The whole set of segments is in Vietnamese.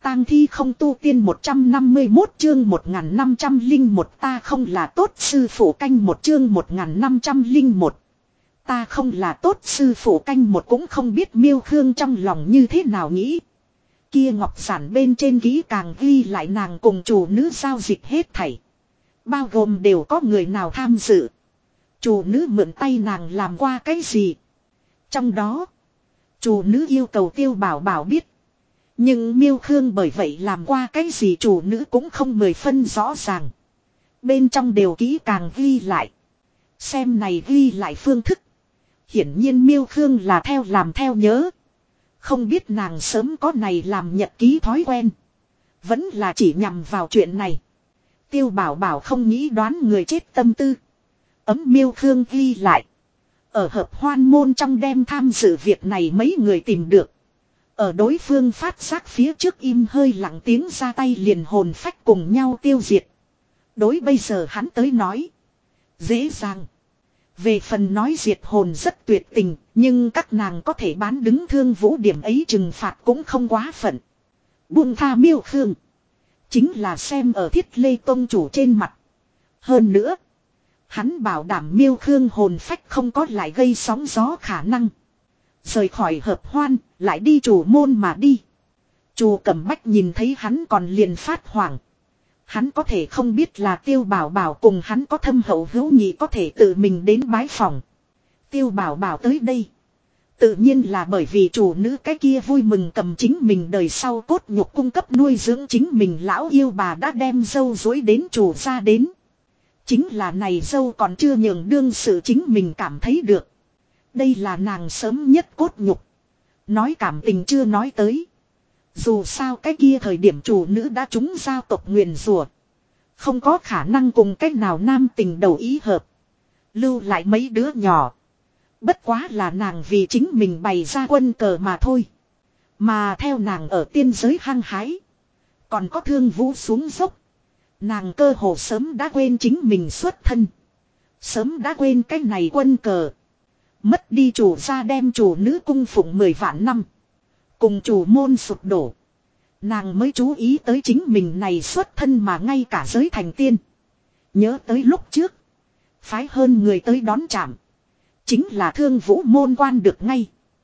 tang thi không tu tiên 151 chương 1501 ta không là tốt sư phụ canh một chương 1501. Ta không là tốt sư phụ canh một cũng không biết Miêu Khương trong lòng như thế nào nghĩ. Kia ngọc giản bên trên kỹ càng ghi lại nàng cùng chủ nữ giao dịch hết thảy. Bao gồm đều có người nào tham dự. Chủ nữ mượn tay nàng làm qua cái gì. Trong đó, chủ nữ yêu cầu Tiêu Bảo Bảo biết. Nhưng Miêu Khương bởi vậy làm qua cái gì chủ nữ cũng không mười phân rõ ràng. Bên trong đều kỹ càng ghi lại. Xem này ghi lại phương thức. Hiển nhiên Miêu Khương là theo làm theo nhớ. Không biết nàng sớm có này làm nhật ký thói quen. Vẫn là chỉ nhằm vào chuyện này. Tiêu Bảo Bảo không nghĩ đoán người chết tâm tư. Ấm Miêu Khương ghi lại. Ở hợp hoan môn trong đêm tham dự việc này mấy người tìm được. Ở đối phương phát giác phía trước im hơi lặng tiếng ra tay liền hồn phách cùng nhau tiêu diệt. Đối bây giờ hắn tới nói. Dễ dàng. Về phần nói diệt hồn rất tuyệt tình. Nhưng các nàng có thể bán đứng Thương Vũ điểm ấy trừng phạt cũng không quá phận. Buông tha Miêu Khương. Chính là xem ở Thiết Lê Tông chủ trên mặt. Hơn nữa. Hắn bảo đảm Miêu Khương hồn phách không có lại gây sóng gió khả năng. Rời khỏi hợp hoan, lại đi chủ môn mà đi. Chu Cẩm Bách nhìn thấy hắn còn liền phát hoảng. Hắn có thể không biết là Tiêu Bảo Bảo cùng hắn có thâm hậu hữu nghị có thể tự mình đến bái phòng. Tiêu Bảo Bảo tới đây. Tự nhiên là bởi vì chủ nữ cái kia vui mừng cầm chính mình đời sau cốt nhục cung cấp nuôi dưỡng chính mình lão yêu bà đã đem dâu dối đến chủ ra đến. Chính là này dâu còn chưa nhường đương sự chính mình cảm thấy được. Đây là nàng sớm nhất cốt nhục. Nói cảm tình chưa nói tới. Dù sao cái kia thời điểm chủ nữ đã trúng giao tộc nguyền rủa, không có khả năng cùng cách nào nam tình đầu ý hợp. Lưu lại mấy đứa nhỏ. Bất quá là nàng vì chính mình bày ra quân cờ mà thôi. Mà theo nàng ở tiên giới hăng hái. Còn có Thương Vũ xuống dốc. Nàng cơ hồ sớm đã quên chính mình xuất thân. Sớm đã quên cái này quân cờ. Mất đi chủ gia đem chủ nữ cung phụng 10 vạn năm. Cùng chủ môn sụp đổ. Nàng mới chú ý tới chính mình này xuất thân mà ngay cả giới thành tiên. Nhớ tới lúc trước. Phái hơn người tới đón chạm. Chính là Thương Vũ môn quan được ngay.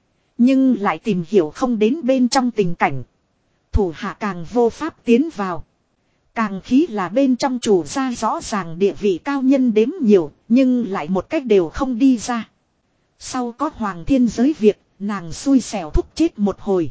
Nhưng lại tìm hiểu không đến bên trong tình cảnh. Thủ hạ càng vô pháp tiến vào. Càng khí là bên trong chủ gia rõ ràng địa vị cao nhân đếm nhiều. Nhưng lại một cách đều không đi ra. Sau có Hoàng Thiên giới việc, nàng xui xẻo thúc chết một hồi.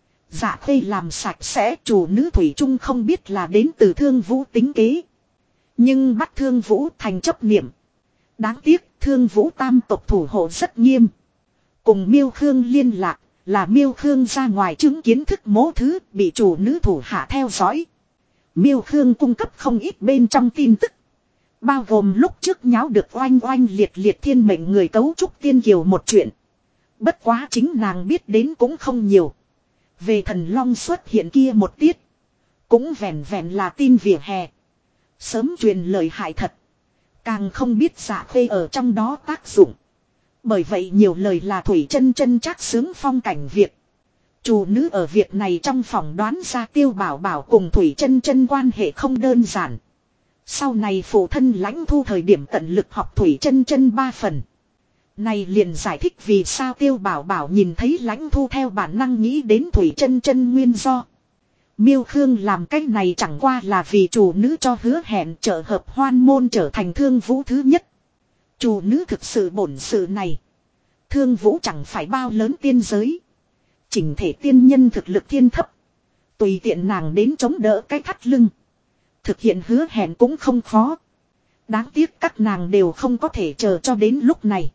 Dạ Khê làm sạch sẽ chủ nữ Thủy Trung không biết là đến từ Thương Vũ tính kế. Nhưng bắt Thương Vũ thành chấp niệm. Đáng tiếc Thương Vũ tam tộc thủ hộ rất nghiêm. Cùng Miêu Khương liên lạc là Miêu Khương ra ngoài chứng kiến thức mố thứ bị chủ nữ thủ hạ theo dõi. Miêu Khương cung cấp không ít bên trong tin tức. Bao gồm lúc trước nháo được oanh oanh liệt liệt thiên mệnh người cấu trúc tiên kiều một chuyện. Bất quá chính nàng biết đến cũng không nhiều. Về thần long xuất hiện kia một tiết. Cũng vẹn vẹn là tin vỉa hè. Sớm truyền lời hại thật. Càng không biết Dạ Khê ở trong đó tác dụng. Bởi vậy nhiều lời là Thủy Chân Chân chắc sướng phong cảnh việc. Chủ nữ ở việc này trong phòng đoán ra Tiêu Bảo Bảo cùng Thủy Chân Chân quan hệ không đơn giản. Sau này phụ thân Lãnh Thu thời điểm tận lực học Thủy Chân Chân 3 phần. Này liền giải thích vì sao Tiêu Bảo Bảo nhìn thấy Lãnh Thu theo bản năng nghĩ đến Thủy Chân Chân nguyên do. Miêu Khương làm cách này chẳng qua là vì chủ nữ cho hứa hẹn trợ hợp hoan môn trở thành Thương Vũ thứ nhất. Chủ nữ thực sự bổn sự này. Thương Vũ chẳng phải bao lớn tiên giới. Chỉnh thể tiên nhân thực lực thiên thấp. Tùy tiện nàng đến chống đỡ cái thắt lưng. Thực hiện hứa hẹn cũng không khó. Đáng tiếc các nàng đều không có thể chờ cho đến lúc này.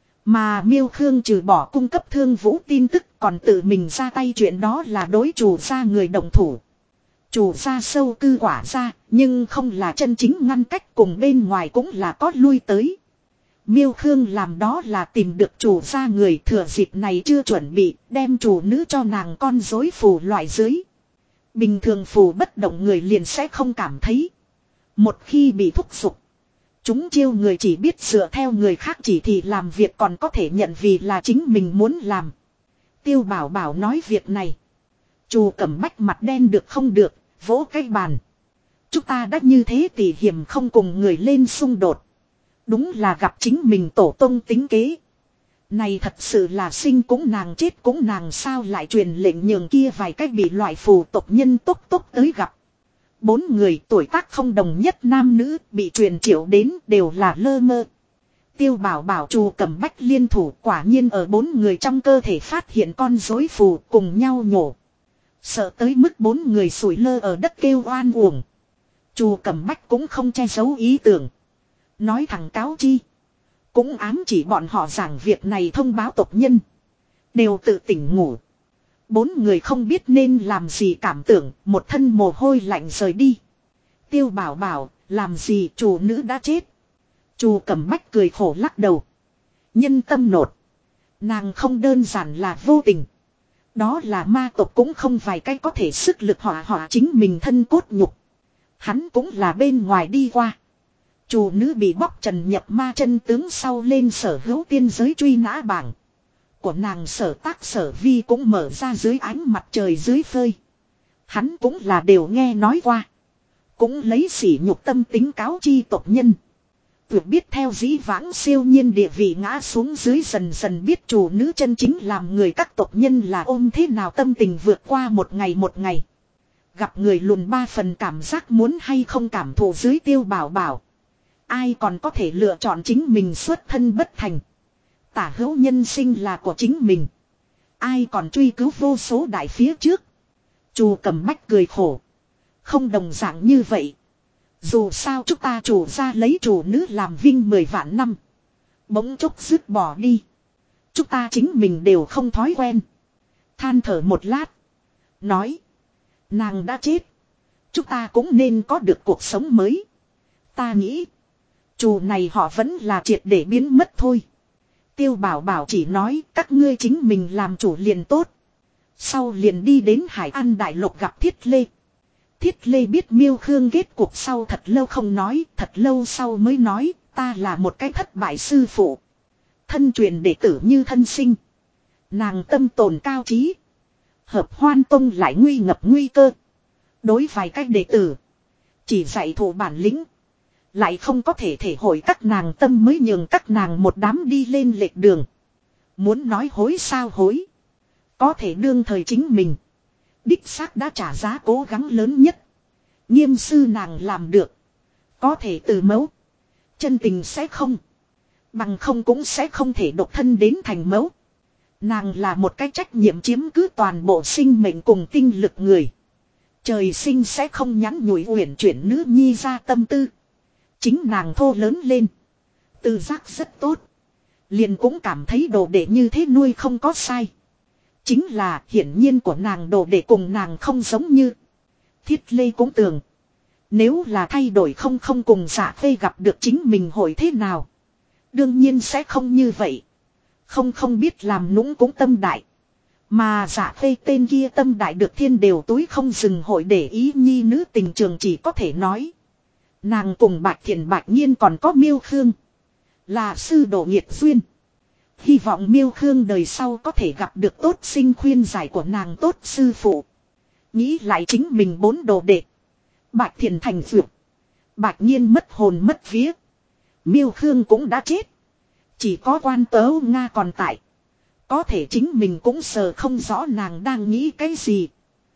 Mà Miêu Khương trừ bỏ cung cấp Thương Vũ tin tức còn tự mình ra tay chuyện đó là đối chủ gia người đồng thủ. Chủ gia sâu cư quả ra nhưng không là chân chính ngăn cách cùng bên ngoài cũng là có lui tới. Miêu Khương làm đó là tìm được chủ gia người thừa dịp này chưa chuẩn bị đem chủ nữ cho nàng con rối phù loại dưới. Bình thường phù bất động người liền sẽ không cảm thấy. Một khi bị thúc giục. Chúng chiêu người chỉ biết dựa theo người khác chỉ thị làm việc còn có thể nhận vì là chính mình muốn làm. Tiêu Bảo Bảo nói việc này. Chu Cẩm Bách mặt đen được không được, vỗ cái bàn. Chúng ta đã như thế tỉ hiểm không cùng người lên xung đột. Đúng là gặp chính mình tổ tông tính kế. Này thật sự là sinh cũng nàng chết cũng nàng sao lại truyền lệnh nhường kia vài cách bị loại phù tộc nhân tốc tốc tới gặp. 4 người tuổi tác không đồng nhất nam nữ bị truyền triệu đến đều là lơ mơ. Tiêu Bảo Bảo Chu Cẩm Bách liên thủ quả nhiên ở 4 người trong cơ thể phát hiện con rối phù cùng nhau nhổ. Sợ tới mức 4 người sủi lơ ở đất kêu oan uổng. Chu Cẩm Bách cũng không che giấu ý tưởng. Nói thẳng cáo chi. Cũng ám chỉ bọn họ rằng việc này thông báo tộc nhân. Đều tự tỉnh ngủ. 4 người không biết nên làm gì cảm tưởng, một thân mồ hôi lạnh rời đi. Tiêu Bảo Bảo, làm gì chủ nữ đã chết. Chu Cẩm Bách cười khổ lắc đầu. Nhân tâm nột. Nàng không đơn giản là vô tình. Đó là ma tộc cũng không vài cách có thể sức lực họa chính mình thân cốt nhục. Hắn cũng là bên ngoài đi qua. Chủ nữ bị bóc trần nhập ma chân tướng sau lên sở hữu tiên giới truy nã bảng. Của nàng sở tác sở vi cũng mở ra dưới ánh mặt trời dưới phơi. Hắn cũng là đều nghe nói qua. Cũng lấy sỉ nhục tâm tính cáo chi tộc nhân. Tuyệt biết theo dĩ vãng siêu nhiên địa vị ngã xuống dưới dần dần biết chủ nữ chân chính làm người các tộc nhân là ôm thế nào tâm tình vượt qua một ngày. Gặp người lùn 3 phần cảm giác muốn hay không cảm thụ dưới Tiêu Bảo Bảo. Ai còn có thể lựa chọn chính mình xuất thân bất thành. Tả hữu nhân sinh là của chính mình. Ai còn truy cứu vô số đại phía trước. Chu Cẩm Bách cười khổ. Không đồng dạng như vậy. Dù sao chúng ta chủ ra lấy chủ nữ làm vinh 10 vạn năm. Bỗng chốc dứt bỏ đi. Chúng ta chính mình đều không thói quen. Than thở một lát. Nói. Nàng đã chết. Chúng ta cũng nên có được cuộc sống mới. Ta nghĩ. Chủ này họ vẫn là triệt để biến mất thôi. Tiêu Bảo Bảo chỉ nói các ngươi chính mình làm chủ liền tốt. Sau liền đi đến Hải An Đại Lục gặp Thiết Lê. Thiết Lê biết Miêu Khương kết cuộc sau thật lâu không nói, thật lâu sau mới nói, ta là một cái thất bại sư phụ. Thân truyền đệ tử như thân sinh. Nàng tâm tồn cao trí. Hợp Hoan Tông lại nguy ngập nguy cơ. Đối vài cách đệ tử. Chỉ dạy thủ bản lĩnh. Lại không có thể thể hội các nàng tâm mới nhường các nàng một đám đi lên lệch đường. Muốn nói hối sao hối. Có thể đương thời chính mình. Đích xác đã trả giá cố gắng lớn nhất. Nghiêm sư nàng làm được. Có thể từ mẫu. Chân tình sẽ không. Bằng không cũng sẽ không thể độc thân đến thành mẫu. Nàng là một cái trách nhiệm chiếm cứ toàn bộ sinh mệnh cùng tinh lực người. Trời sinh sẽ không nhắn nhủi uyển chuyển nữ nhi ra tâm tư. Chính nàng thô lớn lên. Tư giác rất tốt. Liền cũng cảm thấy đồ đệ như thế nuôi không có sai. Chính là hiển nhiên của nàng đồ đệ cùng nàng không giống như. Thiết Lê cũng tưởng. Nếu là thay đổi không cùng Dạ Phê gặp được chính mình hội thế nào. Đương nhiên sẽ không như vậy. Không biết làm nũng cũng tâm đại. Mà Dạ Phê tên kia tâm đại được thiên đều túi không dừng hội để ý nhi nữ tình trường chỉ có thể nói. Nàng cùng Bạch Thiện Bạch Nhiên còn có Miêu Khương. Là sư đồ nghiệt duyên. Hy vọng Miêu Khương đời sau có thể gặp được tốt sinh khuyên giải của nàng tốt sư phụ. Nghĩ lại chính mình 4 đồ đệ. Bạch Thiện thành dược. Bạch Nhiên mất hồn mất vía. Miêu Khương cũng đã chết. Chỉ có Quan Tớ Nga còn tại. Có thể chính mình cũng sờ không rõ nàng đang nghĩ cái gì.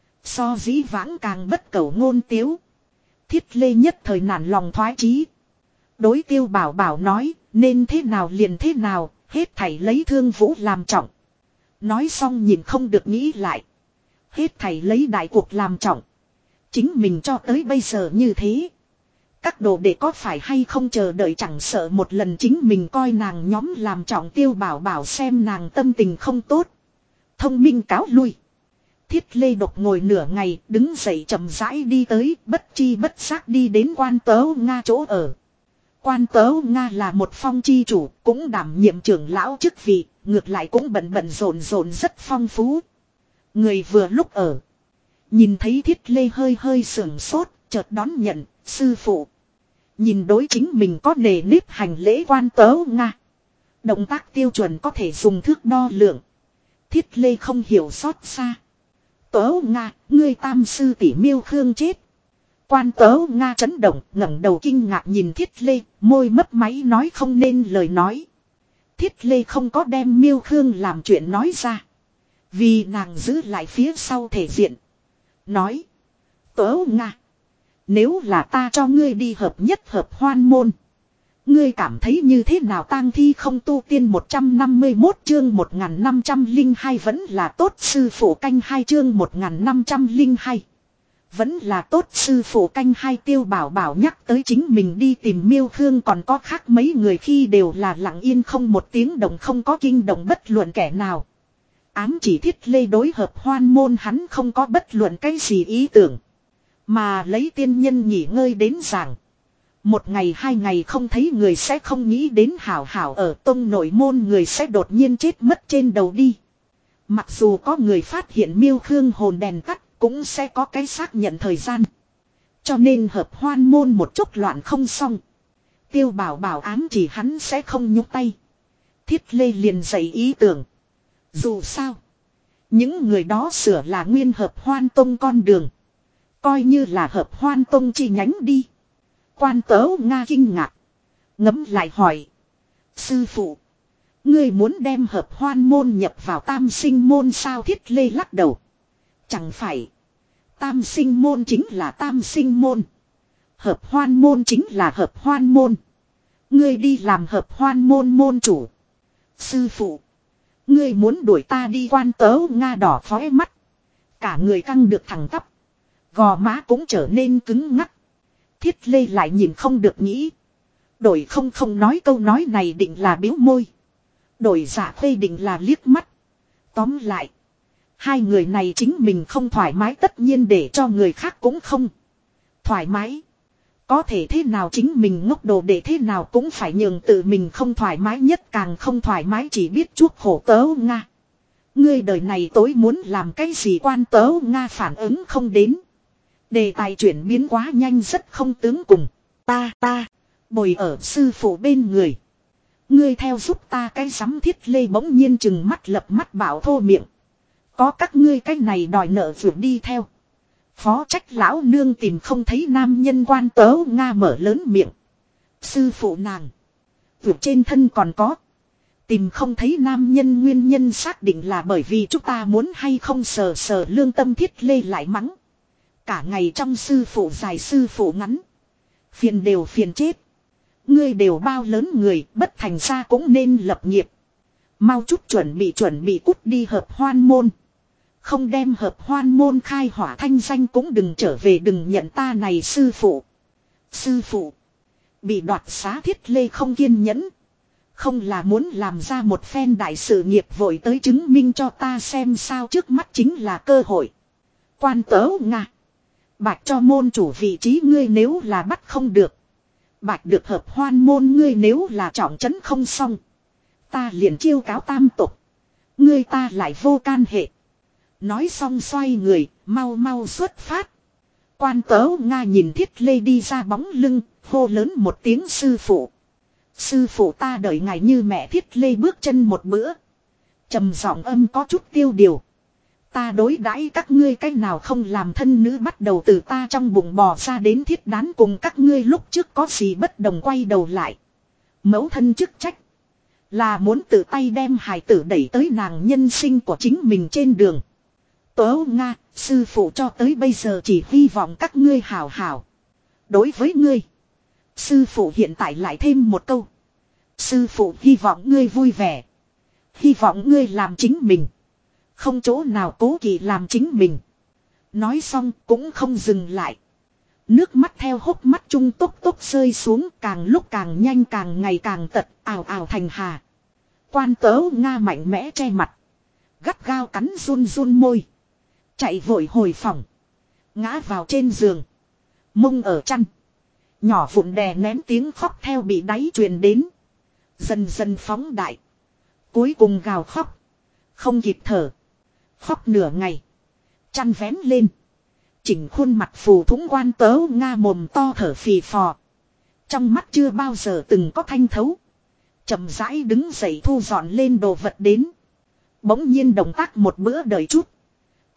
So dĩ vãng càng bất cẩu ngôn tiếu. Thiết Lê nhất thời nản lòng thoái chí. Đối Tiêu Bảo Bảo nói, nên thế nào liền thế nào, hết thảy lấy Thương Vũ làm trọng. Nói xong nhìn không được nghĩ lại. Hết thảy lấy đại cuộc làm trọng. Chính mình cho tới bây giờ như thế. Các đồ đệ có phải hay không chờ đợi chẳng sợ một lần chính mình coi nàng nhóm làm trọng. Tiêu Bảo Bảo xem nàng tâm tình không tốt. Thông minh cáo lui. Thiết Lê độc ngồi nửa ngày, đứng dậy chậm rãi đi tới, bất chi bất giác đi đến Quan Tớ Nga chỗ ở. Quan Tớ Nga là một phong chi chủ, cũng đảm nhiệm trưởng lão chức vị, ngược lại cũng bận rộn rất phong phú. Người vừa lúc ở. Nhìn thấy Thiết Lê hơi sưởng sốt, chợt đón nhận, sư phụ. Nhìn đối chính mình có nề nếp hành lễ Quan Tớ Nga. Động tác tiêu chuẩn có thể dùng thước đo lượng. Thiết Lê không hiểu xót xa. Tớ Nga, ngươi tam sư tỷ Miêu Khương chết. Quan Tớ Nga chấn động, ngẩng đầu kinh ngạc nhìn Thiết Lê, môi mấp máy nói không nên lời nói. Thiết Lê không có đem Miêu Khương làm chuyện nói ra. Vì nàng giữ lại phía sau thể diện. Nói. Tớ Nga. Nếu là ta cho ngươi đi hợp nhất hợp hoan môn. Ngươi cảm thấy như thế nào tang thi không tu tiên 151 chương 1502 vẫn là tốt sư phụ canh 2 chương 1502. Vẫn là tốt sư phụ canh 2 Tiêu Bảo Bảo nhắc tới chính mình đi tìm Miêu Khương còn có khác mấy người khi đều là lặng yên không một tiếng động không có kinh động bất luận kẻ nào. Ám chỉ Thiết Lê đối hợp hoan môn hắn không có bất luận cái gì ý tưởng. Mà lấy tiên nhân nghỉ ngơi đến giảng. Một ngày hai ngày không thấy người sẽ không nghĩ đến hảo hảo ở tông nội môn người sẽ đột nhiên chết mất trên đầu đi. Mặc dù có người phát hiện Miêu Khương hồn đèn tắt cũng sẽ có cái xác nhận thời gian. Cho nên hợp hoan môn một chút loạn không xong. Tiêu Bảo Bảo ám chỉ hắn sẽ không nhúc tay. Thiết Lê liền dậy ý tưởng. Dù sao. Những người đó sửa là nguyên hợp hoan tông con đường. Coi như là hợp hoan tông chi nhánh đi. Quan Tớ Nga kinh ngạc. Ngẫm lại hỏi. Sư phụ. Ngươi muốn đem hợp hoan môn nhập vào tam sinh môn sao Thiết Lê lắc đầu. Chẳng phải. Tam sinh môn chính là tam sinh môn. Hợp hoan môn chính là hợp hoan môn. Ngươi đi làm hợp hoan môn môn chủ. Sư phụ. Ngươi muốn đuổi ta đi Quan Tớ Nga đỏ phóe mắt. Cả người căng được thẳng tắp. Gò má cũng trở nên cứng ngắc. Thiết Lê lại nhìn không được nghĩ. Đổi không nói câu nói này định là biếu môi. Đổi giả phê định là liếc mắt. Tóm lại. Hai người này chính mình không thoải mái tất nhiên để cho người khác cũng không thoải mái. Có thể thế nào chính mình ngốc đồ để thế nào cũng phải nhường tự mình không thoải mái nhất càng không thoải mái chỉ biết chuốc khổ Tớ Nga. Ngươi đời này tối muốn làm cái gì Quan Tớ Nga phản ứng không đến. Đề tài chuyển biến quá nhanh rất không tướng cùng. Ta, bồi ở sư phụ bên người. Ngươi theo giúp ta cái sắm Thiết Lê bỗng nhiên chừng mắt lập mắt bảo thô miệng. Có các ngươi cái này đòi nợ vượt đi theo. Phó trách lão nương tìm không thấy nam nhân Quan Tớ Nga mở lớn miệng. Sư phụ nàng. Vượt trên thân còn có. Tìm không thấy nam nhân nguyên nhân xác định là bởi vì chúng ta muốn hay không sờ sờ lương tâm Thiết Lê lại mắng. Cả ngày trong sư phụ dài sư phụ ngắn. Phiền đều phiền chết. Ngươi đều bao lớn người bất thành ra cũng nên lập nghiệp. Mau chút chuẩn bị cút đi hợp hoan môn. Không đem hợp hoan môn khai hỏa thanh danh cũng đừng trở về đừng nhận ta này sư phụ. Sư phụ. Bị đoạt xá Thiết Lê không kiên nhẫn. Không là muốn làm ra một phen đại sự nghiệp vội tới chứng minh cho ta xem sao trước mắt chính là cơ hội. Quan Tớ Nga. Bạch cho môn chủ vị trí ngươi nếu là bắt không được. Bạch được hợp hoan môn ngươi nếu là trọng trấn không xong. Ta liền chiêu cáo tam tục. Ngươi ta lại vô can hệ. Nói xong xoay người, mau xuất phát. Quan Tớ Nga nhìn Thiết Lê đi ra bóng lưng, hô lớn một tiếng sư phụ. Sư phụ ta đợi ngài như mẹ Thiết Lê bước chân một bữa. Trầm giọng âm có chút tiêu điều. Ta đối đãi các ngươi cách nào không làm thân nữ bắt đầu từ ta trong bụng bò ra đến thiết đán cùng các ngươi lúc trước có gì bất đồng quay đầu lại. Mẫu thân chức trách. Là muốn tự tay đem hài tử đẩy tới nàng nhân sinh của chính mình trên đường. Tớ Nga, sư phụ cho tới bây giờ chỉ hy vọng các ngươi hảo hảo. Đối với ngươi. Sư phụ hiện tại lại thêm một câu. Sư phụ hy vọng ngươi vui vẻ. Hy vọng ngươi làm chính mình. Không chỗ nào cố kỵ làm chính mình. Nói xong cũng không dừng lại. Nước mắt theo hốc mắt trung tốc rơi xuống càng lúc càng nhanh càng ngày càng tật ào ào thành hà. Quan Tớ Nga mạnh mẽ che mặt. Gắt gao cắn run môi. Chạy vội hồi phòng. Ngã vào trên giường. Mông ở chăn. Nhỏ vụn đè nén tiếng khóc theo bị đáy truyền đến. Dần dần phóng đại. Cuối cùng gào khóc. Không kịp thở. Khóc nửa ngày. Chăn vén lên. Chỉnh khuôn mặt phù thúng Quan Tớ Nga mồm to thở phì phò. Trong mắt chưa bao giờ từng có thanh thấu. Chậm rãi đứng dậy thu dọn lên đồ vật đến. Bỗng nhiên động tác một bữa đợi chút.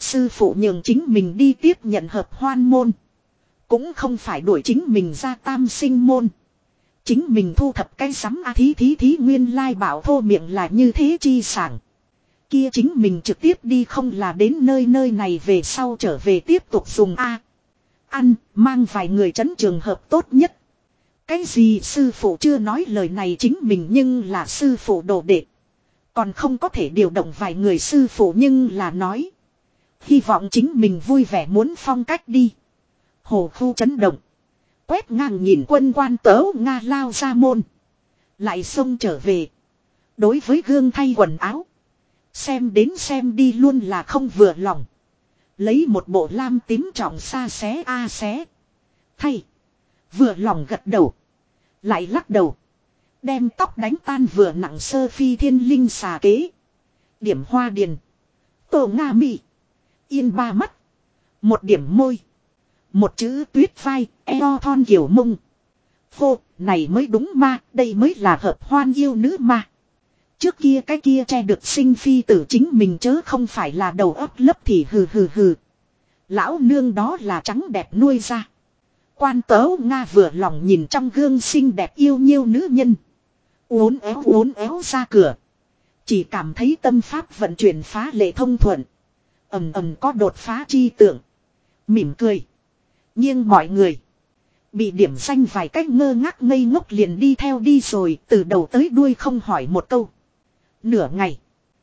Sư phụ nhường chính mình đi tiếp nhận hợp hoan môn. Cũng không phải đuổi chính mình ra tam sinh môn. Chính mình thu thập cái sắm thí nguyên lai bảo thô miệng là như thế chi sảng. Kia chính mình trực tiếp đi không là đến nơi này về sau trở về tiếp tục dùng ăn, mang vài người trấn trường hợp tốt nhất. Cái gì sư phụ chưa nói lời này chính mình nhưng là sư phụ đồ đệ. Còn không có thể điều động vài người sư phụ nhưng là nói. Hy vọng chính mình vui vẻ muốn phong cách đi. Hồ khu chấn động. Quét ngang nhìn quân quan tớ Nga lao ra môn. Lại xông trở về. Đối với gương thay quần áo. Xem đến xem đi luôn là không vừa lòng. Lấy một bộ lam tím trọng xa xé xé. Thay. Vừa lòng gật đầu. Lại lắc đầu. Đem tóc đánh tan vừa nặng sơ phi thiên linh xà kế. Điểm hoa điền. Tổ Nga mị. Yên ba mắt. Một điểm môi. Một chữ tuyết vai, eo thon kiểu mông. Phô, này mới đúng ma, đây mới là hợp hoan yêu nữ ma. Trước kia cái kia che được sinh phi tử chính mình chớ không phải là đầu óc lấp thì hừ. Lão nương đó là trắng đẹp nuôi ra. Quan tớ Nga vừa lòng nhìn trong gương xinh đẹp yêu nhiêu nữ nhân. Uốn éo ra cửa. Chỉ cảm thấy tâm pháp vận chuyển phá lệ thông thuận. Ầm có đột phá chi tưởng. Mỉm cười. Nhưng mọi người. Bị điểm danh vài cách ngơ ngác ngây ngốc liền đi theo đi rồi. Từ đầu tới đuôi không hỏi một câu. Nửa ngày.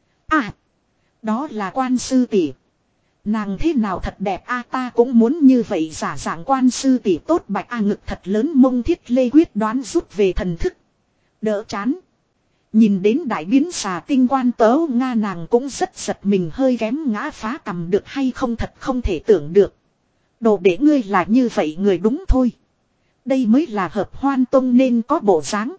Đó là quan sư tỷ. Nàng thế nào thật đẹp ta cũng muốn như vậy giả dạng quan sư tỷ tốt bạch ngực thật lớn mông thiết lê quyết đoán rút về thần thức. Đỡ chán. Nhìn đến đại biến xà tinh quan tớ Nga nàng cũng rất giật mình hơi kém ngã phá cầm được hay không thật không thể tưởng được. Đồ để ngươi là như vậy người đúng thôi. Đây mới là hợp hoan tông nên có bộ dáng.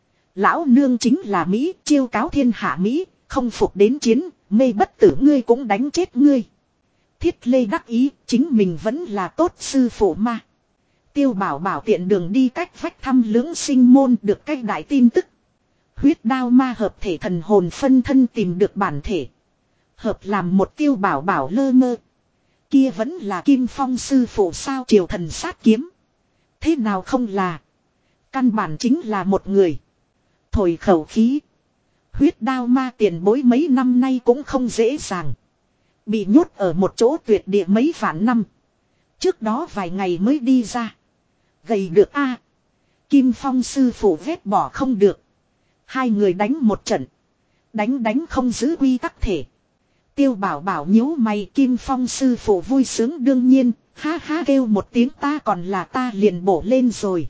Lão nương chính là Mỹ chiêu cáo thiên hạ Mỹ, không phục đến chiến, mê bất tử ngươi cũng đánh chết ngươi. Thiết lê đắc ý, chính mình vẫn là tốt sư phụ ma. Tiêu bảo tiện đường đi cách vách thăm lưỡng sinh môn được cách đại tin tức. Huyết đao ma hợp thể thần hồn phân thân tìm được bản thể. Hợp làm một tiêu bảo lơ mơ. Kia vẫn là Kim Phong sư phụ sao triều thần sát kiếm. Thế nào không là. Căn bản chính là một người. Thổi khẩu khí. Huyết đao ma tiền bối mấy năm nay cũng không dễ dàng. Bị nhốt ở một chỗ tuyệt địa mấy vạn năm. Trước đó vài ngày mới đi ra. Gầy được Kim Phong sư phụ vét bỏ không được. Hai người đánh một trận. Đánh không giữ quy tắc thể. Tiêu bảo nhíu mày Kim Phong sư phụ vui sướng đương nhiên. Ha kêu một tiếng ta còn là ta liền bổ lên rồi.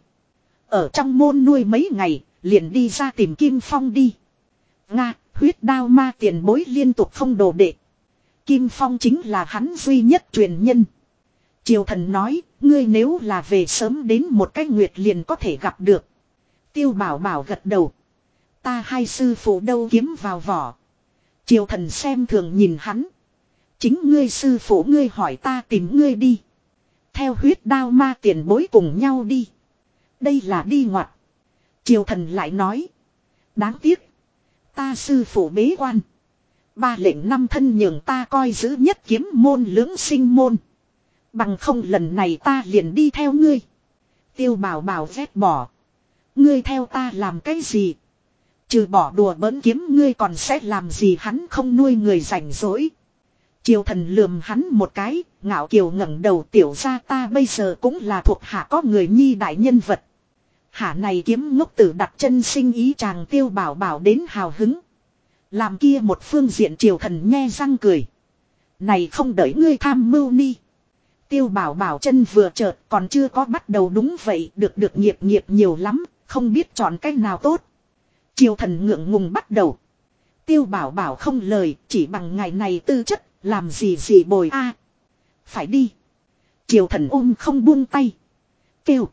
Ở trong môn nuôi mấy ngày. Liền đi ra tìm Kim Phong đi. Nga huyết đao ma tiền bối liên tục không đồ đệ. Kim Phong chính là hắn duy nhất truyền nhân. Triều thần nói, ngươi nếu là về sớm đến một cái nguyệt liền có thể gặp được. Tiêu bảo gật đầu. Ta hai sư phụ đâu kiếm vào vỏ. Triều thần xem thường nhìn hắn. Chính ngươi sư phụ ngươi hỏi ta tìm ngươi đi. Theo huyết đao ma tiền bối cùng nhau đi. Đây là đi ngoặt. Triều thần lại nói. Đáng tiếc. Ta sư phụ bế quan. Ba lệnh năm thân nhường ta coi giữ nhất kiếm môn lưỡng sinh môn. Bằng không lần này ta liền đi theo ngươi. Tiêu bảo vét bỏ. Ngươi theo ta làm cái gì? Trừ bỏ đùa bỡn kiếm ngươi còn sẽ làm gì hắn không nuôi người rảnh rỗi. Triều thần lườm hắn một cái, ngạo kiều ngẩng đầu tiểu ra ta bây giờ cũng là thuộc hạ có người nhi đại nhân vật. Hạ này kiếm ngốc tử đặt chân sinh ý chàng tiêu bảo đến hào hứng. Làm kia một phương diện triều thần nhe răng cười. Này không đợi ngươi tham mưu ni. Tiêu bảo chân vừa chợt còn chưa có bắt đầu đúng vậy được nghiệp nhiều lắm, không biết chọn cách nào tốt. Triều thần ngượng ngùng bắt đầu. Tiêu bảo không lời, chỉ bằng ngày này tư chất, làm gì bồi Phải đi. Triều thần ôm không buông tay. Kêu.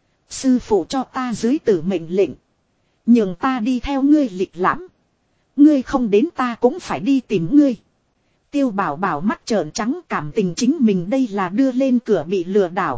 Sư phụ cho ta dưới tử mệnh lệnh. Nhường ta đi theo ngươi lịch lãm. Ngươi không đến ta cũng phải đi tìm ngươi. Tiêu bảo mắt trợn trắng cảm tình chính mình đây là đưa lên cửa bị lừa đảo.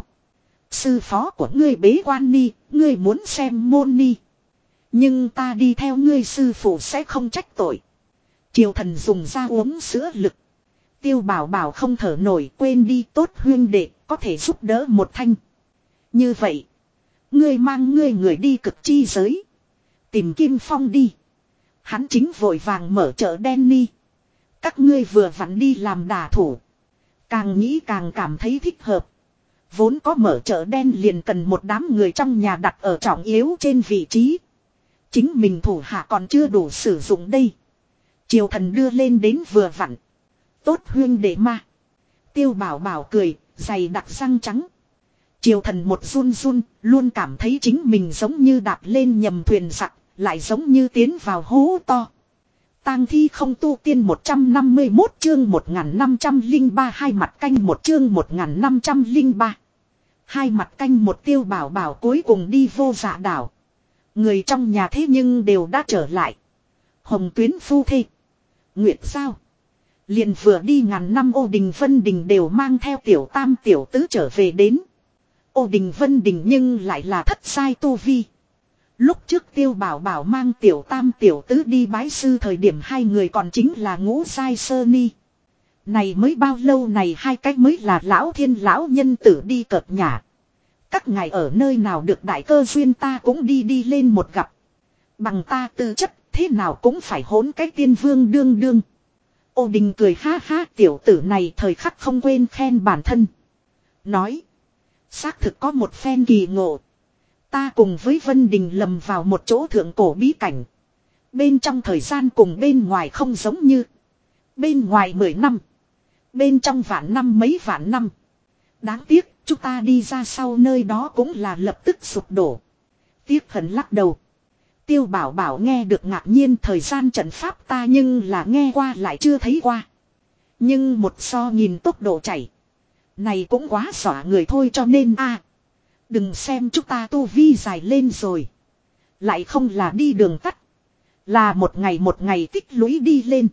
Sư phó của ngươi bế quan ni, ngươi muốn xem môn ni. Nhưng ta đi theo ngươi sư phụ sẽ không trách tội. Triều thần dùng ra uống sữa lực. Tiêu Bảo Bảo không thở nổi, quên đi, tốt huyên đệ, có thể giúp đỡ một thanh. Như vậy, ngươi mang ngươi người đi cực chi giới. Tìm Kim Phong đi. Hắn chính vội vàng mở chợ đen đi. Các ngươi vừa vặn đi làm đả thủ. Càng nghĩ càng cảm thấy thích hợp. Vốn có mở chợ đen liền cần một đám người trong nhà đặt ở trọng yếu trên vị trí. Chính mình thủ hạ còn chưa đủ sử dụng đây. Triều Thần đưa lên đến vừa vặn. Tốt huyên đệ ma. Tiêu Bảo Bảo cười, giày đặc răng trắng. Triều Thần một run run, luôn cảm thấy chính mình giống như đạp lên nhầm thuyền giặc, lại giống như tiến vào hố to. Tang thi không tu tiên 151 chương 1503 hai mặt canh một chương 1503. Hai mặt canh một. Tiêu Bảo Bảo cuối cùng đi vô dạ đảo. Người trong nhà thế nhưng đều đã trở lại. Hồng Tuyến phu thê, Nguyệt Giao, liền vừa đi ngàn năm Ô Đình Vân Đình đều mang theo tiểu tam tiểu tứ trở về đến. Ô Đình Vân Đình nhưng lại là thất sai tu vi. Lúc trước Tiêu Bảo Bảo mang tiểu tam tiểu tứ đi bái sư thời điểm hai người còn chính là ngũ sai sơ ni. Này mới bao lâu này hai cách mới là lão thiên lão nhân tử đi cợt nhả. Các ngài ở nơi nào được đại cơ duyên ta cũng đi lên một gặp. Bằng ta tư chất thế nào cũng phải hỗn cái tiên vương đương đương. Ô Đình cười ha ha, tiểu tử này thời khắc không quên khen bản thân. Nói. Xác thực có một phen kỳ ngộ. Ta cùng với Vân Đình lầm vào một chỗ thượng cổ bí cảnh. Bên trong thời gian cùng bên ngoài không giống như. Bên ngoài 10 năm. Bên trong vạn năm mấy vạn năm. Đáng tiếc, chúng ta đi ra sau nơi đó cũng là lập tức sụp đổ. Tiếc hận lắc đầu. Tiêu Bảo Bảo nghe được ngạc nhiên, thời gian trận pháp ta nhưng là nghe qua lại chưa thấy qua. Nhưng một so nhìn tốc độ chảy. Này cũng quá xỏa người thôi, cho nên đừng xem chúng ta tu vi dài lên rồi. Lại không là đi đường tắt. Là một ngày tích lũy đi lên.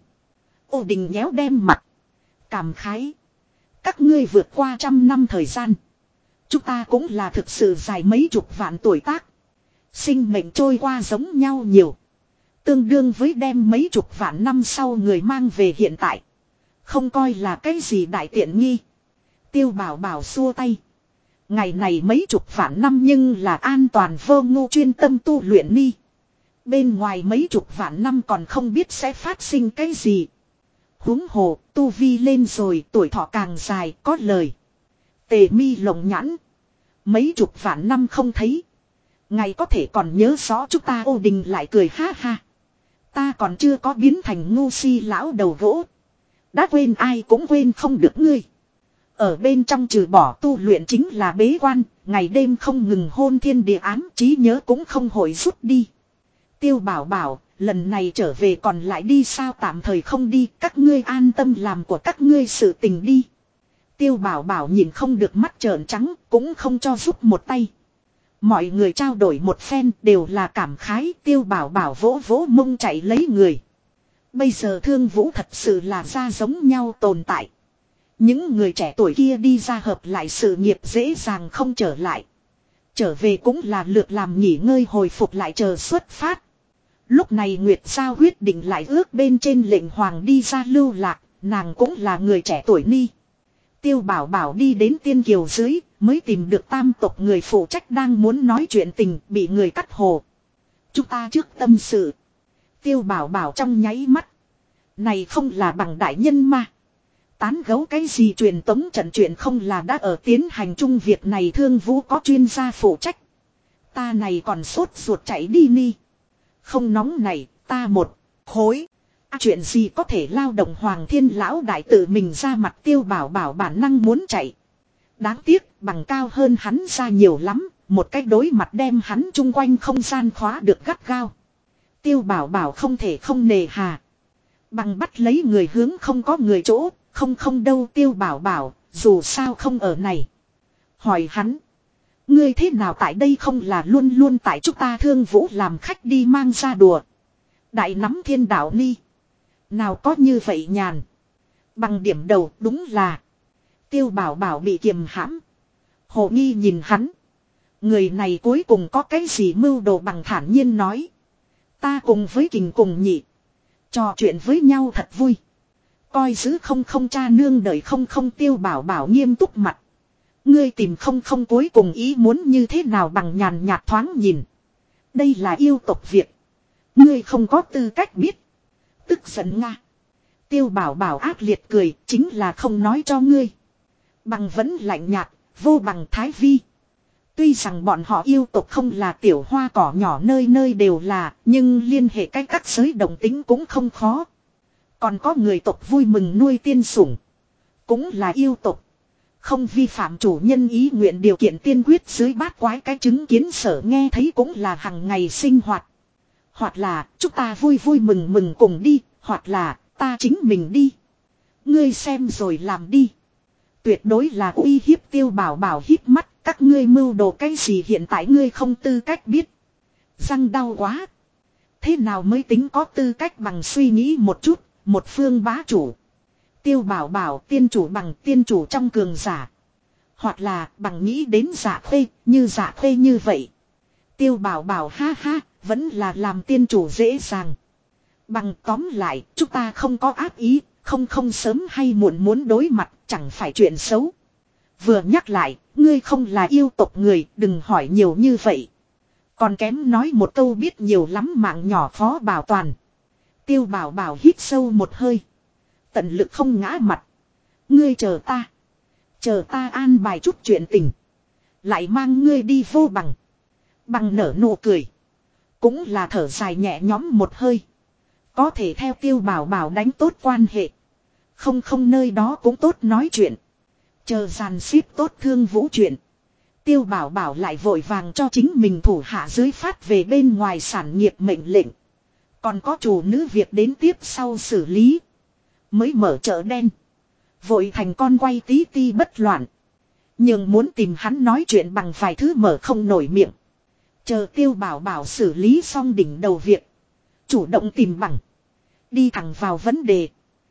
Ô Đình nhéo đem mặt. Cảm khái. Các ngươi vượt qua 100 năm thời gian. Chúng ta cũng là thực sự dài mấy chục vạn tuổi tác. Sinh mệnh trôi qua giống nhau nhiều. Tương đương với đem mấy chục vạn năm sau người mang về hiện tại. Không coi là cái gì đại tiện nghi. Tiêu Bảo Bảo xua tay. Ngày này mấy chục vạn năm nhưng là an toàn vô ngu chuyên tâm tu luyện ni. Bên ngoài mấy chục vạn năm còn không biết sẽ phát sinh cái gì. Huống hồ, tu vi lên rồi tuổi thọ càng dài có lời. Tề mi lồng nhãn. Mấy chục vạn năm không thấy. Ngày có thể còn nhớ rõ chúng ta. Ô Đình lại cười ha ha. Ta còn chưa có biến thành ngu si lão đầu gỗ. Đã quên ai cũng quên không được ngươi. Ở bên trong trừ bỏ tu luyện chính là bế quan, ngày đêm không ngừng hôn thiên địa ám, trí nhớ cũng không hồi rút đi. Tiêu Bảo Bảo, lần này trở về còn lại đi sao? Tạm thời không đi, các ngươi an tâm làm của các ngươi sự tình đi. Tiêu Bảo Bảo nhìn không được mắt trợn trắng, cũng không cho giúp một tay. Mọi người trao đổi một phen đều là cảm khái. Tiêu Bảo Bảo vỗ vỗ mông chạy lấy người. Bây giờ Thương Vũ thật sự là ra giống nhau tồn tại. Những người trẻ tuổi kia đi ra hợp lại sự nghiệp dễ dàng không trở lại. Trở về cũng là lượt làm nghỉ ngơi hồi phục lại chờ xuất phát. Lúc này Nguyệt Giao quyết định lại ước bên trên lệnh hoàng đi ra lưu lạc, nàng cũng là người trẻ tuổi ni. Tiêu Bảo Bảo đi đến Tiên Kiều dưới, mới tìm được tam tộc người phụ trách đang muốn nói chuyện tình, bị người cắt hồ. Chúng ta trước tâm sự. Tiêu Bảo Bảo trong nháy mắt. Này không là bằng đại nhân mà. Tán gấu cái gì truyền tống trận chuyện không là đã ở tiến hành chung việc này. Thương Vũ có chuyên gia phụ trách. Ta này còn sốt ruột chạy đi ni. Không nóng này, ta một khối. Chuyện gì có thể lao động Hoàng Thiên lão đại tự mình ra mặt. Tiêu Bảo Bảo bản năng muốn chạy. Đáng tiếc bằng cao hơn hắn ra nhiều lắm. Một cách đối mặt đem hắn chung quanh không gian khóa được gắt gao. Tiêu Bảo Bảo không thể không nề hà. Bằng bắt lấy người hướng không có người chỗ. Không đâu. Tiêu Bảo Bảo dù sao không ở này. Hỏi hắn. Ngươi thế nào tại đây không là luôn luôn tại chúng ta Thương Vũ làm khách đi mang ra đùa. Đại nắm thiên đạo ni. Nào có như vậy nhàn. Bằng điểm đầu đúng là. Tiêu Bảo Bảo bị kiềm hãm. Hồ nghi nhìn hắn. Người này cuối cùng có cái gì mưu đồ bằng thản nhiên nói. Ta cùng với Kình cùng nhị. Trò chuyện với nhau thật vui. Coi giữ không không cha nương đợi không không Tiêu Bảo Bảo nghiêm túc mặt. Ngươi tìm không không cuối cùng ý muốn như thế nào bằng nhàn nhạt thoáng nhìn. Đây là yêu tộc việc. Ngươi không có tư cách biết. Tức giận nga. Tiêu Bảo Bảo ác liệt cười, chính là không nói cho ngươi. Bằng vẫn lạnh nhạt, vô bằng thái vi. Tuy rằng bọn họ yêu tộc không là tiểu hoa cỏ nhỏ nơi nơi đều là, nhưng liên hệ cách các giới đồng tính cũng không khó. Còn có người tộc vui mừng nuôi tiên sủng. Cũng là yêu tộc. Không vi phạm chủ nhân ý nguyện điều kiện tiên quyết dưới bát quái cái chứng kiến sở nghe thấy cũng là hàng ngày sinh hoạt. Hoặc là chúng ta vui vui mừng mừng cùng đi, hoặc là ta chính mình đi. Ngươi xem rồi làm đi. Tuyệt đối là uy hiếp Tiêu Bảo Bảo híp mắt, các ngươi mưu đồ cái gì hiện tại ngươi không tư cách biết. Răng đau quá. Thế nào mới tính có tư cách bằng suy nghĩ một chút, một phương bá chủ. Tiêu Bảo Bảo tiên chủ bằng tiên chủ trong cường giả. Hoặc là bằng nghĩ đến Dạ Khê, như Dạ Khê như vậy. Tiêu Bảo Bảo ha ha, vẫn là làm tiên chủ dễ dàng. Bằng tóm lại, chúng ta không có ác ý, không sớm hay muộn muốn đối mặt, chẳng phải chuyện xấu. Vừa nhắc lại, ngươi không là yêu tộc người, đừng hỏi nhiều như vậy. Còn kém nói một câu biết nhiều lắm mạng nhỏ khó bảo toàn. Tiêu Bảo Bảo hít sâu một hơi. Tận lực không ngã mặt. Ngươi chờ ta. Chờ ta an bài chút chuyện tình. Lại mang ngươi đi vô bằng. Bằng nở nụ cười. Cũng là thở dài nhẹ nhõm một hơi. Có thể theo Tiêu Bảo Bảo đánh tốt quan hệ. Không nơi đó cũng tốt nói chuyện. Chờ dàn xếp tốt Thương Vũ chuyện. Tiêu Bảo Bảo lại vội vàng cho chính mình thủ hạ dưới phát về bên ngoài sản nghiệp mệnh lệnh. Còn có chủ nữ việc đến tiếp sau xử lý. Mới mở chợ đen. Vội thành con quay tí ti bất loạn. Nhưng muốn tìm hắn nói chuyện bằng vài thứ mở không nổi miệng. Chờ Tiêu Bảo Bảo xử lý xong đỉnh đầu việc. Chủ động tìm bằng. Đi thẳng vào vấn đề.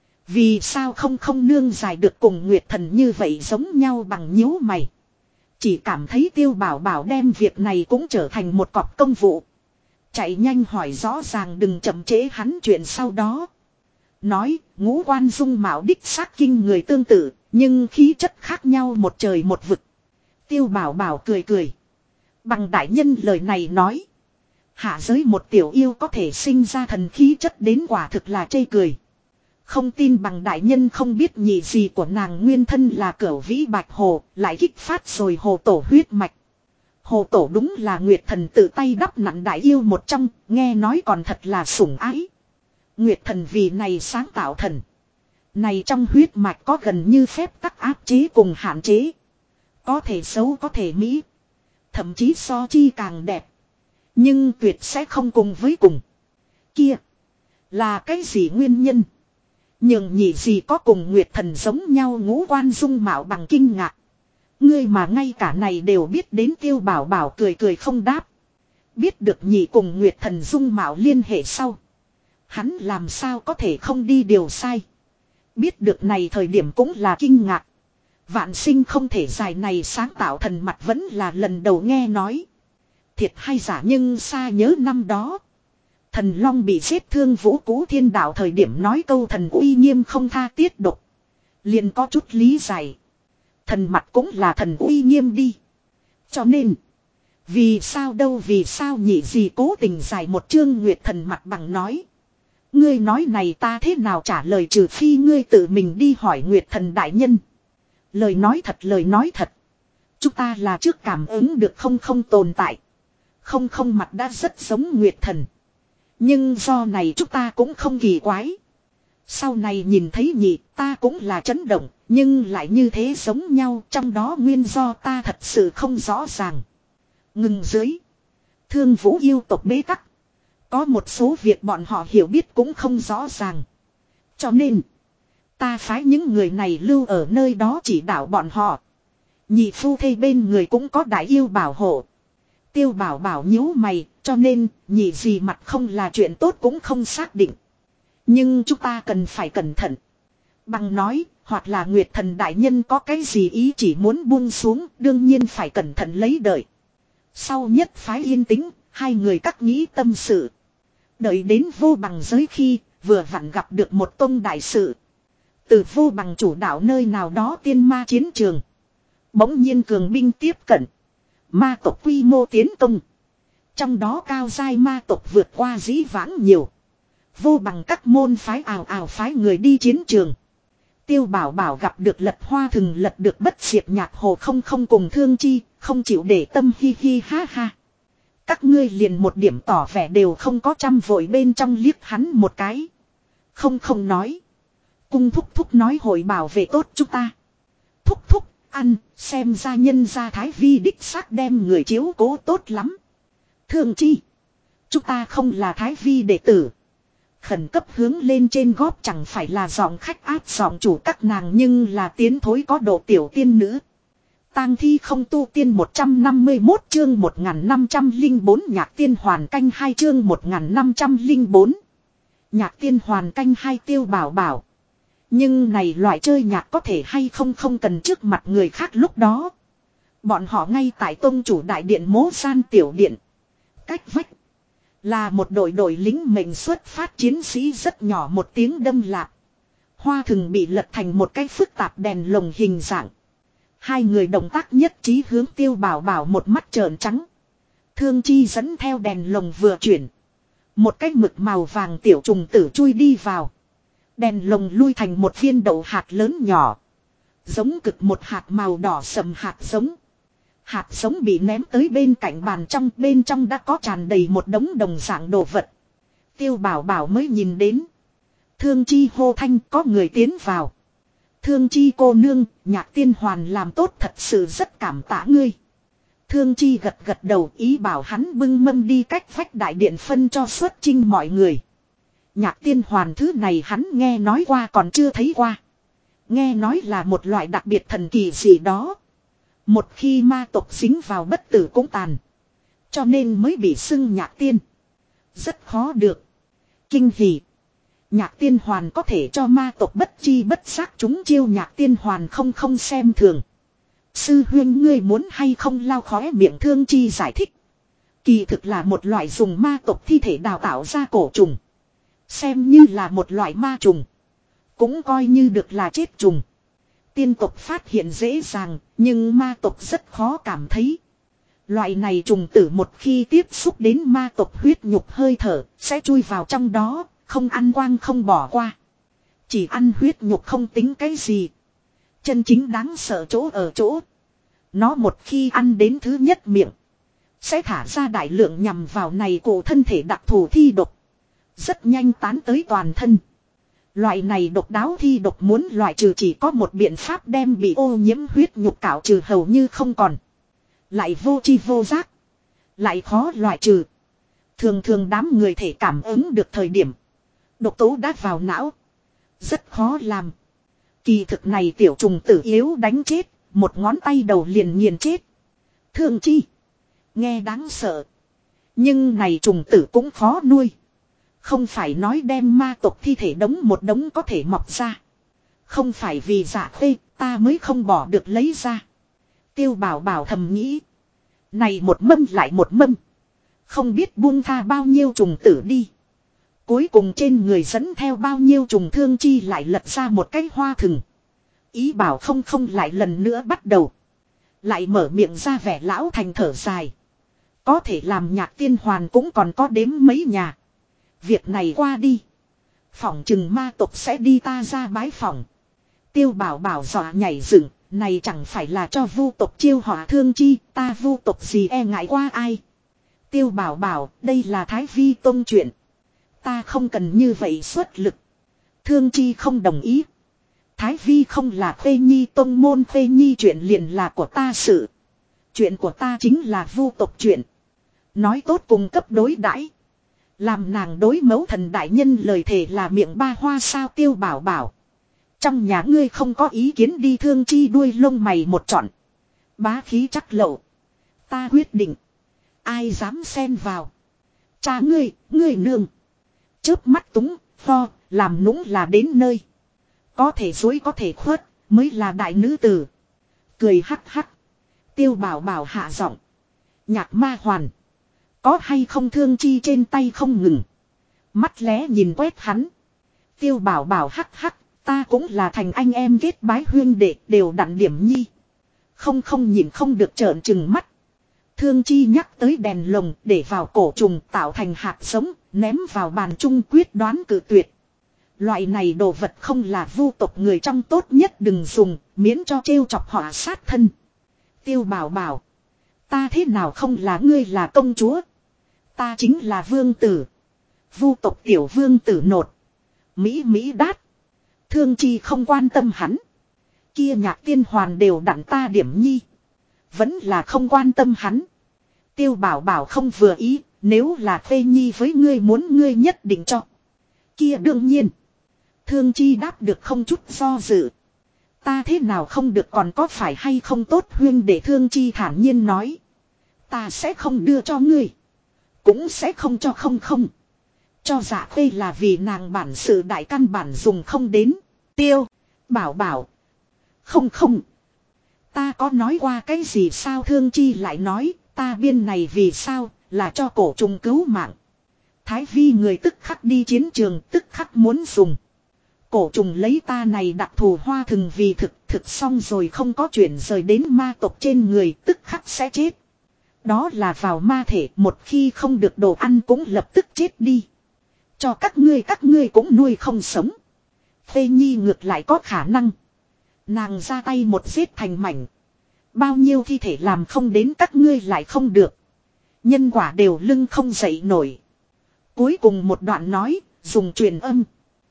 Vì sao không nương dài được cùng Nguyệt Thần như vậy giống nhau bằng nhíu mày. Chỉ cảm thấy Tiêu Bảo Bảo đem việc này cũng trở thành một cọc công vụ. Chạy nhanh hỏi rõ ràng đừng chậm trễ hắn chuyện sau đó. Nói ngũ quan dung mạo đích xác kinh người tương tự. Nhưng khí chất khác nhau một trời một vực. Tiêu Bảo Bảo cười cười. Bằng đại nhân lời này nói. Hạ giới một tiểu yêu có thể sinh ra thần khí chất đến quả thực là chê cười. Không tin bằng đại nhân không biết nhị gì của nàng nguyên thân là cửu vĩ bạch hồ. Lại kích phát rồi hồ tổ huyết mạch. Hồ tổ đúng là Nguyệt Thần tự tay đắp nặn đại yêu một trong. Nghe nói còn thật là sủng ái. Nguyệt Thần vì này sáng tạo thần. Này trong huyết mạch có gần như phép tắc áp chế cùng hạn chế. Có thể xấu có thể mỹ. Thậm chí so chi càng đẹp. Nhưng tuyệt sẽ không cùng với cùng. Kia. Là cái gì nguyên nhân? Nhưng nhị gì có cùng Nguyệt Thần giống nhau ngũ quan dung mạo bằng kinh ngạc. Ngươi mà ngay cả này đều biết đến Tiêu Bảo Bảo cười cười không đáp. Biết được nhị cùng Nguyệt Thần dung mạo liên hệ sau. Hắn làm sao có thể không đi điều sai. Biết được này thời điểm cũng là kinh ngạc. Vạn sinh không thể dài này sáng tạo thần mặt vẫn là lần đầu nghe nói. Thiệt hay giả nhưng xa nhớ năm đó. Thần Long bị giết Thương Vũ Cú Thiên Đạo thời điểm nói câu thần uy nghiêm không tha tiết độc. Liền có chút lý giải. Thần mặt cũng là thần uy nghiêm đi. Cho nên. Vì sao đâu vì sao nhị gì cố tình giải một chương Nguyệt Thần mặt bằng nói. Ngươi nói này ta thế nào trả lời trừ phi ngươi tự mình đi hỏi Nguyệt Thần đại nhân. Lời nói thật. Chúng ta là trước cảm ứng được không tồn tại. Không mặt đã rất giống Nguyệt Thần. Nhưng do này chúng ta cũng không kỳ quái. Sau này nhìn thấy nhị ta cũng là chấn động. Nhưng lại như thế giống nhau. Trong đó nguyên do ta thật sự không rõ ràng. Ngừng dưới. Thương Vũ yêu tộc bế tắc. Có một số việc bọn họ hiểu biết cũng không rõ ràng. Cho nên. Ta phái những người này lưu ở nơi đó chỉ đạo bọn họ. Nhị phu thê bên người cũng có đại yêu bảo hộ. Tiêu Bảo Bảo nhíu mày, cho nên nhị gì mặt không là chuyện tốt cũng không xác định. Nhưng chúng ta cần phải cẩn thận. Bằng nói, hoặc là Nguyệt Thần đại nhân có cái gì ý chỉ muốn buông xuống, đương nhiên phải cẩn thận lấy đợi. Sau nhất phái yên tĩnh, hai người cắt nghĩ tâm sự. Đợi đến vô bằng giới khi, vừa vặn gặp được một tông đại sự. Từ Vô Bằng chủ đạo nơi nào đó tiên ma chiến trường. Bỗng nhiên cường binh tiếp cận. Ma tộc quy mô tiến công. Trong đó cao giai ma tộc vượt qua dĩ vãng nhiều. Vô Bằng các môn phái ào ào phái người đi chiến trường. Tiêu Bảo Bảo gặp được Lật Hoa Thừng lật được Bất Diệt Nhạc Hồ không cùng Thương Chi, không chịu để tâm hi hi ha ha. Các ngươi liền một điểm tỏ vẻ đều không có, chăm vội bên trong liếc hắn một cái. Không nói. Cung thúc thúc nói hội bảo vệ tốt chúng ta. Thúc thúc, ăn, xem ra nhân gia Thái Vi đích xác đem người chiếu cố tốt lắm. Thương Chi. Chúng ta không là Thái Vi đệ tử. Khẩn cấp hướng lên trên góp chẳng phải là giọng khách áp giọng chủ các nàng, nhưng là tiến thối có độ tiểu tiên nữ. Tang thi không tu tiên 151 chương 1504 nhạc tiên hoàn canh 2 chương 1504. Nhạc tiên hoàn canh 2 Tiêu Bảo Bảo. Nhưng này loại chơi nhạc có thể hay không cần trước mặt người khác lúc đó. Bọn họ ngay tại tông chủ đại điện Mố San tiểu điện. Cách vách. Là một đội lính mệnh xuất phát chiến sĩ rất nhỏ một tiếng đâm lạp. Hoa thừng bị lật thành một cái phức tạp đèn lồng hình dạng. Hai người động tác nhất trí hướng Tiêu Bảo Bảo một mắt trợn trắng. Thương Chi dẫn theo đèn lồng vừa chuyển. Một cái mực màu vàng tiểu trùng tử chui đi vào. Đèn lồng lui thành một viên đậu hạt lớn nhỏ. Giống cực một hạt màu đỏ sầm hạt giống. Hạt giống bị ném tới bên cạnh bàn, bên trong đã có tràn đầy một đống đồng dạng đồ vật. Tiêu Bảo Bảo mới nhìn đến. Thương Chi hô thanh có người tiến vào. Thương Chi cô nương, nhạc tiên hoàn làm tốt thật sự rất cảm tạ ngươi. Thương Chi gật đầu ý bảo hắn bưng mâm đi cách vách đại điện phân cho xuất chinh mọi người. Nhạc tiên hoàn thứ này hắn nghe nói qua còn chưa thấy qua. Nghe nói là một loại đặc biệt thần kỳ gì đó. Một khi ma tộc dính vào bất tử cũng tàn. Cho nên mới bị xưng nhạc tiên. Rất khó được. Kinh hỉ. Nhạc tiên hoàn có thể cho ma tộc bất chi bất giác chúng chiêu, nhạc tiên hoàn không xem thường. Sư huynh ngươi muốn hay không lau khóe miệng. Thương Chi giải thích. Kỳ thực là một loại dùng ma tộc thi thể đào tạo ra cổ trùng. Xem như là một loại ma trùng. Cũng coi như được là chết trùng. Tiên tộc phát hiện dễ dàng, nhưng ma tộc rất khó cảm thấy. Loại này trùng tử một khi tiếp xúc đến ma tộc huyết nhục hơi thở, sẽ chui vào trong đó, không ăn quang không bỏ qua. Chỉ ăn huyết nhục không tính cái gì. Chân chính đáng sợ chỗ ở chỗ. Nó một khi ăn đến thứ nhất miệng, sẽ thả ra đại lượng nhằm vào này cổ thân thể đặc thù thi độc. Rất nhanh tán tới toàn thân. Loại này độc đáo thi độc muốn loại trừ chỉ có một biện pháp, đem bị ô nhiễm huyết nhục cạo trừ hầu như không còn. Lại vô tri vô giác. Lại khó loại trừ. Thường đám người thể cảm ứng được thời điểm. Độc tố đã vào não. Rất khó làm. Kỳ thực này tiểu trùng tử yếu đánh chết. Một ngón tay đầu liền nghiền chết. Thương Chi. Nghe đáng sợ. Nhưng này trùng tử cũng khó nuôi. Không phải nói đem ma tộc thi thể đống một đống có thể mọc ra. Không phải vì giả khê ta mới không bỏ được lấy ra. Tiêu Bảo Bảo thầm nghĩ. Này một mâm lại một mâm. Không biết buông tha bao nhiêu trùng tử đi. Cuối cùng trên người dẫn theo bao nhiêu trùng. Thương Chi lại lật ra một cái hoa thừng. Ý bảo không lại lần nữa bắt đầu. Lại mở miệng ra vẻ lão thành thở dài. Có thể làm nhạc tiên hoàn cũng còn có đếm mấy nhà. Việc này qua đi. Phỏng chừng ma tộc sẽ đi ta ra bái phỏng. Tiêu Bảo Bảo dọa nhảy dựng. Này chẳng phải là cho vu tộc chiêu họa. Thương Chi, ta vu tộc gì e ngại qua ai. Tiêu Bảo Bảo, đây là Thái Vi tông chuyện. Ta không cần như vậy xuất lực. Thương Chi không đồng ý. Thái Vi không là Khê Nhi tông môn, Khê Nhi chuyện liền là của ta sự. Chuyện của ta chính là vu tộc chuyện. Nói tốt cùng cấp đối đãi. Làm nàng đối mẫu thần đại nhân lời thề là miệng ba hoa sao. Tiêu Bảo Bảo. Trong nhà ngươi không có ý kiến đi. Thương Chi đuôi lông mày một trọn. Bá khí chắc lậu. Ta quyết định. Ai dám xen vào. Cha ngươi nương. Chớp mắt túng, pho, làm nũng là đến nơi. Có thể dối có thể khuất, mới là đại nữ tử. Cười hắc hắc. Tiêu Bảo Bảo hạ giọng. Nhạc ma hoàn. Có hay không. Thương Chi trên tay không ngừng. Mắt lé nhìn quét hắn. Tiêu Bảo Bảo hắc hắc. Ta cũng là thành anh em kết bái huyên đệ đều đặn điểm nhi. Không nhìn không được trợn trừng mắt. Thương Chi nhắc tới đèn lồng để vào cổ trùng tạo thành hạt giống, ném vào bàn chung quyết đoán cự tuyệt. Loại này đồ vật không là vu tộc người trong tốt nhất đừng dùng, miễn cho trêu chọc họa sát thân. Tiêu Bảo bảo. Ta thế nào không là ngươi là công chúa. Ta chính là vương tử. Vu tộc tiểu vương tử nột. Mỹ đát. Thương Chi không quan tâm hắn. Kia nhạc tiên hoàn đều đặn ta điểm nhi. Vẫn là không quan tâm hắn. Tiêu Bảo bảo không vừa ý. Nếu là phê nhi với ngươi muốn ngươi nhất định cho. Kia đương nhiên. Thương Chi đáp được không chút do dự. Ta thế nào không được còn có phải hay không tốt huyên để Thương Chi thản nhiên nói. Ta sẽ không đưa cho ngươi. Cũng sẽ không cho không. Cho dạ phê là vì nàng bản sự đại căn bản dùng không đến. Tiêu. Bảo bảo. Không. Ta có nói qua cái gì sao Thương Chi lại nói. Ta biên này vì sao là cho cổ trùng cứu mạng. Thái vi người tức khắc đi chiến trường tức khắc muốn dùng. Cổ trùng lấy ta này đặc thù hoa thừng vì thực xong rồi không có chuyển rời đến ma tộc trên người tức khắc sẽ chết. Đó là vào ma thể một khi không được đồ ăn cũng lập tức chết đi. Cho các ngươi cũng nuôi không sống. Phê Nhi ngược lại có khả năng. Nàng ra tay một giết thành mảnh. Bao nhiêu thi thể làm không đến các ngươi lại không được. Nhân quả đều lưng không dậy nổi. Cuối cùng một đoạn nói, dùng truyền âm.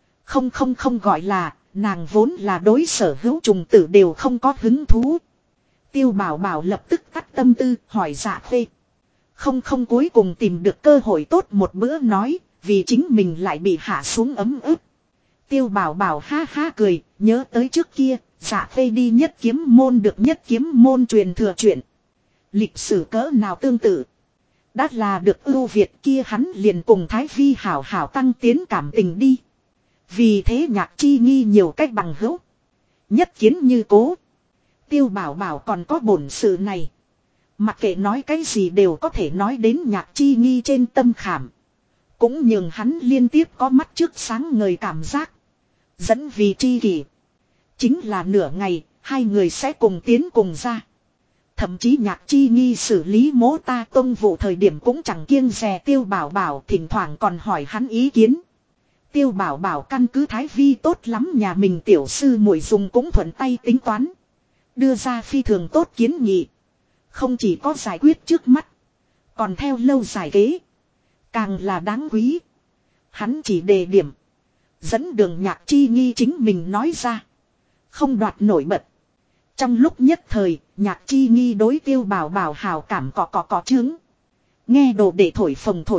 Không gọi là, nàng vốn là đối sở hữu trùng tử đều không có hứng thú. Tiêu Bảo bảo lập tức tắt tâm tư, hỏi Dạ Phê. Không cuối cùng tìm được cơ hội tốt một bữa nói, vì chính mình lại bị hạ xuống ấm ức. Tiêu Bảo bảo ha cười, nhớ tới trước kia, Dạ Phê đi nhất kiếm môn được nhất kiếm môn truyền thừa chuyện. Lịch sử cỡ nào tương tự. Đã là được ưu việt kia hắn liền cùng Thái Vi hảo hảo tăng tiến cảm tình đi. Vì thế Nhạc Chi Nghi nhiều cách bằng hữu. Nhất kiến như cố. Tiêu Bảo bảo còn có bổn sự này. Mặc kệ nói cái gì đều có thể nói đến Nhạc Chi Nghi trên tâm khảm. Cũng nhường hắn liên tiếp có mắt trước sáng ngời cảm giác. Dẫn vì tri kỷ. Chính là nửa ngày, hai người sẽ cùng tiến cùng ra. Thậm chí Nhạc Chi Nghi xử lý mố ta tông vụ thời điểm cũng chẳng kiêng dè Tiêu Bảo bảo, thỉnh thoảng còn hỏi hắn ý kiến. Tiêu Bảo bảo căn cứ Thái Vi tốt lắm nhà mình tiểu sư muội dùng cũng thuận tay tính toán. Đưa ra phi thường tốt kiến nghị. Không chỉ có giải quyết trước mắt. Còn theo lâu dài kế. Càng là đáng quý. Hắn chỉ đề điểm. Dẫn đường Nhạc Chi Nghi chính mình nói ra. Không đoạt nổi bật. Trong lúc nhất thời, Nhạc Chi Nghi đối Tiêu Bảo bảo hào cảm có chướng. Nghe đồ để thổi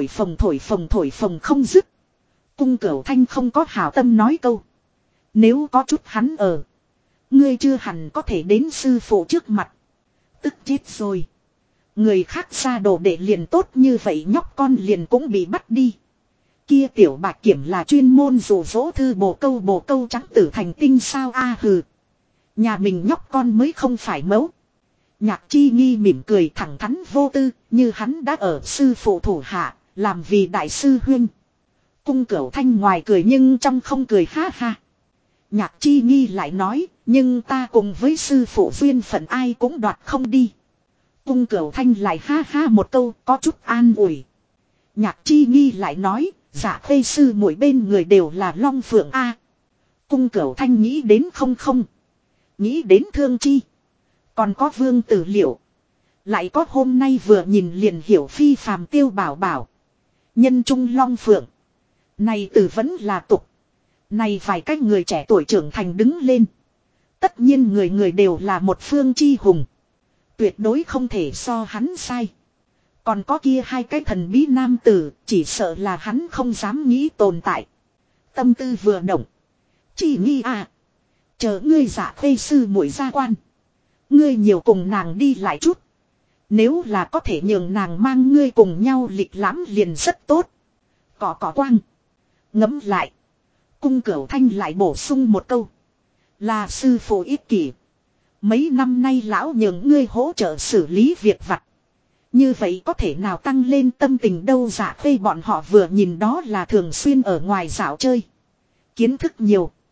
phồng không dứt. Cung Cửu Thanh không có hảo tâm nói câu. Nếu có chút hắn ở. Ngươi chưa hẳn có thể đến sư phụ trước mặt. Tức chết rồi. Người khác ra đồ để liền tốt như vậy nhóc con liền cũng bị bắt đi. Kia tiểu Bạch Kiểm là chuyên môn dụ dỗ thư bồ câu trắng tử thành tinh sao a hừ. Nhà mình nhóc con mới không phải mẫu. Nhạc Chi Nghi mỉm cười thẳng thắn vô tư, như hắn đã ở sư phụ thủ hạ, làm vì đại sư huynh. Cung Cửu Thanh ngoài cười nhưng trong không cười ha ha. Nhạc Chi Nghi lại nói, nhưng ta cùng với sư phụ duyên phận ai cũng đoạt không đi. Cung Cửu Thanh lại ha ha một câu có chút an ủi. Nhạc Chi Nghi lại nói, Dạ Phê sư mỗi bên người đều là Long Phượng a. Cung Cửu Thanh nghĩ đến không. Nghĩ đến Thương Chi. Còn có Vương Tử Liệu. Lại có hôm nay vừa nhìn liền hiểu phi phàm Tiêu Bảo bảo. Nhân trung Long Phượng. Này từ vẫn là tục. Này vài cách người trẻ tuổi trưởng thành đứng lên. Tất nhiên người đều là một phương chi hùng. Tuyệt đối không thể so hắn sai. Còn có kia hai cái thần bí nam tử, chỉ sợ là hắn không dám nghĩ tồn tại. Tâm tư vừa động. Chỉ Nghi à. Chờ ngươi Dạ Phê sư muội gia quan. Ngươi nhiều cùng nàng đi lại chút. Nếu là có thể nhường nàng mang ngươi cùng nhau lịch lãm liền rất tốt. Cỏ quang. Ngẫm lại. Cung Cửu Thanh lại bổ sung một câu. Là sư phụ ích kỷ. Mấy năm nay lão nhường ngươi hỗ trợ xử lý việc vặt. Như vậy có thể nào tăng lên tâm tình đâu Dạ Phê bọn họ vừa nhìn đó là thường xuyên ở ngoài dạo chơi. Kiến thức nhiều.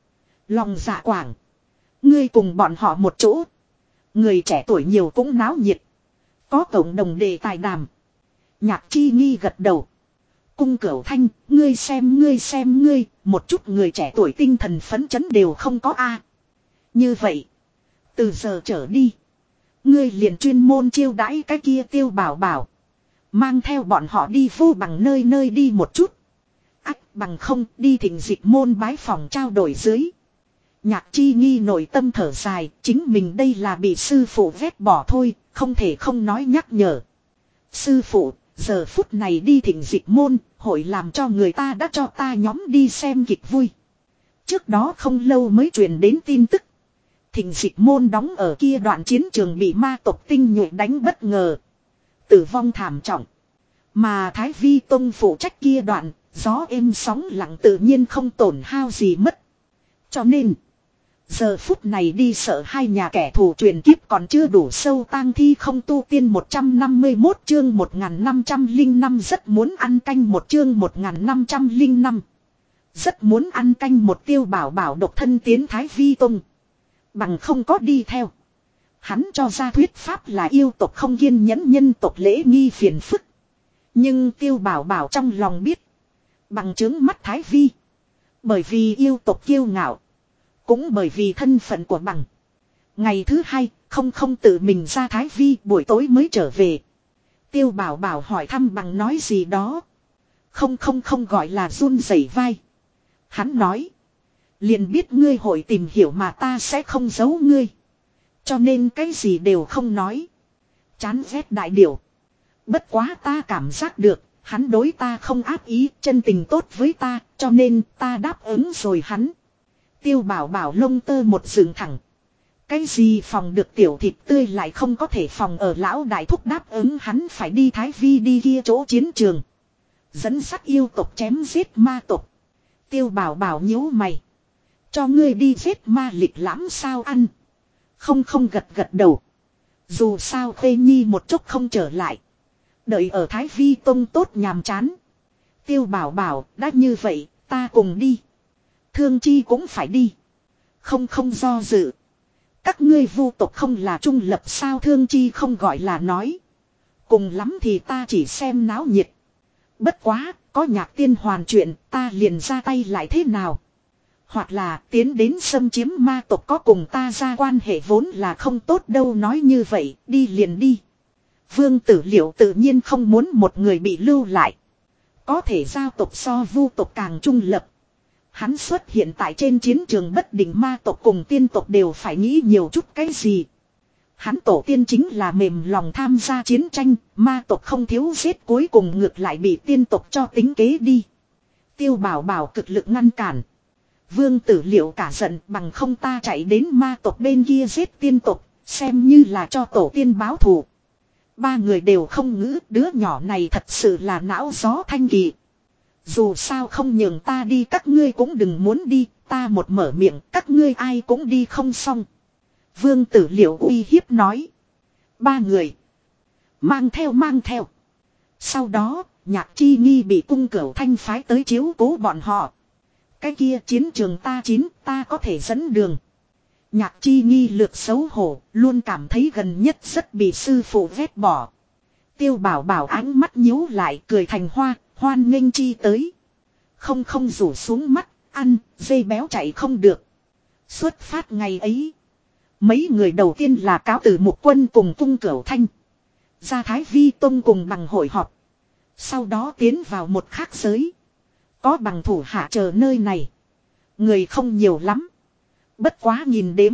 Lòng dạ quảng. Ngươi cùng bọn họ một chỗ. Người trẻ tuổi nhiều cũng náo nhiệt. Có cộng đồng đề tài đàm. Nhạc Chi Nghi gật đầu. Cung Cửu Thanh, ngươi xem ngươi, một chút người trẻ tuổi tinh thần phấn chấn đều không có a. Như vậy, từ giờ trở đi, ngươi liền chuyên môn chiêu đãi cái kia Tiêu Bảo Bảo. Mang theo bọn họ đi vô bằng nơi nơi đi một chút. Ách bằng không đi Thịnh Dịch môn bái phòng trao đổi dưới. Nhạc Chi Nghi nội tâm thở dài, chính mình đây là bị sư phụ vét bỏ thôi, không thể không nói nhắc nhở. Sư phụ, giờ phút này đi Thịnh Dịch môn, hội làm cho người ta đã cho ta nhóm đi xem kịch vui. Trước đó không lâu mới truyền đến tin tức. Thịnh Dịch môn đóng ở kia đoạn chiến trường bị ma tộc tinh nhuệ đánh bất ngờ. Tử vong thảm trọng. Mà Thái Vi Tông phụ trách kia đoạn, gió êm sóng lặng tự nhiên không tổn hao gì mất. Cho nên, giờ phút này đi sợ hai nhà kẻ thù truyền kiếp còn chưa đủ sâu tang thi không tu tiên 151 chương 1505 rất muốn ăn canh một chương 1505. Rất muốn ăn canh một Tiêu Bảo Bảo độc thân tiến Thái Vi Tông. Bằng không có đi theo. Hắn cho ra thuyết pháp là yêu tộc không kiên nhẫn nhân tộc lễ nghi phiền phức. Nhưng Tiêu Bảo Bảo trong lòng biết. Bằng chứng mắt Thái Vi. Bởi vì yêu tộc kiêu ngạo. Cũng bởi vì thân phận của bằng. Ngày thứ hai, không tự mình ra Thái Vi buổi tối mới trở về. Tiêu Bảo Bảo hỏi thăm bằng nói gì đó. Không gọi là run rẩy vai. Hắn nói. Liền biết ngươi hội tìm hiểu mà ta sẽ không giấu ngươi. Cho nên cái gì đều không nói. Chán ghét đại điều. Bất quá ta cảm giác được, hắn đối ta không ác ý, chân tình tốt với ta, cho nên ta đáp ứng rồi hắn. Tiêu Bảo Bảo lông tơ một dựng thẳng. Cái gì phòng được tiểu thịt tươi lại không có thể phòng ở lão đại thúc đáp ứng hắn phải đi Thái Vi đi kia chỗ chiến trường. Dẫn sắt yêu tộc chém giết ma tộc. Tiêu Bảo Bảo nhíu mày. Cho ngươi đi giết ma lịch lãm sao ăn. Không gật đầu. Dù sao Khê Nhi một chút không trở lại. Đợi ở Thái Vi Tông tốt nhàm chán. Tiêu Bảo Bảo đã như vậy ta cùng đi. Thương Chi cũng phải đi. Không do dự. Các ngươi vu tộc không là trung lập sao Thương Chi không gọi là nói. Cùng lắm thì ta chỉ xem náo nhiệt. Bất quá, có Nhạc Tiên Hoàn chuyện ta liền ra tay lại thế nào. Hoặc là tiến đến xâm chiếm ma tộc có cùng ta ra quan hệ vốn là không tốt đâu nói như vậy, đi liền đi. Vương Tử Liệu tự nhiên không muốn một người bị lưu lại. Có thể giao tộc so vu tộc càng trung lập. Hắn xuất hiện tại trên chiến trường bất định ma tộc cùng tiên tộc đều phải nghĩ nhiều chút cái gì. Hắn tổ tiên chính là mềm lòng tham gia chiến tranh, ma tộc không thiếu giết cuối cùng ngược lại bị tiên tộc cho tính kế đi. Tiêu Bảo Bảo cực lực ngăn cản. Vương Tử Liệu cả giận bằng không ta chạy đến ma tộc bên kia giết tiên tộc, xem như là cho tổ tiên báo thù. Ba người đều không ngữ, đứa nhỏ này thật sự là não gió thanh kỳ. Dù sao không nhường ta đi các ngươi cũng đừng muốn đi, ta một mở miệng các ngươi ai cũng đi không xong. Vương Tử Liệu uy hiếp nói. Ba người. Mang theo. Sau đó, Nhạc Chi Nghi bị Cung Cửu Thanh phái tới chiếu cố bọn họ. Cái kia chiến trường ta có thể dẫn đường. Nhạc Chi Nghi lược xấu hổ, luôn cảm thấy gần nhất rất bị sư phụ ghét bỏ. Tiêu Bảo Bảo ánh mắt nhíu lại cười thành hoa, hoan nghênh chi tới. Không rủ xuống mắt, ăn, dây béo chạy không được. Xuất phát ngày ấy. Mấy người đầu tiên là cáo từ Mục Quân cùng Cung Cửu Thanh. Ra Thái Vi Tông cùng bằng hội họp. Sau đó tiến vào một khác giới. Có bằng thủ hạ chờ nơi này. Người không nhiều lắm. Bất quá nhìn đếm.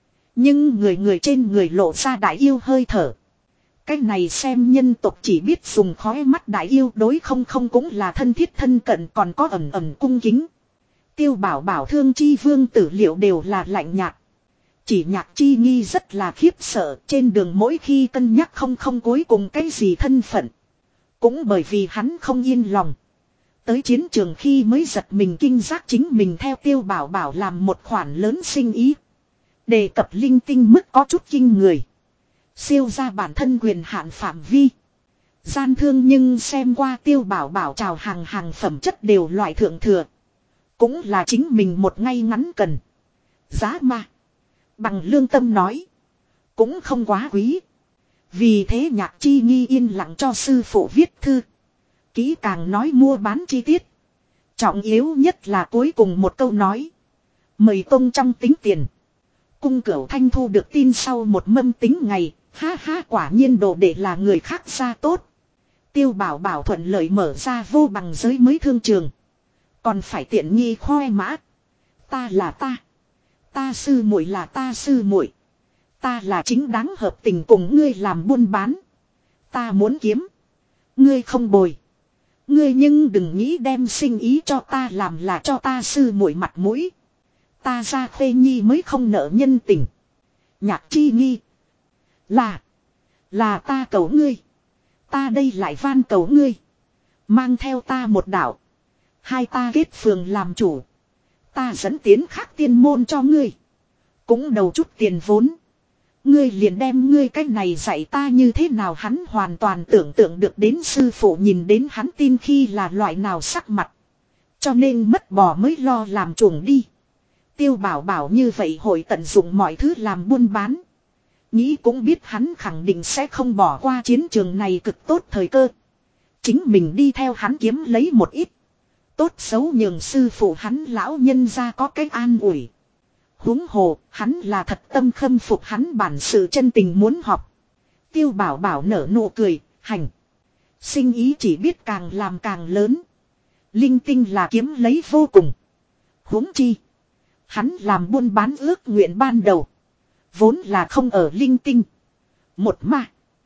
Nhưng người trên người lộ ra đại yêu hơi thở. Cái này xem nhân tộc chỉ biết dùng khói mắt đại yêu đối không cũng là thân thiết thân cận còn có ẩn cung kính. Tiêu Bảo Bảo Thương Chi Vương Tử Liệu đều là lạnh nhạt. Chỉ Nhạc Chi Nghi rất là khiếp sợ trên đường mỗi khi cân nhắc không cuối cùng cái gì thân phận. Cũng bởi vì hắn không yên lòng. Tới chiến trường khi mới giật mình kinh giác chính mình theo Tiêu Bảo Bảo làm một khoản lớn sinh ý. Đề cập linh tinh mức có chút kinh người. Siêu ra bản thân quyền hạn phạm vi. Gian thương nhưng xem qua Tiêu Bảo Bảo chào hàng phẩm chất đều loại thượng thừa. Cũng là chính mình một ngay ngắn cần. Giá ma. Bằng lương tâm nói. Cũng không quá quý. Vì thế Nhạc Chi Nghi yên lặng cho sư phụ viết thư. Kỹ càng nói mua bán chi tiết. Trọng yếu nhất là cuối cùng một câu nói. Mời tông trong tính tiền. Cung Cửu Thanh thu được tin sau một mâm tính ngày. Ha ha, quả nhiên đồ đệ là người khác ra tốt. Tiêu Bảo Bảo thuận lợi mở ra vô bằng giới mới thương trường. Còn phải tiện nghi khoe mã. Ta là ta. Ta sư muội là ta sư muội. Ta là chính đáng hợp tình cùng ngươi làm buôn bán. Ta muốn kiếm. Ngươi không bồi. Ngươi nhưng đừng nghĩ đem sinh ý cho ta làm là cho ta sư muội mặt mũi. Ta ra Khê Nhi mới không nợ nhân tình. Nhạc Chi Nghi. Là ta cầu ngươi. Ta đây lại van cầu ngươi. Mang theo ta một đạo. Hai ta kết phường làm chủ. Ta dẫn tiến khác tiên môn cho ngươi. Cũng đầu chút tiền vốn. Ngươi liền đem ngươi cách này dạy ta như thế nào, hắn hoàn toàn tưởng tượng được đến sư phụ nhìn đến hắn tin khi là loại nào sắc mặt. Cho nên mất bò mới lo làm chuồng đi. Tiêu Bảo Bảo như vậy hội tận dụng mọi thứ làm buôn bán. Nghĩ cũng biết hắn khẳng định sẽ không bỏ qua chiến trường này cực tốt thời cơ. Chính mình đi theo hắn kiếm lấy một ít. Tốt xấu nhường sư phụ hắn lão nhân ra có cái an ủi. Huống hồ, hắn là thật tâm khâm phục hắn bản sự chân tình muốn học. Tiêu Bảo Bảo nở nụ cười, hành. Sinh ý chỉ biết càng làm càng lớn. Linh tinh là kiếm lấy vô cùng. Huống chi. Hắn làm buôn bán ước nguyện ban đầu. Vốn là không ở linh tinh. Một mà.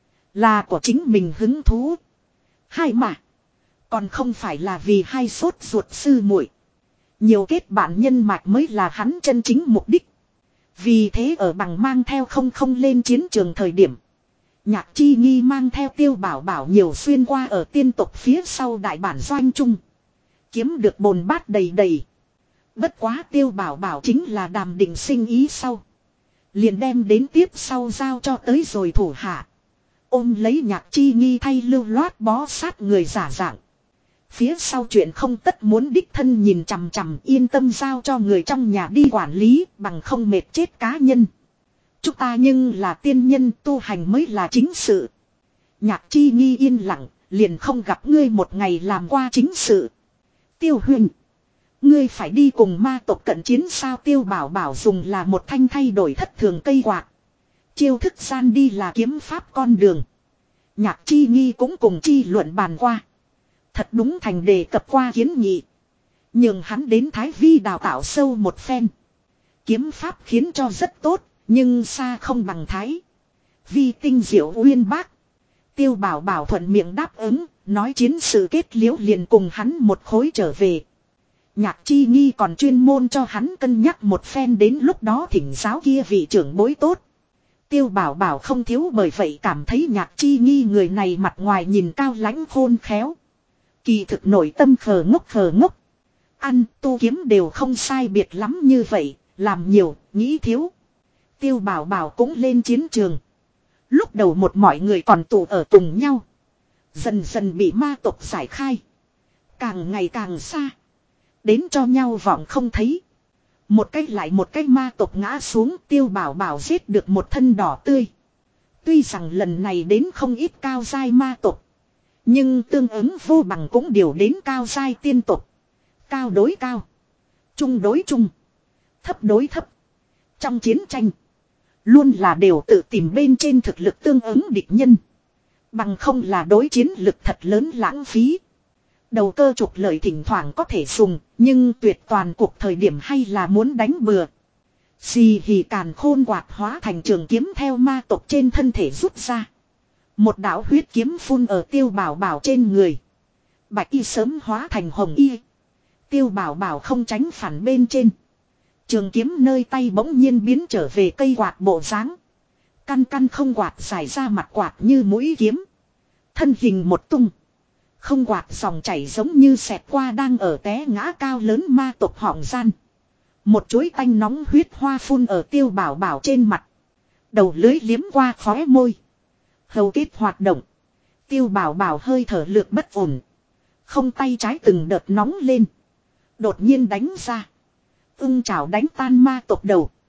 Là của chính mình hứng thú. Hai mà. Còn không phải là vì hai sốt ruột sư muội. Nhiều kết bạn nhân mạch mới là hắn chân chính mục đích. Vì thế ở bằng mang theo không lên chiến trường thời điểm. Nhạc Chi Nghi mang theo Tiêu Bảo Bảo nhiều xuyên qua ở tiên tộc phía sau đại bản doanh trung. Kiếm được bồn bát đầy đầy. Bất quá Tiêu Bảo Bảo chính là đàm định sinh ý sau. Liền đem đến tiếp sau giao cho tới rồi thủ hạ. Ôm lấy Nhạc Chi Nghi thay lưu loát bó sát người giả dạng. Phía sau chuyện không tất muốn đích thân nhìn chằm chằm, yên tâm giao cho người trong nhà đi quản lý, bằng không mệt chết cá nhân. Chúng ta nhưng là tiên nhân, tu hành mới là chính sự. Nhạc Chi Nghi yên lặng, liền không gặp ngươi một ngày làm qua chính sự. Tiêu Huynh, ngươi phải đi cùng ma tộc cận chiến sao? Tiêu Bảo Bảo dùng là một thanh thay đổi thất thường cây quạt. Chiêu thức gian đi là kiếm pháp con đường. Nhạc Chi Nghi cũng cùng chi luận bàn qua. Thật đúng thành đề cập qua kiến nghị. Nhưng hắn đến Thái Vi đào tạo sâu một phen. Kiếm pháp khiến cho rất tốt, nhưng xa không bằng Thái Vi tinh diệu uyên bác. Tiêu Bảo Bảo thuận miệng đáp ứng, nói chiến sự kết liễu liền cùng hắn một khối trở về. Nhạc Chi Nghi còn chuyên môn cho hắn cân nhắc một phen, đến lúc đó thỉnh giáo kia vị trưởng bối tốt. Tiêu Bảo Bảo không thiếu bởi vậy cảm thấy Nhạc Chi Nghi người này mặt ngoài nhìn cao lãnh khôn khéo. Kỳ thực nội tâm khờ ngốc. Ăn tu kiếm đều không sai biệt lắm như vậy, làm nhiều, nghĩ thiếu. Tiêu Bảo Bảo cũng lên chiến trường. Lúc đầu một mọi người còn tụ ở cùng nhau. Dần dần bị ma tộc giải khai. Càng ngày càng xa. Đến cho nhau vọng không thấy. Một cách lại một cách ma tộc ngã xuống, Tiêu Bảo Bảo giết được một thân đỏ tươi. Tuy rằng lần này đến không ít cao giai ma tộc. Nhưng tương ứng vô bằng cũng đều đến cao giai tiên tộc. Cao đối cao. Trung đối trung. Thấp đối thấp. Trong chiến tranh. Luôn là đều tự tìm bên trên thực lực tương ứng địch nhân. Bằng không là đối chiến lực thật lớn lãng phí. Đầu cơ trục lợi thỉnh thoảng có thể dùng. Nhưng tuyệt toàn cuộc thời điểm hay là muốn đánh bừa. Xì hì càn khôn quạt hóa thành trường kiếm theo ma tộc trên thân thể rút ra. Một đạo huyết kiếm phun ở Tiêu Bảo Bảo trên người. Bạch y sớm hóa thành hồng y. Tiêu Bảo Bảo không tránh phản bên trên. Trường kiếm nơi tay bỗng nhiên biến trở về cây quạt bộ dáng. Căn căn không quạt dài ra mặt quạt như mũi kiếm. Thân hình một tung. Không quạt dòng chảy giống như xẹt qua đang ở té ngã cao lớn ma tộc họng gian. Một chuỗi tanh nóng huyết hoa phun ở Tiêu Bảo Bảo trên mặt. Đầu lưới liếm qua khóe môi. Hầu kết hoạt động. Tiêu Bảo Bảo hơi thở lược bất ổn. Không tay trái từng đợt nóng lên. Đột nhiên đánh ra. Ưng chảo đánh tan ma tộc đầu.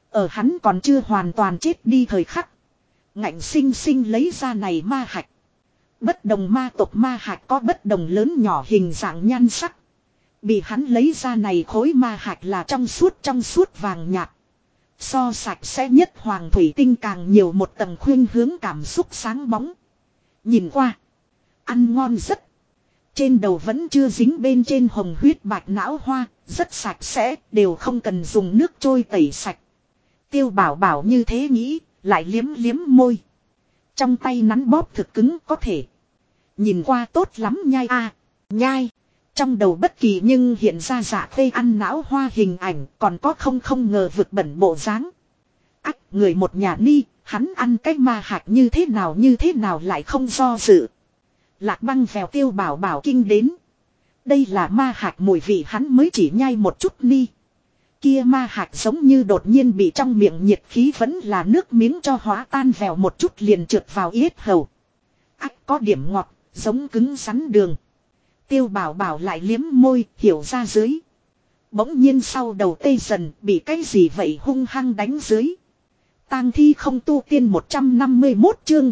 Ở hắn còn chưa hoàn toàn chết đi thời khắc. Ngạnh sinh sinh lấy ra này ma hạch. Bất đồng ma tộc ma hạch có bất đồng lớn nhỏ hình dạng nhan sắc. Bị hắn lấy ra này khối ma hạch là trong suốt vàng nhạt. So sạch sẽ nhất hoàng thủy tinh càng nhiều một tầng khuyên hướng cảm xúc sáng bóng. Nhìn qua. Ăn ngon rất. Trên đầu vẫn chưa dính bên trên hồng huyết bạch não hoa. Rất sạch sẽ. Đều không cần dùng nước trôi tẩy sạch. Tiêu bảo bảo như thế nghĩ. Lại liếm liếm môi. Trong tay nắn bóp thực cứng có thể. Nhìn qua tốt lắm nhai à. Nhai. Trong đầu bất kỳ nhưng hiện ra dạ phê ăn não hoa hình ảnh còn có không ngờ vực bẩn bộ dáng. Ách người một nhà ni, hắn ăn cái ma hạt như thế nào lại không do dự. Lạc Băng vèo Tiêu bảo bảo kinh đến. Đây là ma hạt mùi vị hắn mới chỉ nhai một chút ni. Kia ma hạt giống như đột nhiên bị trong miệng nhiệt khí vẫn là nước miếng cho hóa tan vèo một chút liền trượt vào yết hầu. Ách có điểm ngọt, giống cứng rắn đường. Tiêu bảo bảo lại liếm môi, hiểu ra dưới. Bỗng nhiên sau đầu tê dần, bị cái gì vậy hung hăng đánh dưới. Tang thi không tu tiên 151 chương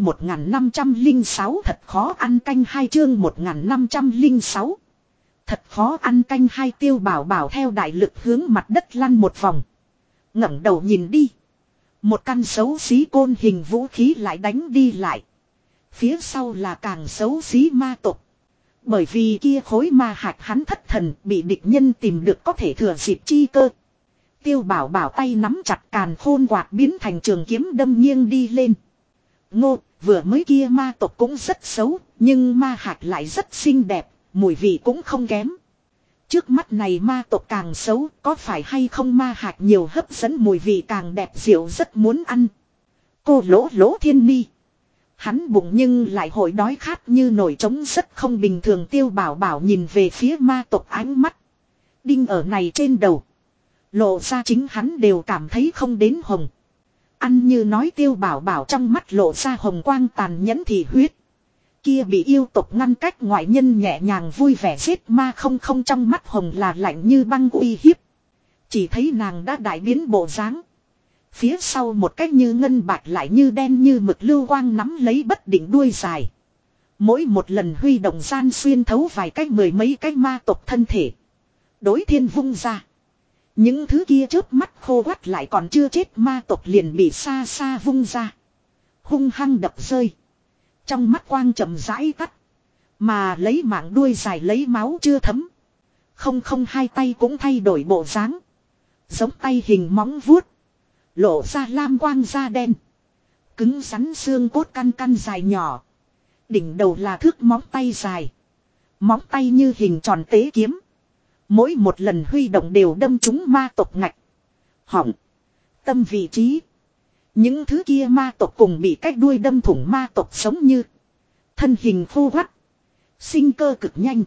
1506 thật khó ăn canh 2 chương 1506. Thật khó ăn canh 2 Tiêu bảo bảo theo đại lực hướng mặt đất lăn một vòng. Ngẩng đầu nhìn đi. Một căn xấu xí côn hình vũ khí lại đánh đi lại. Phía sau là càng xấu xí ma tộc. Bởi vì kia khối ma hạt hắn thất thần bị địch nhân tìm được có thể thừa dịp chi cơ. Tiêu bảo bảo tay nắm chặt càn khôn quạt biến thành trường kiếm đâm nghiêng đi lên. Ngô, vừa mới kia ma tộc cũng rất xấu, nhưng ma hạt lại rất xinh đẹp, mùi vị cũng không kém. Trước mắt này ma tộc càng xấu, có phải hay không ma hạt nhiều hấp dẫn mùi vị càng đẹp rượu rất muốn ăn. Cô lỗ thiên ni. Hắn bụng nhưng lại hội đói khát như nổi trống rất không bình thường Tiêu bảo bảo nhìn về phía ma tộc ánh mắt. Đinh ở này trên đầu. Lộ ra chính hắn đều cảm thấy không đến hồng. Ăn như nói Tiêu bảo bảo trong mắt lộ ra hồng quang tàn nhẫn thì huyết. Kia bị yêu tộc ngăn cách ngoại nhân nhẹ nhàng vui vẻ giết ma không trong mắt hồng là lạnh như băng uy hiếp. Chỉ thấy nàng đã đại biến bộ dáng. Phía sau một cách như ngân bạch lại như đen như mực lưu quang nắm lấy bất định đuôi dài. Mỗi một lần huy động gian xuyên thấu vài cách mười mấy cái ma tộc thân thể. Đối thiên vung ra. Những thứ kia chớp mắt khô quắt lại còn chưa chết ma tộc liền bị xa xa vung ra. Hung hăng đập rơi. Trong mắt quang chậm rãi tắt. Mà lấy mạng đuôi dài lấy máu chưa thấm. Không hai tay cũng thay đổi bộ dáng. Giống tay hình móng vuốt. Lộ ra lam quang da đen. Cứng rắn xương cốt căn dài nhỏ. Đỉnh đầu là thước móng tay dài. Móng tay như hình tròn tế kiếm. Mỗi một lần huy động đều đâm trúng ma tộc ngạch. Họng. Tâm vị trí. Những thứ kia ma tộc cùng bị cách đuôi đâm thủng ma tộc sống như. Thân hình khô quắt. Sinh cơ cực nhanh.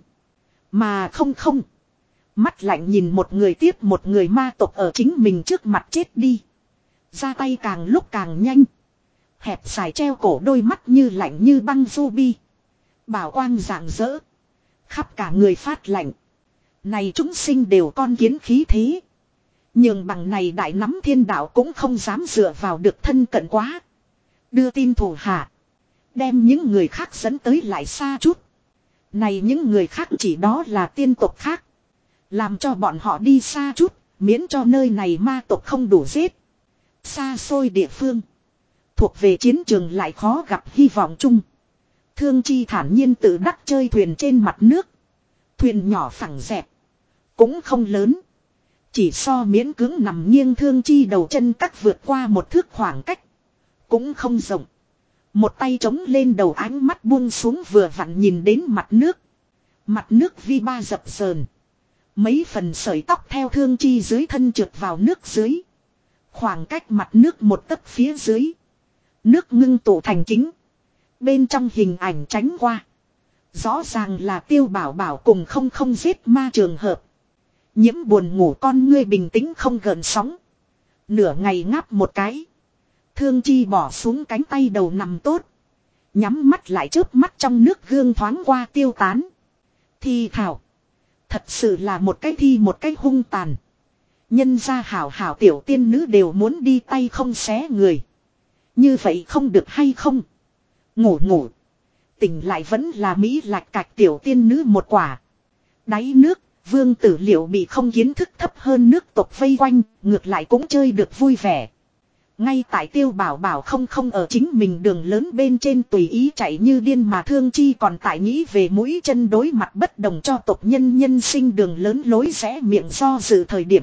Mà không. Mắt lạnh nhìn một người tiếp một người ma tộc ở chính mình trước mặt chết đi. Ra tay càng lúc càng nhanh. Hẹp dài treo cổ đôi mắt như lạnh như băng ruby. Bảo quang rạng rỡ. Khắp cả người phát lạnh. Này chúng sinh đều con kiến khí thế. Nhưng bằng này đại nắm thiên đạo cũng không dám dựa vào được thân cận quá. Đưa tin thủ hạ. Đem những người khác dẫn tới lại xa chút. Này những người khác chỉ đó là tiên tộc khác. Làm cho bọn họ đi xa chút. Miễn cho nơi này ma tộc không đủ giết. Xa xôi địa phương. Thuộc về chiến trường lại khó gặp hy vọng chung. Thương Chi thản nhiên tự đắc chơi thuyền trên mặt nước. Thuyền nhỏ phẳng dẹp. Cũng không lớn. Chỉ so miễn cưỡng nằm nghiêng Thương Chi đầu chân cắt vượt qua một thước khoảng cách. Cũng không rộng. Một tay trống lên đầu ánh mắt buông xuống vừa vặn nhìn đến mặt nước. Mặt nước vi ba dập dờn. Mấy phần sợi tóc theo Thương Chi dưới thân trượt vào nước dưới. Khoảng cách mặt nước một tấc phía dưới. Nước ngưng tụ thành kính. Bên trong hình ảnh tránh qua. Rõ ràng là Tiêu bảo bảo cùng không giết ma trường hợp. Nhiễm buồn ngủ con ngươi bình tĩnh không gợn sóng. Nửa ngày ngáp một cái. Thương Chi bỏ xuống cánh tay đầu nằm tốt. Nhắm mắt lại chớp mắt trong nước gương thoáng qua tiêu tán. Thi thảo. Thật sự là một cái thi một cái hung tàn. Nhân gia hảo hảo tiểu tiên nữ đều muốn đi tay không xé người. Như vậy không được hay không? Ngủ ngủ. Tỉnh lại vẫn là Mỹ lạch cạch tiểu tiên nữ một quả. Đáy nước, vương tử liệu bị không kiến thức thấp hơn nước tộc vây quanh, ngược lại cũng chơi được vui vẻ. Ngay tại Tiêu Bảo Bảo không ở chính mình đường lớn bên trên tùy ý chạy như điên mà Thương Chi còn tại nghĩ về mũi chân đối mặt bất đồng cho tộc nhân nhân sinh đường lớn lối rẽ miệng do dự thời điểm.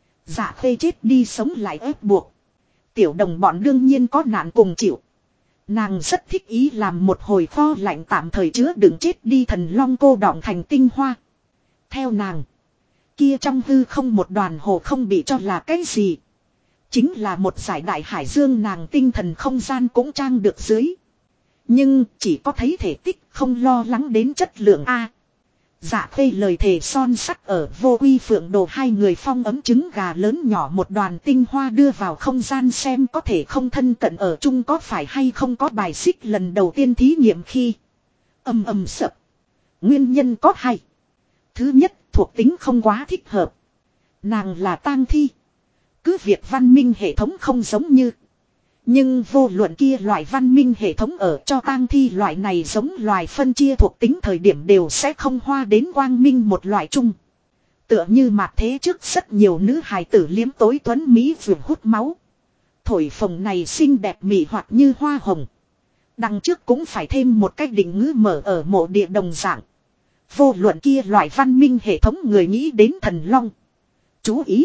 Dạ Khê chết đi sống lại ép buộc. Tiểu đồng bọn đương nhiên có nạn cùng chịu. Nàng rất thích ý làm một hồi kho lạnh tạm thời chứa đựng chết đi thần long cô đọng thành tinh hoa. Theo nàng, kia trong hư không một đoàn hồ không bị cho là cái gì. Chính là một giải đại hải dương nàng tinh thần không gian cũng trang được dưới. Nhưng chỉ có thấy thể tích không lo lắng đến chất lượng A. Dạ Khê lời thề son sắt ở Vô Uy Phượng Đồ hai người phong ấm trứng gà lớn nhỏ một đoàn tinh hoa đưa vào không gian xem có thể không thân cận ở chung có phải hay không có bài xích lần đầu tiên thí nghiệm khi. Ầm ầm sập. Nguyên nhân có hai. Thứ nhất thuộc tính không quá thích hợp. Nàng là tang thi. Cứ việc văn minh hệ thống không giống như. Nhưng vô luận kia loại văn minh hệ thống ở cho tang thi loại này giống loài phân chia thuộc tính thời điểm đều sẽ không hoa đến quang minh một loại chung. Tựa như mặt thế trước rất nhiều nữ hài tử liếm tối tuấn Mỹ vừa hút máu. Thổi phồng này xinh đẹp mị hoặc như hoa hồng. Đằng trước cũng phải thêm một cách định ngữ mở ở mộ địa đồng dạng. Vô luận kia loại văn minh hệ thống người nghĩ đến thần long. Chú ý.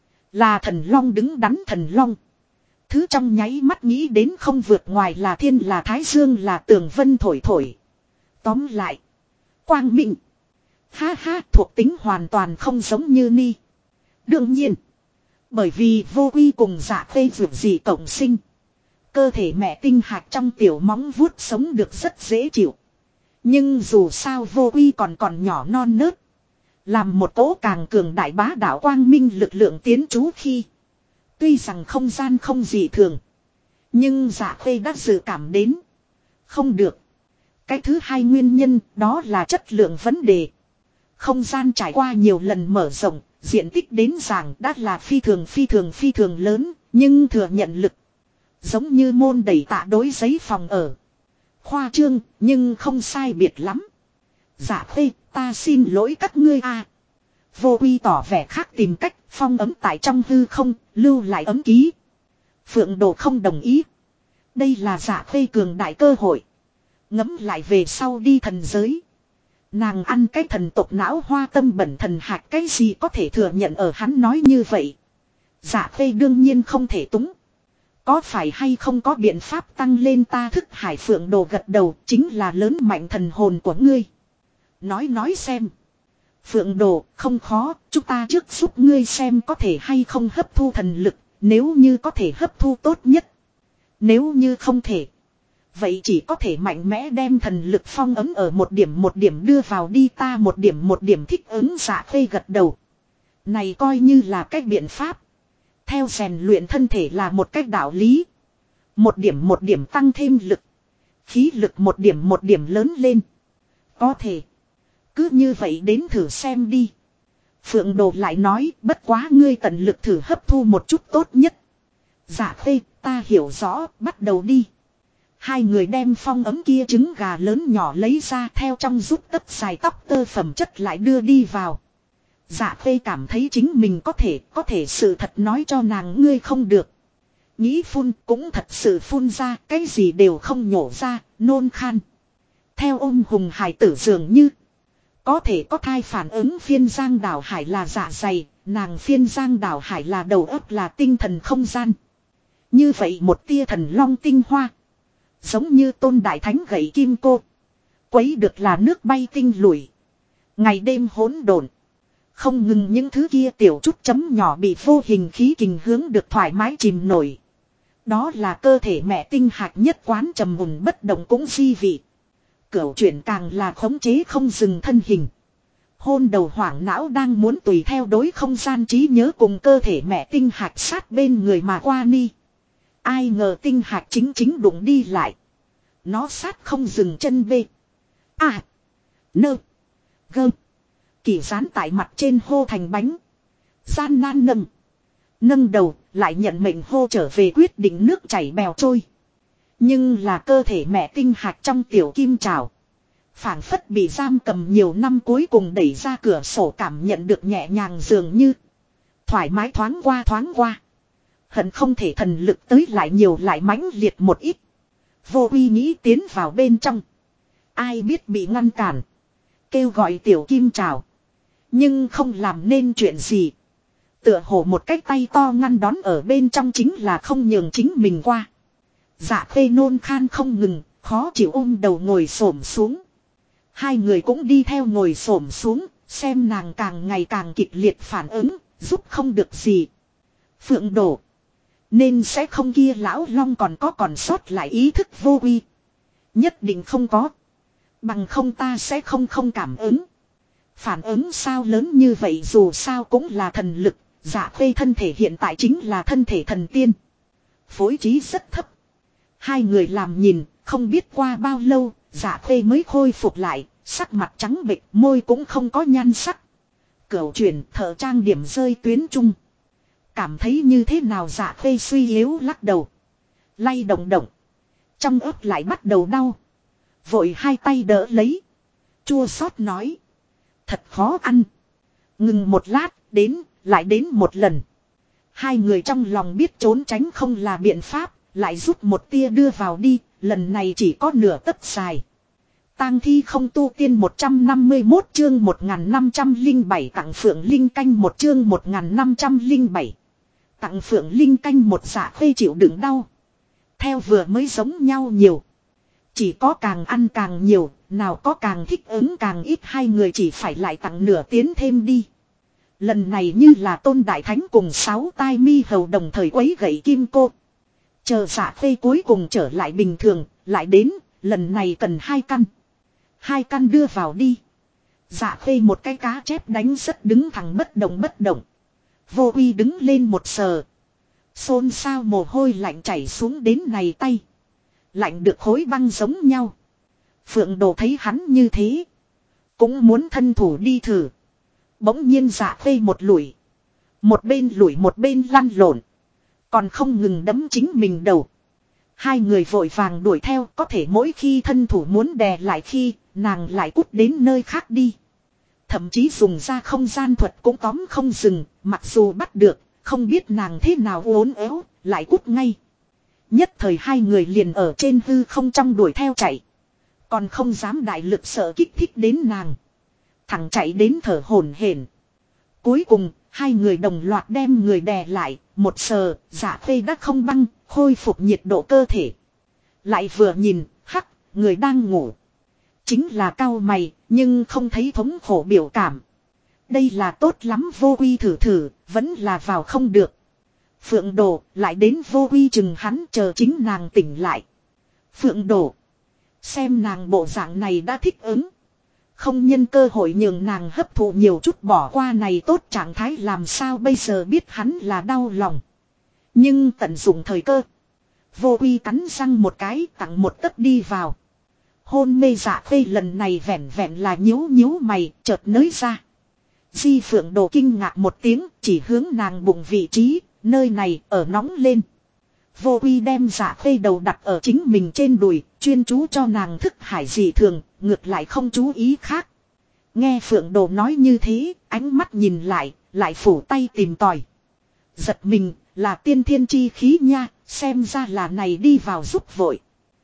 Là thần long đứng đắn thần long. Thứ trong nháy mắt nghĩ đến không vượt ngoài là thiên là thái dương là tường vân thổi thổi. Tóm lại. Quang minh. Ha ha thuộc tính hoàn toàn không giống như ni. Đương nhiên. Bởi vì Vô Uy cùng Dạ Khê vượt gì cộng sinh. Cơ thể mẹ tinh hạt trong tiểu móng vuốt sống được rất dễ chịu. Nhưng dù sao Vô Uy còn nhỏ non nớt. Làm một cỗ càng cường đại bá đạo quang minh lực lượng tiến trú khi. Tuy rằng không gian không gì thường. Nhưng Dạ Khê đã dự cảm đến. Không được. Cái thứ hai nguyên nhân đó là chất lượng vấn đề. Không gian trải qua nhiều lần mở rộng. Diện tích đến rằng đã là phi thường lớn. Nhưng thừa nhận lực. Giống như môn đẩy tạ đối giấy phòng ở. Khoa trương nhưng không sai biệt lắm. Dạ Khê ta xin lỗi các ngươi a. Vô Uy tỏ vẻ khác tìm cách phong ấm tại trong hư không, lưu lại ấm ký. Phượng Đồ không đồng ý. Đây là Dạ Khê cường đại cơ hội. Ngẫm lại về sau đi thần giới. Nàng ăn cái thần tộc não hoa tâm bẩn thần hạt cái gì có thể thừa nhận ở hắn nói như vậy. Dạ Khê đương nhiên không thể túng. Có phải hay không có biện pháp tăng lên ta thức hải Phượng Đồ gật đầu chính là lớn mạnh thần hồn của ngươi. Nói xem. Phượng Đồ không khó, chúng ta trước giúp ngươi xem có thể hay không hấp thu thần lực, nếu như có thể hấp thu tốt nhất. Nếu như không thể, vậy chỉ có thể mạnh mẽ đem thần lực phong ấm ở một điểm đưa vào đi ta một điểm thích ứng Dạ Khê gật đầu. Này coi như là cách biện pháp. Theo rèn luyện thân thể là một cách đạo lý. Một điểm tăng thêm lực. Khí lực một điểm lớn lên. Có thể. Cứ như vậy đến thử xem đi. Phượng Đồ lại nói bất quá ngươi tận lực thử hấp thu một chút tốt nhất. Dạ Khê ta hiểu rõ bắt đầu đi. Hai người đem phong ấm kia trứng gà lớn nhỏ lấy ra theo trong rút tất dài tóc tơ phẩm chất lại đưa đi vào. Dạ Khê cảm thấy chính mình có thể sự thật nói cho nàng ngươi không được. Nghĩ phun cũng thật sự phun ra cái gì đều không nhổ ra nôn khan. Theo ôm hùng hải tử dường như. Có thể có thai phản ứng phiên giang đảo hải là dạ dày, nàng phiên giang đảo hải là đầu óc là tinh thần không gian. Như vậy một tia thần long tinh hoa. Giống như tôn đại thánh gậy kim cô. Quấy được là nước bay tinh lủi. Ngày đêm hỗn độn. Không ngừng những thứ kia tiểu chút chấm nhỏ bị vô hình khí kình hướng được thoải mái chìm nổi. Đó là cơ thể mẹ tinh hạt nhất quán trầm mùn bất động cũng di vị. Cửu chuyển càng là khống chế không dừng thân hình. Hôn đầu hoảng não đang muốn tùy theo đối không gian trí nhớ cùng cơ thể mẹ tinh hạt sát bên người mà qua ni. Ai ngờ tinh hạt chính đụng đi lại. Nó sát không dừng chân bê. À. Nơ. Gơ. Kỳ dán tại mặt trên hô thành bánh. Gian nan nâng. Nâng đầu, lại nhận mệnh hô trở về quyết định nước chảy bèo trôi. Nhưng là cơ thể mẹ tinh hạt trong tiểu kim trào. Phảng phất bị giam cầm nhiều năm cuối cùng đẩy ra cửa sổ cảm nhận được nhẹ nhàng dường như. Thoải mái thoáng qua thoáng qua. Hận không thể thần lực tới lại nhiều lại mãnh liệt một ít. Vô uy nghĩ tiến vào bên trong. Ai biết bị ngăn cản. Kêu gọi tiểu kim trào. Nhưng không làm nên chuyện gì. Tựa hồ một cái tay to ngăn đón ở bên trong chính là không nhường chính mình qua. Dạ khê nôn khan không ngừng, khó chịu ôm đầu ngồi xổm xuống. Hai người cũng đi theo ngồi xổm xuống, xem nàng càng ngày càng kịch liệt phản ứng, giúp không được gì. Phượng đổ. Nên sẽ không kia lão long còn sót lại ý thức vô uy. Nhất định không có. Bằng không ta sẽ không cảm ứng. Phản ứng sao lớn như vậy dù sao cũng là thần lực. Dạ khê thân thể hiện tại chính là thân thể thần tiên. Phối trí rất thấp. Hai người làm nhìn, không biết qua bao lâu, dạ khê mới khôi phục lại, sắc mặt trắng bệch, môi cũng không có nhan sắc. Cửu chuyển thợ trang điểm rơi tuyến trung. Cảm thấy như thế nào dạ khê suy yếu lắc đầu. Lay động động. Trong ớt lại bắt đầu đau. Vội hai tay đỡ lấy. Chua xót nói. Thật khó ăn. Ngừng một lát, lại đến một lần. Hai người trong lòng biết trốn tránh không là biện pháp, lại rút một tia đưa vào đi, lần này chỉ có nửa tấc dài. Tang thi không tu tiên 151 chương 1507 tặng Phượng Linh canh một chương 1507. Tặng Phượng Linh canh một dạ khê chịu đựng đau. Theo vừa mới giống nhau nhiều. Chỉ có càng ăn càng nhiều, nào có càng thích ứng càng ít hai người chỉ phải lại tặng nửa tiến thêm đi. Lần này như là Tôn Đại Thánh cùng 6 tai mi hầu đồng thời quấy gậy kim cô. Chờ dạ khê cuối cùng trở lại bình thường, lại đến, lần này cần 2 căn. 2 căn đưa vào đi. Dạ khê một cái cá chép đánh rất đứng thẳng bất động. Vô uy đứng lên một sờ. Xôn xao mồ hôi lạnh chảy xuống đến này tay. Lạnh được khối băng giống nhau. Phượng Đồ thấy hắn như thế. Cũng muốn thân thủ đi thử. Bỗng nhiên dạ khê một lùi. Một bên lăn lộn. Còn không ngừng đấm chính mình đầu. Hai người vội vàng đuổi theo. Có thể mỗi khi thân thủ muốn đè lại khi nàng lại cút đến nơi khác đi. Thậm chí dùng ra không gian thuật cũng tóm không dừng. Mặc dù bắt được. Không biết nàng thế nào uốn éo. Lại cút ngay. Nhất thời hai người liền ở trên hư không trong đuổi theo chạy. Còn không dám đại lực sợ kích thích đến nàng. Thẳng chạy đến thở hổn hển. Cuối cùng, hai người đồng loạt đem người đè lại, một sờ, dạ khê đã không băng, khôi phục nhiệt độ cơ thể. Lại vừa nhìn, hắc, người đang ngủ. Chính là cau mày, nhưng không thấy thống khổ biểu cảm. Đây là tốt lắm vô uy thử, vẫn là vào không được. Phượng Đồ lại đến vô uy chừng hắn chờ chính nàng tỉnh lại. Phượng Đồ. Xem nàng bộ dạng này đã thích ứng. Không nhân cơ hội nhường nàng hấp thụ nhiều chút bỏ qua này tốt trạng thái làm sao bây giờ biết hắn là đau lòng. Nhưng tận dụng thời cơ. Vô uy cắn răng một cái tặng một tấc đi vào. Hôn mê dạ khê lần này vẹn là nhíu mày chợt nới ra. Di Phượng Đồ kinh ngạc một tiếng chỉ hướng nàng bụng vị trí. Nơi này ở nóng lên. Vô uy đem dạ khê đầu đặt ở chính mình trên đùi. Chuyên chú cho nàng thức hải dị thường. Ngược lại không chú ý khác. Nghe Phượng Đồ nói như thế. Ánh mắt nhìn lại phủ tay tìm tòi. Giật mình là tiên thiên chi khí nha. Xem ra là này đi vào giúp vội.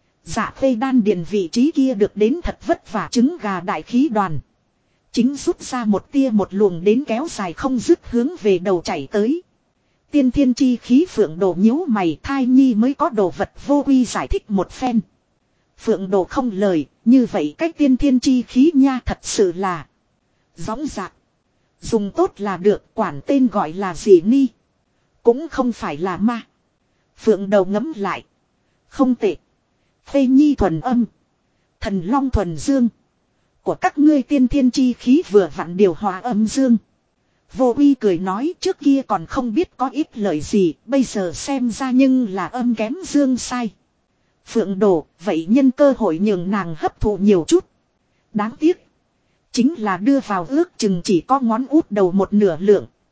Dạ khê đan điền vị trí kia được đến thật vất vả trứng gà đại khí đoàn. Chính rút ra một tia một luồng đến kéo dài không dứt hướng về đầu chảy tới. Tiên thiên chi khí Phượng Đồ nhíu mày thai nhi mới có đồ vật vô uy giải thích một phen. Phượng Đồ không lời, như vậy cách tiên thiên chi khí nha thật sự là dõng dạc. Dùng tốt là được quản tên gọi là gì ni. Cũng không phải là ma. Phượng Đầu ngẫm lại. Không tệ. Phê nhi thuần âm. Thần long thuần dương. Của các ngươi tiên thiên chi khí vừa vặn điều hòa âm dương. Vô uy cười nói trước kia còn không biết có ít lời gì, bây giờ xem ra nhưng là âm kém dương sai. Phượng Đồ, vậy nhân cơ hội nhường nàng hấp thụ nhiều chút. Đáng tiếc. Chính là đưa vào ước chừng chỉ có ngón út đầu một nửa lượng.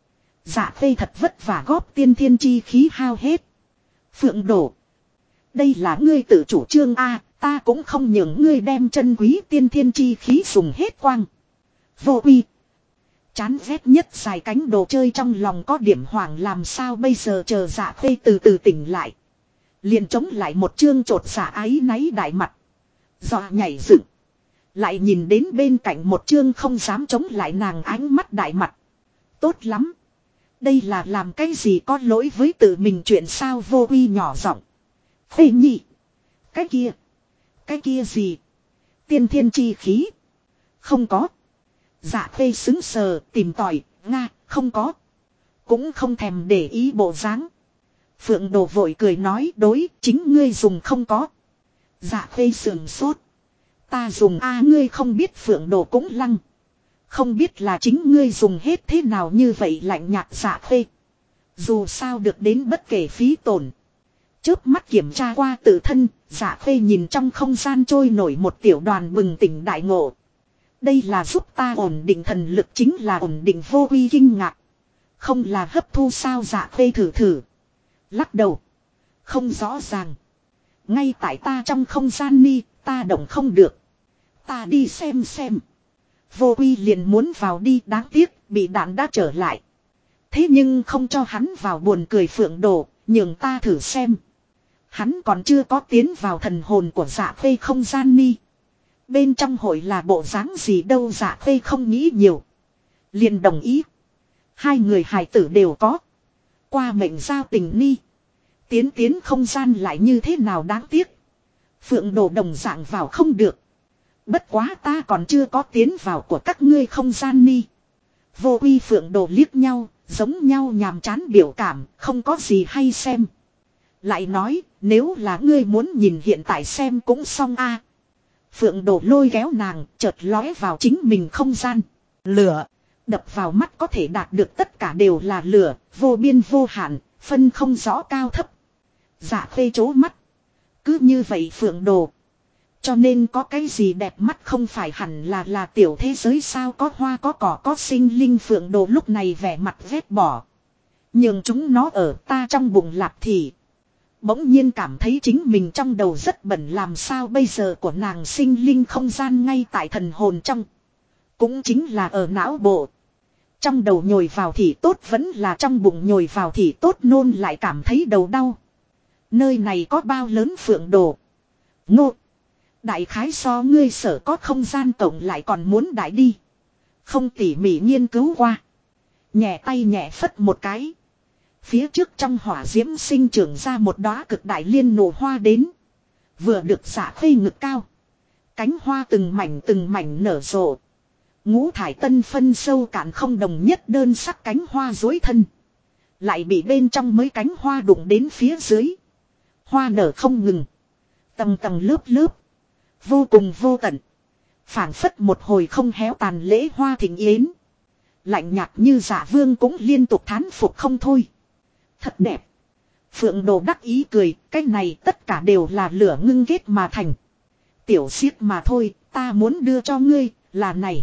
Dạ Khê thật vất vả góp tiên thiên chi khí hao hết. Phượng Đồ. Đây là ngươi tự chủ trương a, ta cũng không nhường ngươi đem chân quý tiên thiên chi khí dùng hết quang. Vô uy. Chán ghét nhất dài cánh đồ chơi trong lòng có điểm hoảng làm sao bây giờ chờ Dạ Khê từ từ tỉnh lại. Liền chống lại một chương trột dạ áy náy đại mặt. Dọa nhảy dựng. Lại nhìn đến bên cạnh một chương không dám chống lại nàng ánh mắt đại mặt. Tốt lắm. Đây là làm cái gì có lỗi với tự mình chuyện sao Vô uy nhỏ giọng. Khê nhị. Cái kia. Cái kia gì. Tiên thiên chi khí. Không có. Dạ Khê xứng sờ tìm tòi. Nga không có. Cũng không thèm để ý bộ dáng. Phượng Đồ vội cười nói đối chính ngươi dùng không có. Dạ Khê sườn sốt. Ta dùng a ngươi không biết Phượng Đồ cũng lăng. Không biết là chính ngươi dùng hết thế nào như vậy lạnh nhạt Dạ Khê. Dù sao được đến bất kể phí tổn. Chớp mắt kiểm tra qua tự thân, Dạ Khê nhìn trong không gian trôi nổi một tiểu đoàn bừng tỉnh đại ngộ. Đây là giúp ta ổn định thần lực chính là ổn định Vô uy kinh ngạc. Không là hấp thu sao Dạ Khê thử thử. Lắc đầu. Không rõ ràng. Ngay tại ta trong không gian ni, ta động không được. Ta đi xem. Vô uy liền muốn vào đi đáng tiếc, bị đạn đã trở lại. Thế nhưng không cho hắn vào buồn cười Phượng Đồ, nhường ta thử xem. Hắn còn chưa có tiến vào thần hồn của Dạ Khê không gian ni. Bên trong hội là bộ dáng gì đâu Dạ Khê không nghĩ nhiều. Liền đồng ý. Hai người hài tử đều có. Qua mệnh giao tình ni. Tiến không gian lại như thế nào đáng tiếc. Phượng Đồ đồng dạng vào không được. Bất quá ta còn chưa có tiến vào của các ngươi không gian ni. Vô uy Phượng Đồ liếc nhau, giống nhau nhàm chán biểu cảm, không có gì hay xem. Lại nói, nếu là ngươi muốn nhìn hiện tại xem cũng xong a. Phượng Đồ lôi kéo nàng, chợt lóe vào chính mình không gian. Lửa, đập vào mắt có thể đạt được tất cả đều là lửa, vô biên vô hạn, phân không rõ cao thấp. Dạ Khê chố mắt. Cứ như vậy Phượng Đồ. Cho nên có cái gì đẹp mắt không phải hẳn là tiểu thế giới sao có hoa có cỏ có sinh linh Phượng Đồ lúc này vẻ mặt ghét bỏ. Nhưng chúng nó ở ta trong bụng lạp thì. Bỗng nhiên cảm thấy chính mình trong đầu rất bẩn làm sao bây giờ của nàng sinh linh không gian ngay tại thần hồn trong. Cũng chính là ở não bộ. Trong đầu nhồi vào thì tốt vẫn là trong bụng nhồi vào thì tốt nôn lại cảm thấy đầu đau. Nơi này có bao lớn Phượng Đồ. Ngô. Đại khái so ngươi sở có không gian tổng lại còn muốn đại đi. Không tỉ mỉ nghiên cứu qua. Nhẹ tay nhẹ phất một cái. Phía trước trong hỏa diễm sinh trưởng ra một đóa cực đại liên nổ hoa đến. Vừa được Dạ Khê ngực cao. Cánh hoa từng mảnh nở rộ. Ngũ thải tân phân sâu cạn không đồng nhất đơn sắc cánh hoa dối thân. Lại bị bên trong mấy cánh hoa đụng đến phía dưới. Hoa nở không ngừng. Tầng tầng lớp lớp. Vô cùng vô tận. Phảng phất một hồi không héo tàn lễ hoa thịnh yến. Lạnh nhạt như Dạ Vương cũng liên tục thán phục không thôi. Thật đẹp. Phượng Đồ đắc ý cười. Cái này tất cả đều là lửa ngưng kết mà thành. Tiểu xiếc mà thôi. Ta muốn đưa cho ngươi là này.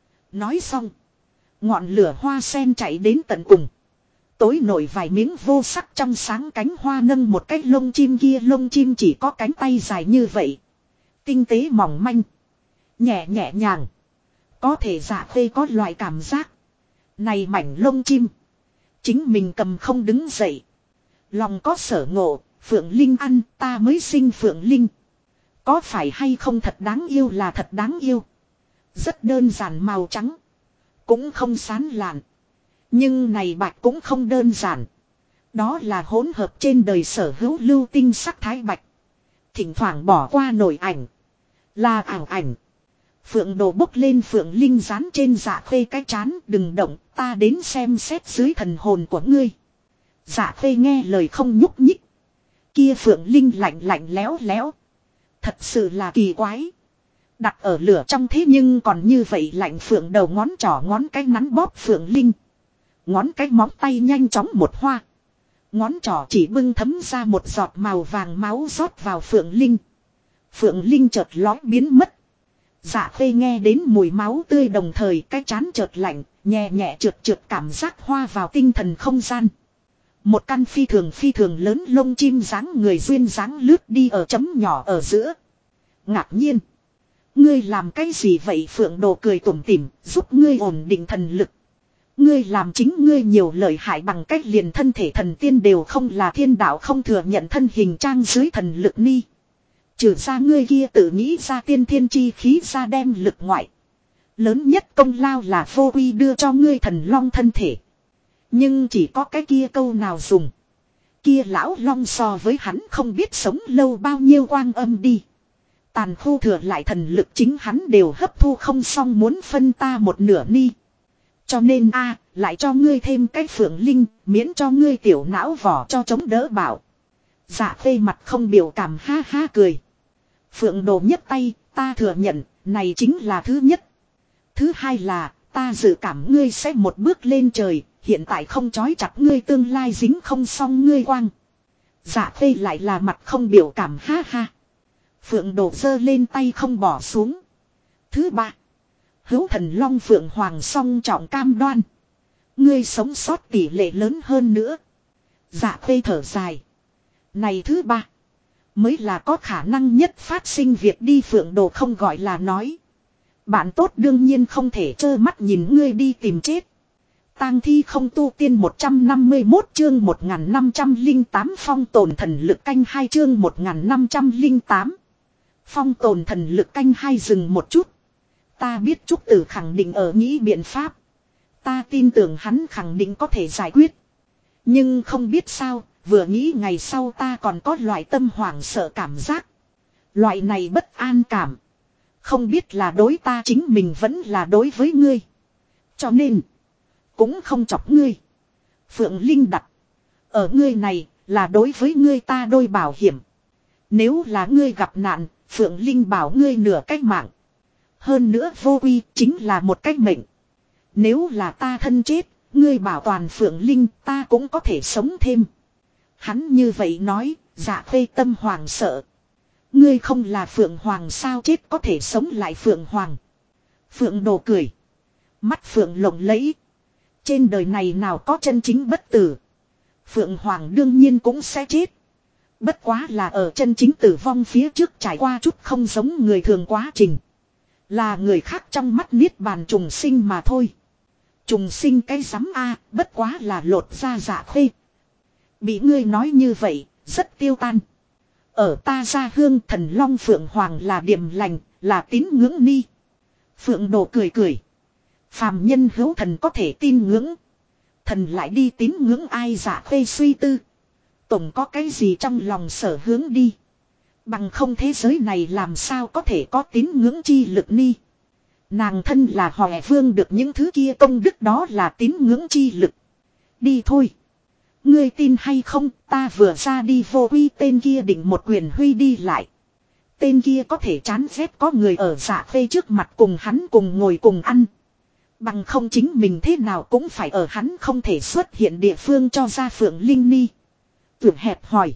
Nói xong. Ngọn lửa hoa sen chạy đến tận cùng. Tối nổi vài miếng vô sắc trong sáng cánh hoa nâng một cái lông chim kia lông chim chỉ có cánh tay dài như vậy. Tinh tế mỏng manh. Nhẹ nhàng. Có thể Dạ Khê có loại cảm giác. Này mảnh lông chim. Chính mình cầm không đứng dậy. Lòng có sở ngộ. Phượng Linh ăn ta mới sinh Phượng Linh. Có phải hay không thật đáng yêu là thật đáng yêu. Rất đơn giản màu trắng. Cũng không sán lạn. Nhưng này bạch cũng không đơn giản. Đó là hỗn hợp trên đời sở hữu lưu tinh sắc thái bạch. Thỉnh thoảng bỏ qua nổi ảnh. Là ảo ảnh. Phượng Đồ bốc lên Phượng Linh dán trên Dạ Khê cái chán. Đừng động ta đến xem xét dưới thần hồn của ngươi. Dạ Khê nghe lời không nhúc nhích. Kia Phượng Linh lạnh léo. Thật sự là kỳ quái. Đặt ở lửa trong thế nhưng còn như vậy lạnh Phượng đầu ngón trỏ ngón cái nắn bóp Phượng Linh. Ngón cái móng tay nhanh chóng một hoa. Ngón trỏ chỉ bưng thấm ra một giọt màu vàng máu rót vào Phượng Linh. Phượng Linh chợt lói biến mất. Dạ Khê nghe đến mùi máu tươi đồng thời cái trán chợt lạnh, nhẹ nhẹ trượt trượt cảm giác hoa vào tinh thần không gian. Một căn phi thường lớn lông chim dáng người duyên dáng lướt đi ở chấm nhỏ ở giữa. Ngạc nhiên. Ngươi làm cái gì vậy? Phượng Đồ cười tủm tỉm, giúp ngươi ổn định thần lực. Ngươi làm chính ngươi nhiều lợi hại bằng cách liền thân thể thần tiên đều không là thiên đạo không thừa nhận thân hình trang dưới thần lực ni. Trừ ra ngươi kia tự nghĩ ra tiên thiên chi khí ra đem lực ngoại. Lớn nhất công lao là vô uy đưa cho ngươi thần long thân thể. Nhưng chỉ có cái kia câu nào dùng. Kia lão long so với hắn không biết sống lâu bao nhiêu quang âm đi. Tàn khu thừa lại thần lực chính hắn đều hấp thu không xong muốn phân ta một nửa ni. Cho nên lại cho ngươi thêm cái phượng linh, miễn cho ngươi tiểu não vỏ cho chống đỡ bảo. Dạ Khê mặt không biểu cảm ha ha cười. Phượng Đồ nhấc tay, ta thừa nhận, này chính là thứ nhất. Thứ hai là, ta dự cảm ngươi sẽ một bước lên trời, hiện tại không trói chặt ngươi tương lai dính không xong ngươi quang. Dạ Khê lại là mặt không biểu cảm ha ha. Phượng Đồ giơ lên tay không bỏ xuống. Thứ ba. Hữu thần long Phượng Hoàng song trọng cam đoan. Ngươi sống sót tỷ lệ lớn hơn nữa. Dạ Khê thở dài. Này thứ ba. Mới là có khả năng nhất phát sinh việc đi. Phượng Đồ không gọi là nói. Bạn tốt đương nhiên không thể trơ mắt nhìn ngươi đi tìm chết. Tang thi không tu tiên 151 chương 1508 phong tồn thần lực canh 2 chương 1508. Phong tồn thần lực canh 2 dừng một chút. Ta biết Trúc Tử khẳng định ở nghĩ biện pháp. Ta tin tưởng hắn khẳng định có thể giải quyết. Nhưng không biết sao, vừa nghĩ ngày sau ta còn có loại tâm hoảng sợ cảm giác. Loại này bất an cảm. Không biết là đối ta chính mình vẫn là đối với ngươi. Cho nên, cũng không chọc ngươi. Phượng Linh đặt. Ở ngươi này, là đối với ngươi ta đôi bảo hiểm. Nếu là ngươi gặp nạn, Phượng Linh bảo ngươi nửa cách mạng. Hơn nữa vô uy chính là một cách mệnh. Nếu là ta thân chết, ngươi bảo toàn Phượng Linh ta cũng có thể sống thêm. Hắn như vậy nói, Dạ Khê tâm hoàng sợ. Ngươi không là Phượng Hoàng sao chết có thể sống lại Phượng Hoàng. Phượng Đồ cười. Mắt Phượng lộng lẫy. Trên đời này nào có chân chính bất tử. Phượng Hoàng đương nhiên cũng sẽ chết. Bất quá là ở chân chính tử vong phía trước trải qua chút không giống người thường quá trình. Là người khác trong mắt niết bàn trùng sinh mà thôi. Trùng sinh cái rắm bất quá là lột ra Dạ Khê. Bị ngươi nói như vậy, rất tiêu tan. Ở ta gia hương thần long Phượng Hoàng là điềm lành, là tín ngưỡng ni. Phượng Đồ cười cười. Phàm nhân hữu thần có thể tin ngưỡng. Thần lại đi tín ngưỡng ai? Dạ Khê suy tư. Tổng có cái gì trong lòng sở hướng đi. Bằng không thế giới này làm sao có thể có tín ngưỡng chi lực ni. Nàng thân là Hòe Vương được những thứ kia công đức đó là tín ngưỡng chi lực. Đi thôi. Ngươi tin hay không, ta vừa ra đi vô uy tên kia định một quyền huy đi lại. Tên kia có thể chán ghét có người ở Dạ Khê trước mặt cùng hắn cùng ngồi cùng ăn. Bằng không chính mình thế nào cũng phải ở hắn không thể xuất hiện địa phương cho ra Phượng Linh ni. Tưởng hẹp hỏi.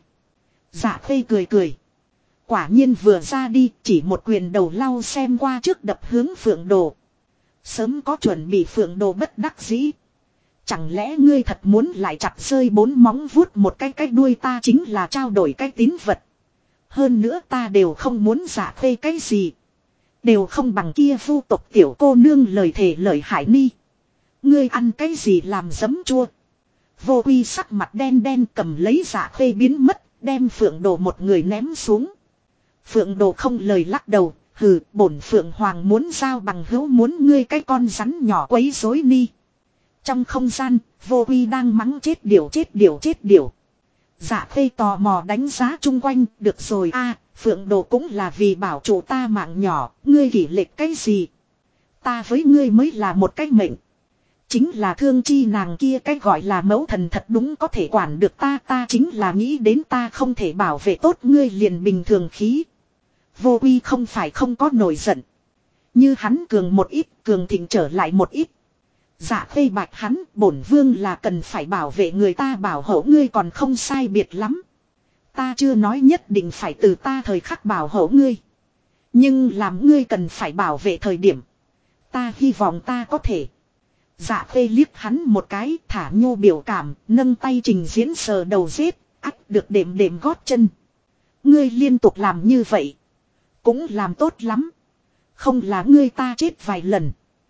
Dạ Khê cười cười. Quả nhiên vừa ra đi chỉ một quyền đầu lau xem qua trước đập hướng Phượng Đồ. Sớm có chuẩn bị. Phượng Đồ bất đắc dĩ. Chẳng lẽ ngươi thật muốn lại chặt rơi 4 móng vuốt một cái đuôi ta chính là trao đổi cái tín vật. Hơn nữa ta đều không muốn Dạ Khê cái gì. Đều không bằng kia vu tộc tiểu cô nương lời thề lợi hại ni. Ngươi ăn cái gì làm giấm chua. Vô uy sắc mặt đen đen cầm lấy Dạ Khê biến mất, đem Phượng Đồ một người ném xuống. Phượng Đồ không lời lắc đầu, hừ, bổn Phượng Hoàng muốn giao bằng hữu muốn ngươi cái con rắn nhỏ quấy rối ni. Trong không gian, Vô uy đang mắng chết điểu. Dạ Khê tò mò đánh giá chung quanh, được rồi Phượng Đồ cũng là vì bảo chủ ta mạng nhỏ, ngươi kỷ lệch cái gì? Ta với ngươi mới là một cái mệnh. Chính là thương chi nàng kia cái gọi là mẫu thần thật đúng có thể quản được ta chính là nghĩ đến ta không thể bảo vệ tốt ngươi liền bình thường khí. Vô uy không phải không có nổi giận. Như hắn cường một ít, cường thịnh trở lại một ít. Dạ Khê bạch hắn, bổn vương là cần phải bảo vệ người ta bảo hộ ngươi còn không sai biệt lắm. Ta chưa nói nhất định phải từ ta thời khắc bảo hộ ngươi. Nhưng làm ngươi cần phải bảo vệ thời điểm. Ta hy vọng ta có thể. Dạ khê liếc hắn một cái, thả nhô biểu cảm, nâng tay trình diễn sờ đầu rết, ắt được đệm đệm gót chân. Ngươi liên tục làm như vậy. Cũng làm tốt lắm. Không là ngươi ta chết vài lần.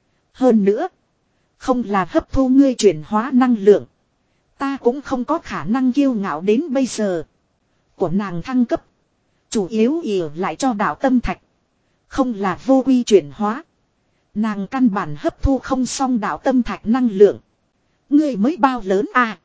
Hơn nữa. Không là hấp thu ngươi chuyển hóa năng lượng. Ta cũng không có khả năng kiêu ngạo đến bây giờ. Của nàng thăng cấp. Chủ yếu ỉa lại cho đạo tâm thạch. Không là vô quy chuyển hóa. Nàng căn bản hấp thu không xong đạo tâm thạch năng lượng. Ngươi mới bao lớn à?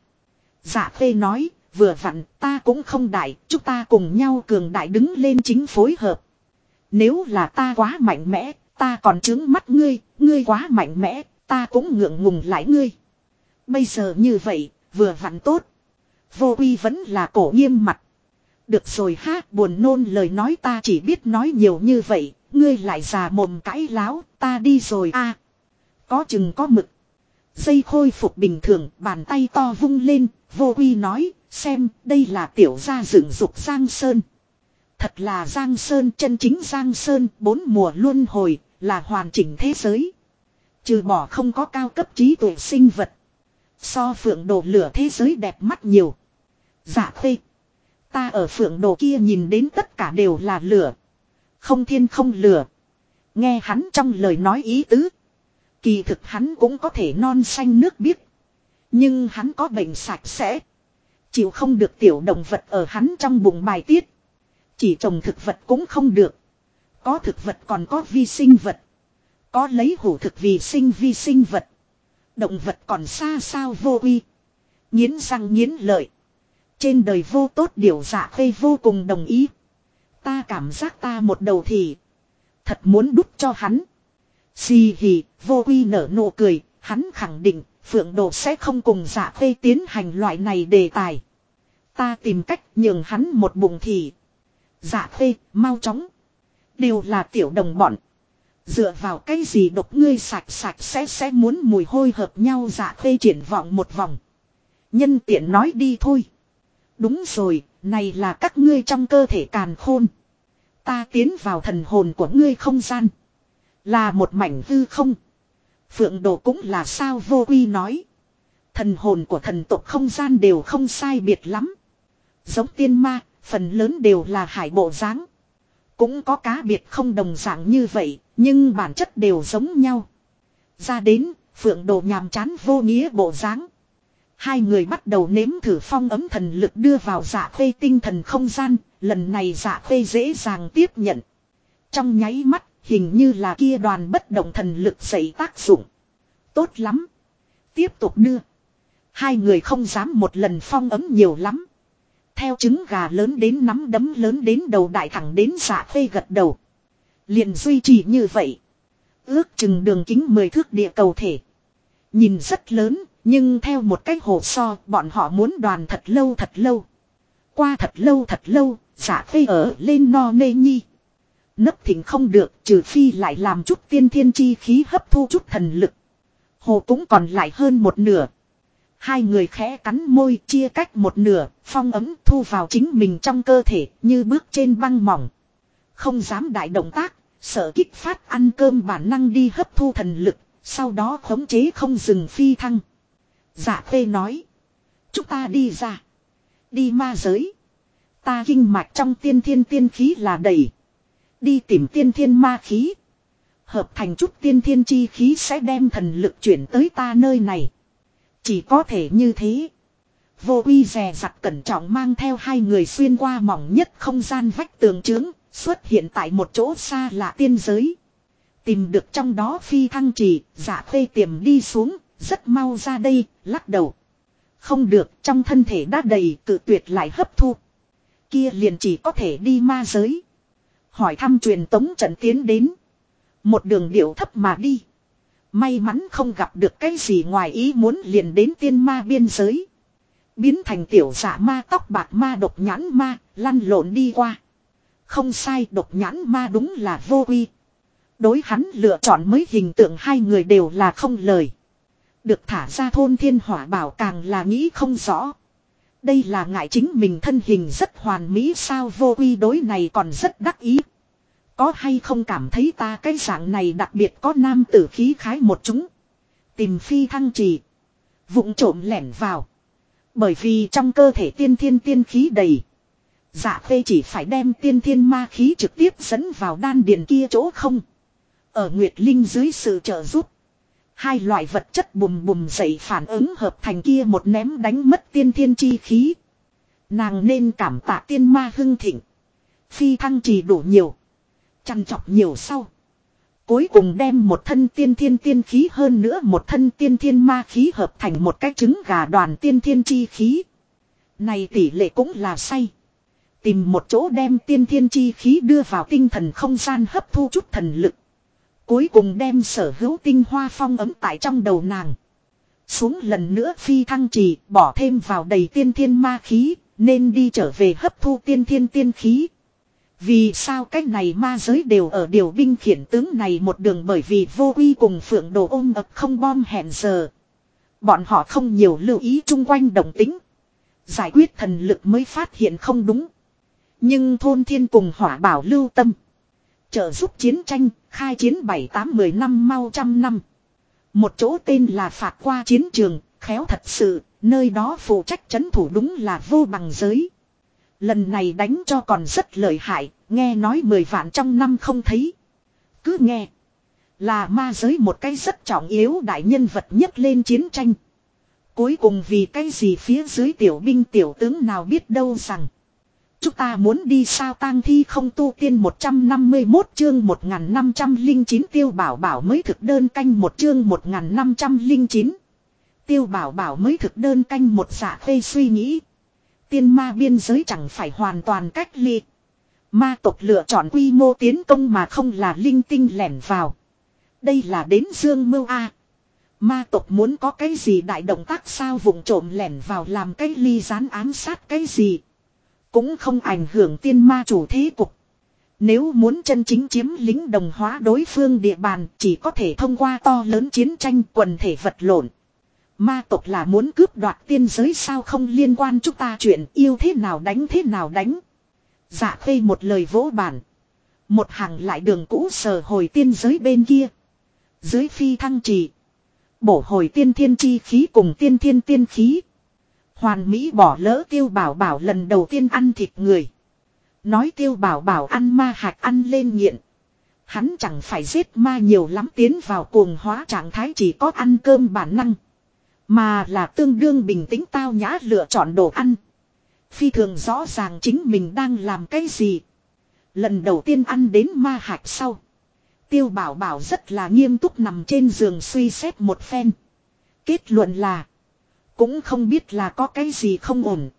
Dạ khê nói, vừa vặn ta cũng không đại, chúng ta cùng nhau cường đại đứng lên chính phối hợp. Nếu là ta quá mạnh mẽ, ta còn trướng mắt ngươi, ngươi quá mạnh mẽ, ta cũng ngượng ngùng lại ngươi. Bây giờ như vậy, vừa vặn tốt. Vô quy vẫn là cổ nghiêm mặt. Được rồi ha, buồn nôn lời nói ta chỉ biết nói nhiều như vậy, ngươi lại già mồm cãi láo, ta đi rồi a. Có chừng có mực. Dây khôi phục bình thường, bàn tay to vung lên, vô quy nói, xem, đây là tiểu gia dựng dục Giang Sơn. Thật là Giang Sơn, chân chính Giang Sơn, 4 mùa luân hồi, là hoàn chỉnh thế giới. Trừ bỏ không có cao cấp trí tuệ sinh vật. So phượng đồ lửa thế giới đẹp mắt nhiều. Dạ khê. Ta ở phượng đồ kia nhìn đến tất cả đều là lửa. Không thiên không lửa. Nghe hắn trong lời nói ý tứ. Kỳ thực hắn cũng có thể non xanh nước biếc. Nhưng hắn có bệnh sạch sẽ. Chịu không được tiểu động vật ở hắn trong bụng bài tiết. Chỉ trồng thực vật cũng không được. Có thực vật còn có vi sinh vật. Có lấy hủ thực vì sinh vi sinh vật. Động vật còn xa sao vô uy. Nghiến răng nghiến lợi. Trên đời vô tốt điều dạ khê vô cùng đồng ý. Ta cảm giác ta một đầu thì. Thật muốn đút cho hắn. Xì hì, vô uy nở nụ cười. Hắn khẳng định phượng đồ sẽ không cùng dạ khê tiến hành loại này đề tài. Ta tìm cách nhường hắn một bụng thì. Dạ khê, mau chóng. Đều là tiểu đồng bọn. Dựa vào cái gì độc ngươi sạch sẽ muốn mùi hôi hợp nhau. Dạ khê triển vọng một vòng. Nhân tiện nói đi thôi. Đúng rồi, này là các ngươi trong cơ thể càn khôn. Ta tiến vào thần hồn của ngươi không gian. Là một mảnh hư không. Phượng đồ cũng là sao vô quy nói. Thần hồn của thần tộc không gian đều không sai biệt lắm. Giống tiên ma, phần lớn đều là hải bộ dáng. Cũng có cá biệt không đồng dạng như vậy, nhưng bản chất đều giống nhau. Ra đến, phượng đồ nhàm chán vô nghĩa bộ dáng. Hai người bắt đầu nếm thử phong ấm thần lực đưa vào dạ khê tinh thần không gian, lần này dạ khê dễ dàng tiếp nhận. Trong nháy mắt, hình như là kia đoàn bất động thần lực dậy tác dụng. Tốt lắm. Tiếp tục đưa. Hai người không dám một lần phong ấm nhiều lắm. Theo trứng gà lớn đến nắm đấm lớn đến đầu đại thẳng đến dạ khê gật đầu. Liền duy trì như vậy. Ước chừng đường kính 10 thước địa cầu thể. Nhìn rất lớn, nhưng theo một cách hồ so bọn họ muốn đoàn thật lâu thật lâu. Qua thật lâu, dạ khê ở lên no nê nhi. Nấp thỉnh không được trừ phi lại làm chút tiên thiên chi khí hấp thu chút thần lực. Hồ cũng còn lại hơn một nửa. Hai người khẽ cắn môi chia cách một nửa, phong ấm thu vào chính mình trong cơ thể như bước trên băng mỏng. Không dám đại động tác, sợ kích phát ăn cơm bản năng đi hấp thu thần lực, sau đó khống chế không dừng phi thăng. Dạ khê nói. Chúng ta đi ra. Đi ma giới. Ta kinh mạch trong tiên thiên tiên khí là đầy. Đi tìm tiên thiên ma khí. Hợp thành chút tiên thiên chi khí sẽ đem thần lực chuyển tới ta nơi này. Chỉ có thể như thế. Vô uy dè dặt cẩn trọng mang theo hai người xuyên qua mỏng nhất không gian vách tường trướng, xuất hiện tại một chỗ xa lạ tiên giới. Tìm được trong đó phi thăng trì, dạ khê tiềm đi xuống, rất mau ra đây, lắc đầu. Không được, trong thân thể đã đầy, cự tuyệt lại hấp thu. Kia liền chỉ có thể đi ma giới. Hỏi thăm truyền tống trận tiến đến. Một đường điệu thấp mà đi. May mắn không gặp được cái gì ngoài ý muốn liền đến tiên ma biên giới. Biến thành tiểu dạ ma tóc bạc ma độc nhãn ma, lăn lộn đi qua. Không sai, độc nhãn ma đúng là vô uy. Đối hắn lựa chọn mới hình tượng hai người đều là không lời. Được thả ra thôn thiên hỏa bảo càng là nghĩ không rõ. Đây là ngại chính mình thân hình rất hoàn mỹ sao vô uy đối này còn rất đắc ý. Có hay không cảm thấy ta cái dạng này đặc biệt có nam tử khí khái một chúng. Tìm phi thăng trì. Vụng trộm lẻn vào. Bởi vì trong cơ thể tiên thiên tiên khí đầy. Dạ Khê chỉ phải đem tiên thiên ma khí trực tiếp dẫn vào đan điền kia chỗ không. Ở Nguyệt Linh dưới sự trợ giúp. Hai loại vật chất bùm bùm dậy phản ứng hợp thành kia một ném đánh mất tiên thiên chi khí. Nàng nên cảm tạ tiên ma hưng thịnh. Phi thăng trì đủ nhiều. Chăn chọc nhiều sau. Cuối cùng đem một thân tiên thiên tiên khí hơn nữa một thân tiên thiên ma khí hợp thành một cái trứng gà đoàn tiên thiên chi khí. Này tỷ lệ cũng là say. Tìm một chỗ đem tiên thiên chi khí đưa vào tinh thần không gian hấp thu chút thần lực. Cuối cùng đem sở hữu tinh hoa phong ấm tại trong đầu nàng. Xuống lần nữa phi thăng trì bỏ thêm vào đầy tiên thiên ma khí. Nên đi trở về hấp thu tiên thiên tiên khí. Vì sao cách này ma giới đều ở điều binh khiển tướng này một đường bởi vì vô uy cùng phượng đồ ôm ập không bom hẹn giờ. Bọn họ không nhiều lưu ý chung quanh động tính. Giải quyết thần lực mới phát hiện không đúng. Nhưng thôn thiên cùng hỏa bảo lưu tâm. Trợ giúp chiến tranh, khai chiến 7-8-10 năm mau trăm năm. Một chỗ tên là phạt qua chiến trường, khéo thật sự, nơi đó phụ trách trấn thủ đúng là vô bằng giới. Lần này đánh cho còn rất lợi hại, nghe nói 10 vạn trong năm không thấy. Cứ nghe, là ma giới một cái rất trọng yếu đại nhân vật nhất lên chiến tranh. Cuối cùng vì cái gì phía dưới tiểu binh tiểu tướng nào biết đâu rằng. Chúng ta muốn đi sao tang thi không tu tiên 151 chương 1509 tiêu bảo bảo mới thực đơn canh một chương 1509. Tiêu bảo bảo mới thực đơn canh một Dạ Khê suy nghĩ. Tiên ma biên giới chẳng phải hoàn toàn cách ly. Ma tộc lựa chọn quy mô tiến công mà không là linh tinh lẻn vào. Đây là đến dương mưu A. Ma tộc muốn có cái gì đại động tác sao vụng trộm lẻn vào làm cái ly gián ám sát cái gì. Cũng không ảnh hưởng tiên ma chủ thế cục. Nếu muốn chân chính chiếm lĩnh đồng hóa đối phương địa bàn chỉ có thể thông qua to lớn chiến tranh quần thể vật lộn. Ma tộc là muốn cướp đoạt tiên giới sao không liên quan chúng ta chuyện yêu thế nào đánh. Dạ Khê một lời vỗ bản. Một hàng lại đường cũ sờ hồi tiên giới bên kia. Dưới phi thăng trì. Bổ hồi tiên thiên chi khí cùng tiên thiên tiên khí. Hoàn Mỹ bỏ lỡ tiêu bảo bảo lần đầu tiên ăn thịt người. Nói tiêu bảo bảo ăn ma hạch ăn lên nghiện. Hắn chẳng phải giết ma nhiều lắm tiến vào cuồng hóa trạng thái chỉ có ăn cơm bản năng. Mà là tương đương bình tĩnh tao nhã lựa chọn đồ ăn. Phi thường rõ ràng chính mình đang làm cái gì. Lần đầu tiên ăn đến ma hạch sau. Tiêu bảo bảo rất là nghiêm túc nằm trên giường suy xét một phen. Kết luận là. Cũng không biết là có cái gì không ổn.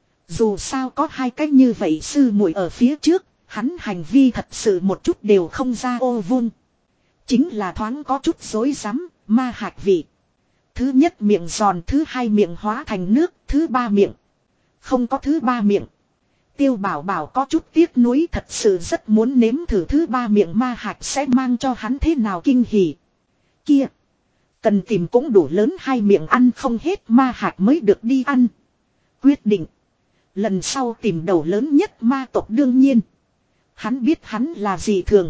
Dù sao có hai cách như vậy sư muội ở phía trước. Hắn hành vi thật sự một chút đều không ra ô vun. Chính là thoáng có chút rối rắm, ma hạch vị. Thứ nhất miệng giòn, thứ hai miệng hóa thành nước, thứ ba miệng. Không có thứ ba miệng. Tiêu bảo bảo có chút tiếc nuối thật sự rất muốn nếm thử thứ ba miệng ma hạch sẽ mang cho hắn thế nào kinh hỉ. Kia. Cần tìm cũng đủ lớn hai miệng ăn không hết ma hạch mới được đi ăn. Quyết định. Lần sau tìm đầu lớn nhất ma tộc đương nhiên. Hắn biết hắn là gì thường.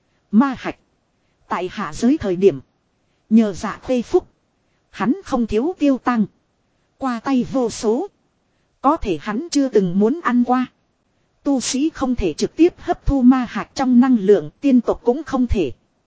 Ma hạch. Tại hạ giới thời điểm. Nhờ Dạ Khê phúc. Hắn không thiếu tiêu tăng. Qua tay vô số. Có thể hắn chưa từng muốn ăn qua. Tu sĩ không thể trực tiếp hấp thu ma hạch trong năng lượng. Tiên tộc cũng không thể.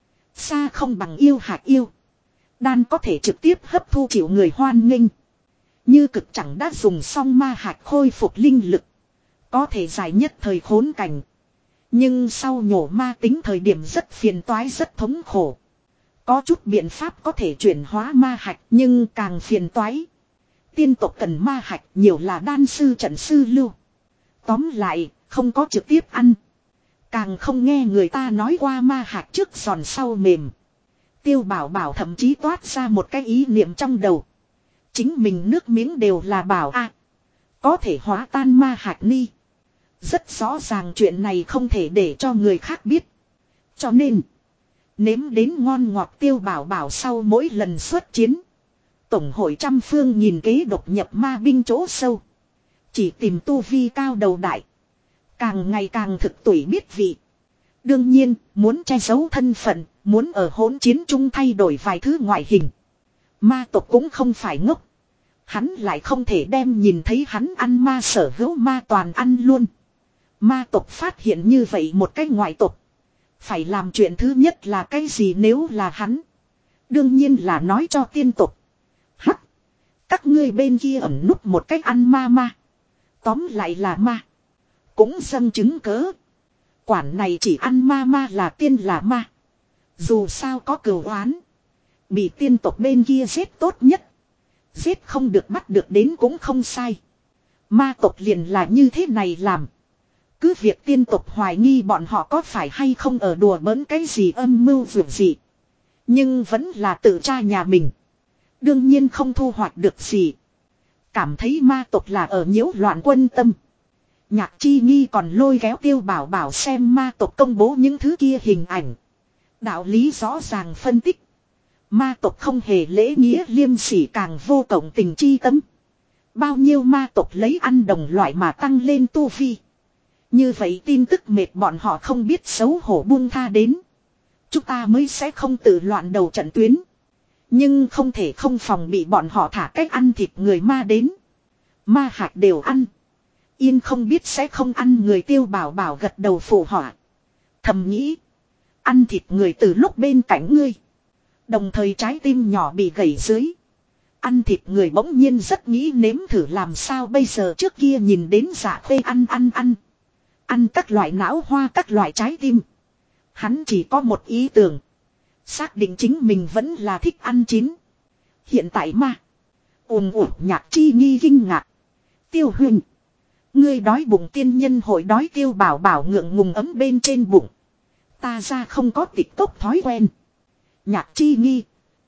Xa không bằng yêu hạch yêu. Đan có thể trực tiếp hấp thu chịu người hoan nghênh. Như cực chẳng đã dùng xong ma hạch khôi phục linh lực. Có thể giải nhất thời khốn cảnh. Nhưng sau nhổ ma tính thời điểm rất phiền toái rất thống khổ. Có chút biện pháp có thể chuyển hóa ma hạch nhưng càng phiền toái. Tiên tộc cần ma hạch nhiều là đan sư trận sư lưu. Tóm lại, không có trực tiếp ăn. Càng không nghe người ta nói qua ma hạch trước giòn sau mềm. Tiêu bảo bảo thậm chí toát ra một cái ý niệm trong đầu. Chính mình nước miếng đều là bảo a có thể hóa tan ma hạch ni. Rất rõ ràng chuyện này không thể để cho người khác biết. Cho nên, nếm đến ngon ngọt tiêu bảo bảo sau mỗi lần xuất chiến. Tổng hội trăm phương nhìn kế độc nhập ma binh chỗ sâu. Chỉ tìm tu vi cao đầu đại. Càng ngày càng thực tủi biết vị. Đương nhiên, muốn che giấu thân phận, muốn ở hỗn chiến chung thay đổi vài thứ ngoại hình. Ma tộc cũng không phải ngốc. Hắn lại không thể đem nhìn thấy hắn ăn ma sở hữu ma toàn ăn luôn. Ma tộc phát hiện như vậy một cái ngoại tộc. Phải làm chuyện thứ nhất là cái gì nếu là hắn? Đương nhiên là nói cho tiên tộc. Hắc! Các ngươi bên kia ẩn núp một cách ăn ma ma. Tóm lại là ma. Cũng dâng chứng cớ. Quản này chỉ ăn ma ma là tiên là ma. Dù sao có cừu oán. Bị tiên tộc bên kia giết tốt nhất. Giết không được bắt được đến cũng không sai. Ma tộc liền là như thế này làm. Cứ việc tiên tộc hoài nghi bọn họ có phải hay không ở đùa bỡn cái gì âm mưu vượt gì. Nhưng vẫn là tự tra nhà mình. Đương nhiên không thu hoạch được gì. Cảm thấy ma tộc là ở nhiễu loạn quân tâm. Nhạc Chi Nghi còn lôi kéo Tiêu Bảo Bảo xem ma tộc công bố những thứ kia hình ảnh. Đạo lý rõ ràng phân tích. Ma tộc không hề lễ nghĩa liêm sỉ càng vô cộng tình chi tâm. Bao nhiêu ma tộc lấy ăn đồng loại mà tăng lên tu vi. Như vậy tin tức mệt bọn họ không biết xấu hổ buông tha đến. Chúng ta mới sẽ không tự loạn đầu trận tuyến. Nhưng không thể không phòng bị bọn họ thả cách ăn thịt người ma đến. Ma hạt đều ăn. Yên không biết sẽ không ăn người Tiêu Bảo Bảo gật đầu phụ họa. Thầm nghĩ. Ăn thịt người từ lúc bên cạnh ngươi. Đồng thời trái tim nhỏ bị gãy dưới. Ăn thịt người bỗng nhiên rất nghĩ nếm thử làm sao bây giờ trước kia nhìn đến Dạ Khê ăn. Ăn các loại não hoa các loại trái tim. Hắn chỉ có một ý tưởng. Xác định chính mình vẫn là thích ăn chín. Hiện tại ma. Nhạc Chi Nghi kinh ngạc. Tiêu Huynh. Ngươi đói bụng tiên nhân hội đói Tiêu Bảo Bảo ngượng ngùng ấm bên trên bụng. Ta ra không có tịch cốc thói quen. Nhạc Chi Nghi.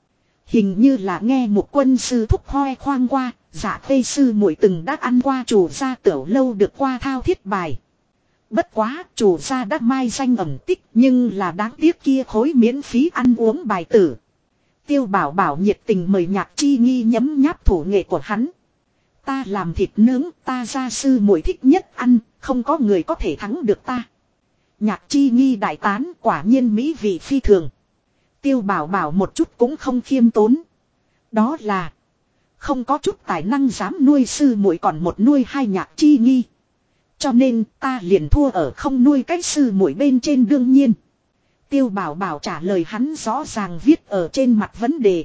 Hình như là nghe một quân sư thúc hoe khoang qua. Dạ Khê sư muội từng đã ăn qua chủ gia tiểu lâu được qua thao thiết bài. Bất quá chủ gia đã mai danh ẩn tích nhưng là đáng tiếc kia khối miễn phí ăn uống bài tử. Tiêu Bảo Bảo nhiệt tình mời Nhạc Chi Nghi nhấm nháp thủ nghệ của hắn. Ta làm thịt nướng ta gia sư muội thích nhất ăn, không có người có thể thắng được ta. Nhạc Chi Nghi đại tán quả nhiên mỹ vị phi thường. Tiêu Bảo Bảo một chút cũng không khiêm tốn. Đó là không có chút tài năng dám nuôi sư muội còn một nuôi hai Nhạc Chi Nghi. Cho nên ta liền thua ở không nuôi cách sư muội bên trên đương nhiên. Tiêu Bảo Bảo trả lời hắn rõ ràng viết ở trên mặt vấn đề.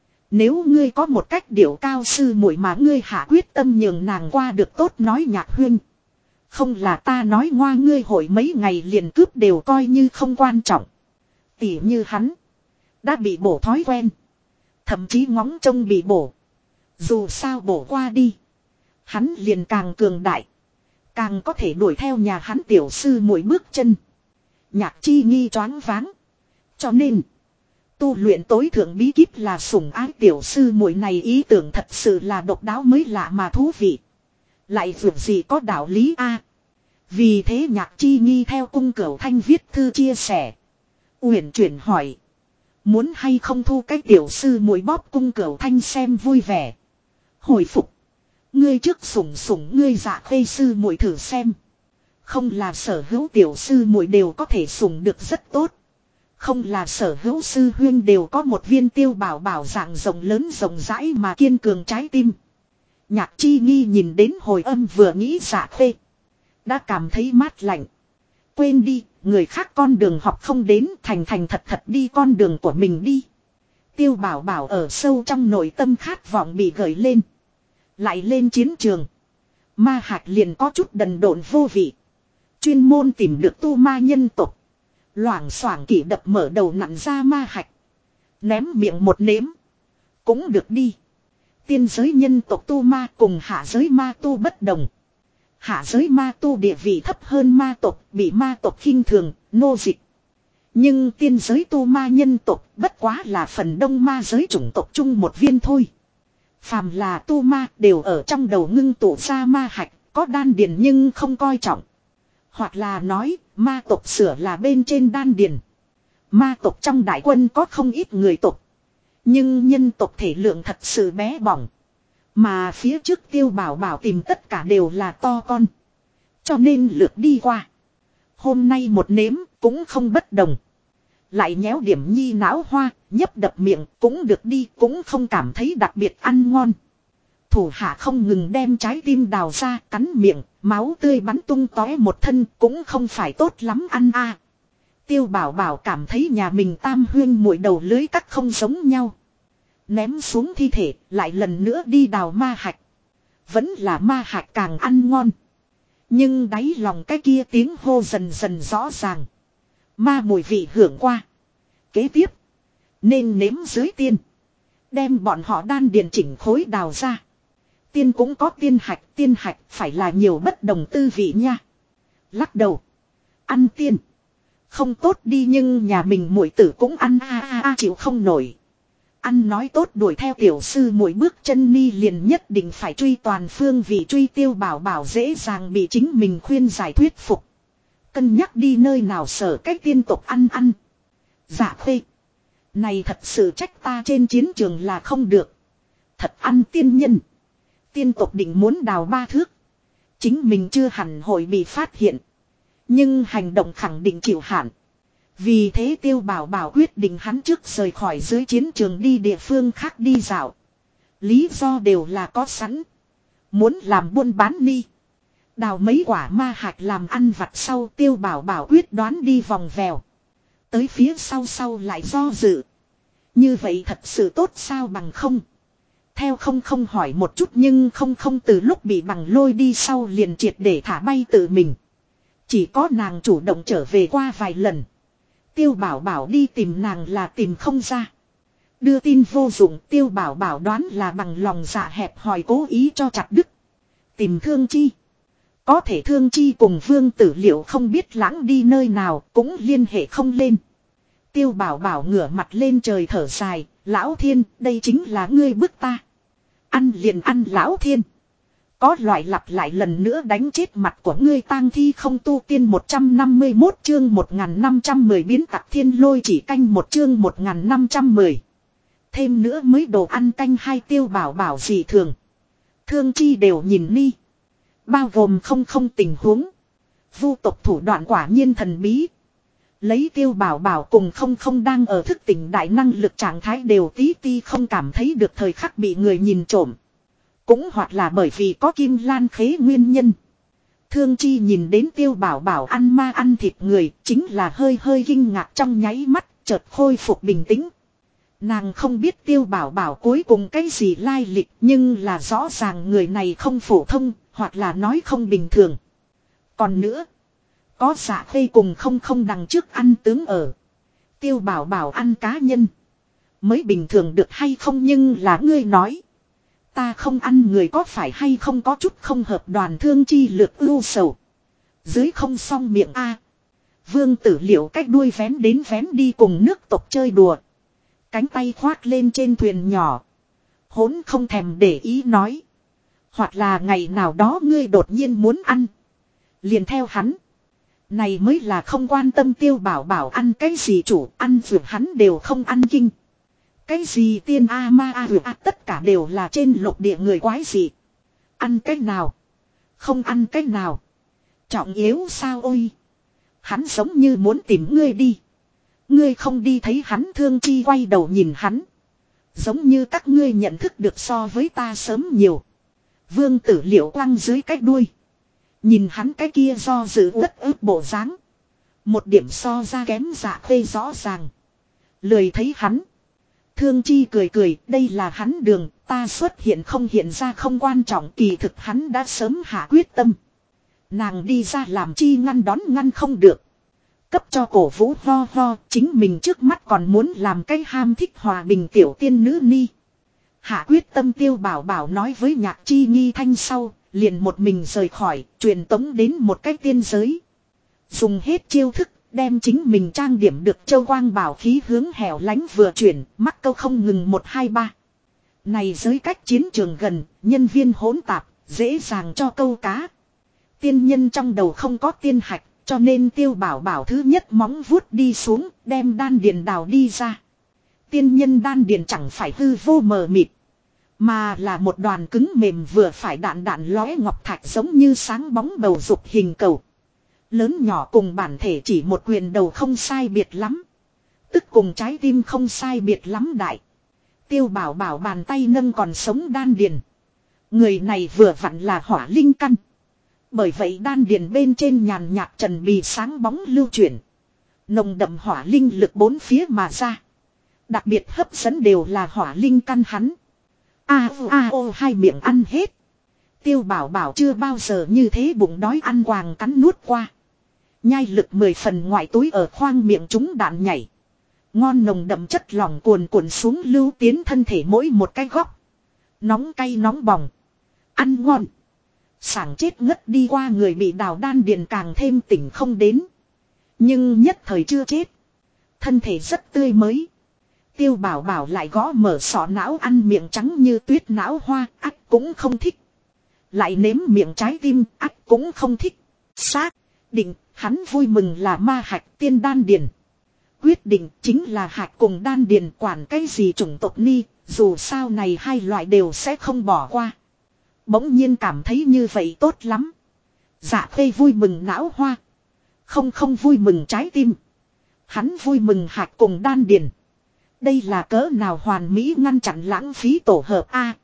Nếu ngươi có một cách điệu cao sư muội mà ngươi hạ quyết tâm nhường nàng qua được tốt nói Nhạc Huynh. Không là ta nói ngoa ngươi hội mấy ngày liền cướp đều coi như không quan trọng. Tỉ như hắn. Đã bị bổ thói quen. Thậm chí ngóng trông bị bổ. Dù sao bổ qua đi. Hắn liền càng cường đại. Càng có thể đuổi theo nhà hắn tiểu sư muội bước chân. Nhạc Chi Nghi choáng váng. Cho nên. Tu luyện tối thượng bí kíp là sủng ái tiểu sư muội này ý tưởng thật sự là độc đáo mới lạ mà thú vị. Lại vượt gì có đạo lý a. Vì thế Nhạc Chi Nghi theo cung cửu thanh viết thư chia sẻ. Uyển chuyển hỏi. Muốn hay không thu cái tiểu sư muội bóp cung cửu thanh xem vui vẻ. Hồi phục. Ngươi trước sủng ngươi Dạ Khê sư muội thử xem. Không là sở hữu tiểu sư muội đều có thể sủng được rất tốt. Không là sở hữu sư huyên đều có một viên Tiêu Bảo Bảo dạng rộng lớn rộng rãi mà kiên cường trái tim. Nhạc Chi Nghi nhìn đến hồi âm vừa nghĩ Dạ Khê. Đã cảm thấy mát lạnh. Quên đi, người khác con đường học không đến thành thật đi con đường của mình đi. Tiêu Bảo Bảo ở sâu trong nội tâm khát vọng bị gợi lên. Lại lên chiến trường. Ma hạt liền có chút đần độn vô vị. Chuyên môn tìm được tu ma nhân tộc. Loảng xoảng kỷ đập mở đầu nặn ra ma hạch. Ném miệng một nếm. Cũng được đi. Tiên giới nhân tộc tu ma cùng hạ giới ma tu bất đồng. Hạ giới ma tu địa vị thấp hơn ma tộc, bị ma tộc khinh thường, nô dịch. Nhưng tiên giới tu ma nhân tộc bất quá là phần đông ma giới chủng tộc chung một viên thôi. Phàm là tu ma đều ở trong đầu ngưng tụ ra ma hạch, có đan điền nhưng không coi trọng. Hoặc là nói, ma tộc sửa là bên trên đan điền. Ma tộc trong đại quân có không ít người tộc. Nhưng nhân tộc thể lượng thật sự bé bỏng. Mà phía trước Tiêu Bảo Bảo tìm tất cả đều là to con. Cho nên lượt đi qua. Hôm nay một nếm, cũng không bất đồng. Lại nhéo điểm nhi não hoa, nhấp đập miệng cũng được đi, cũng không cảm thấy đặc biệt ăn ngon. Thủ hạ không ngừng đem trái tim đào ra, cắn miệng, máu tươi bắn tung tóe một thân, cũng không phải tốt lắm ăn a. Tiêu Bảo Bảo cảm thấy nhà mình tam huyên muội đầu lưới cắt không giống nhau. Ném xuống thi thể, lại lần nữa đi đào ma hạch. Vẫn là ma hạch càng ăn ngon. Nhưng đáy lòng cái kia tiếng hô dần dần rõ ràng. Ma mùi vị hưởng qua. Kế tiếp, nên nếm dưới tiên. Đem bọn họ đan điền chỉnh khối đào ra. Tiên cũng có tiên hạch phải là nhiều bất đồng tư vị nha. Lắc đầu. Ăn tiên. Không tốt đi nhưng nhà mình muội tử cũng ăn chịu không nổi. Ăn nói tốt đuổi theo tiểu sư muội bước chân ni liền nhất định phải truy toàn phương vị truy Tiêu Bảo Bảo dễ dàng bị chính mình khuyên giải thuyết phục. Cân nhắc đi nơi nào sở cách tiên tục ăn. Dạ khuê. Này thật sự trách ta trên chiến trường là không được. Thật ăn tiên nhân. Tiên tục định muốn đào 3 thước. Chính mình chưa hẳn hội bị phát hiện. Nhưng hành động khẳng định chịu hạn. Vì thế Tiêu Bảo Bảo quyết định hắn trước rời khỏi dưới chiến trường đi địa phương khác đi dạo. Lý do đều là có sẵn. Muốn làm buôn bán ni. Đào mấy quả ma hạch làm ăn vặt sau Tiêu Bảo Bảo quyết đoán đi vòng vèo. Tới phía sau lại do dự. Như vậy thật sự tốt sao bằng không. Theo không hỏi một chút nhưng không từ lúc bị bằng lôi đi sau liền triệt để thả bay tự mình. Chỉ có nàng chủ động trở về qua vài lần. Tiêu Bảo Bảo đi tìm nàng là tìm không ra. Đưa tin vô dụng Tiêu Bảo Bảo đoán là bằng lòng dạ hẹp hòi cố ý cho chặt đứt. Tìm Thương Chi. Có thể Thương Chi cùng Vương Tử Liệu không biết lãng đi nơi nào cũng liên hệ không lên. Tiêu Bảo Bảo ngửa mặt lên trời thở dài. Lão Thiên đây chính là ngươi bức ta. Ăn liền ăn Lão Thiên. Có loại lặp lại lần nữa đánh chết mặt của ngươi tang thi không tu tiên 151 chương 1510 biến tặc thiên lôi chỉ canh một chương 1510. Thêm nữa mới đồ ăn canh hai Tiêu Bảo Bảo dị thường. Thương Chi đều nhìn ni. Bao gồm không tình huống. Vu tộc thủ đoạn quả nhiên thần bí. Lấy Tiêu Bảo Bảo cùng không đang ở thức tỉnh đại năng lực trạng thái đều tí ti không cảm thấy được thời khắc bị người nhìn trộm. Cũng hoặc là bởi vì có Kim Lan khế nguyên nhân. Thương Chi nhìn đến Tiêu Bảo Bảo ăn ma ăn thịt người chính là hơi kinh ngạc trong nháy mắt chợt khôi phục bình tĩnh. Nàng không biết Tiêu Bảo Bảo cuối cùng cái gì lai lịch nhưng là rõ ràng người này không phổ thông hoặc là nói không bình thường. Còn nữa, có Dạ Khê cùng không đằng trước ăn tướng ở. Tiêu Bảo Bảo ăn cá nhân. Mới bình thường được hay không nhưng là ngươi nói. Ta không ăn người có phải hay không có chút không hợp đoàn Thương Chi lược ưu sầu. Dưới không xong miệng a. Vương Tử Liệu cách đuôi vén đến vén đi cùng nước tộc chơi đùa. Cánh tay khoác lên trên thuyền nhỏ. Hỗn không thèm để ý nói. Hoặc là ngày nào đó ngươi đột nhiên muốn ăn. Liền theo hắn. Này mới là không quan tâm Tiêu Bảo Bảo ăn cái gì chủ ăn vượt hắn đều không ăn kinh. Cái gì tiên a ma a vượt tất cả đều là trên lục địa người quái gì. Ăn cái nào. Không ăn cái nào. Trọng yếu sao ôi. Hắn giống như muốn tìm ngươi đi. Ngươi không đi thấy hắn. Thương Chi quay đầu nhìn hắn. Giống như các ngươi nhận thức được so với ta sớm nhiều. Vương Tử Liệu quăng dưới cái đuôi. Nhìn hắn cái kia do dự rất ướp bộ dáng. Một điểm so ra kém Dạ Khê rõ ràng. Lười thấy hắn. Thương Chi cười đây là hắn đường. Ta xuất hiện không hiện ra không quan trọng. Kỳ thực hắn đã sớm hạ quyết tâm. Nàng đi ra làm chi ngăn đón ngăn không được. Cấp cho cổ vũ ho chính mình trước mắt còn muốn làm cái ham thích hòa bình tiểu tiên nữ ni. Hạ quyết tâm Tiêu Bảo Bảo nói với Nhạc Chi nghi thanh sau, liền một mình rời khỏi, truyền tống đến một cái tiên giới. Dùng hết chiêu thức, đem chính mình trang điểm được châu quang bảo khí hướng hẻo lánh vừa chuyển, mắc câu không ngừng 1 2 3. Này giới cách chiến trường gần, nhân viên hỗn tạp, dễ dàng cho câu cá. Tiên nhân trong đầu không có tiên hạch, cho nên Tiêu Bảo Bảo thứ nhất móng vuốt đi xuống, đem đan điền đào đi ra. Tiên nhân đan điền chẳng phải hư vô mờ mịt, mà là một đoàn cứng mềm vừa phải đạn lóe ngọc thạch giống như sáng bóng bầu dục hình cầu. Lớn nhỏ cùng bản thể chỉ một quyền đầu không sai biệt lắm. Tức cùng trái tim không sai biệt lắm đại. Tiêu Bảo Bảo bàn tay nâng còn sống đan điền. Người này vừa vặn là hỏa linh căn. Bởi vậy đan điền bên trên nhàn nhạt trần bì sáng bóng lưu chuyển. Nồng đậm hỏa linh lực bốn phía mà ra. Đặc biệt hấp dẫn đều là hỏa linh căn hắn. Hai miệng ăn hết. Tiêu Bảo Bảo chưa bao giờ như thế bụng đói ăn quàng cắn nuốt qua. Nhai lực 10 phần ngoại túi ở khoang miệng chúng đạn nhảy. Ngon nồng đậm chất lỏng cuồn cuộn xuống lưu tiến thân thể mỗi một cái góc. Nóng cay nóng bỏng. Ăn ngon. Sảng chết ngất đi qua người bị đào đan điền càng thêm tỉnh không đến. Nhưng nhất thời chưa chết. Thân thể rất tươi mới. Tiêu Bảo Bảo lại gõ mở sọ não ăn miệng trắng như tuyết não hoa, ắt cũng không thích. Lại nếm miệng trái tim, ắt cũng không thích. Xác định, hắn vui mừng là ma hạch tiên đan điền. Quyết định chính là hạch cùng đan điền, quản cái gì chủng tộc ni, dù sao này hai loại đều sẽ không bỏ qua. Bỗng nhiên cảm thấy như vậy tốt lắm. Dạ Khê vui mừng não hoa. Không vui mừng trái tim. Hắn vui mừng hạch cùng đan điền. Đây là cỡ nào hoàn mỹ ngăn chặn lãng phí tổ hợp a.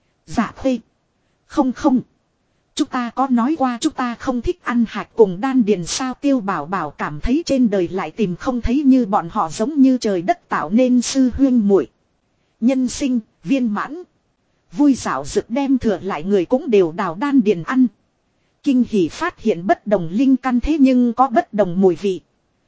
Dạ Khê. Không. Chúng ta có nói qua chúng ta không thích ăn hạt cùng đan điền sao? Tiêu Bảo Bảo cảm thấy trên đời lại tìm không thấy như bọn họ, giống như trời đất tạo nên sư huyên muội. Nhân sinh, viên mãn. Vui dạo rực đem thừa lại người cũng đều đào đan điền ăn. Kinh hỉ phát hiện bất đồng linh căn thế nhưng có bất đồng mùi vị.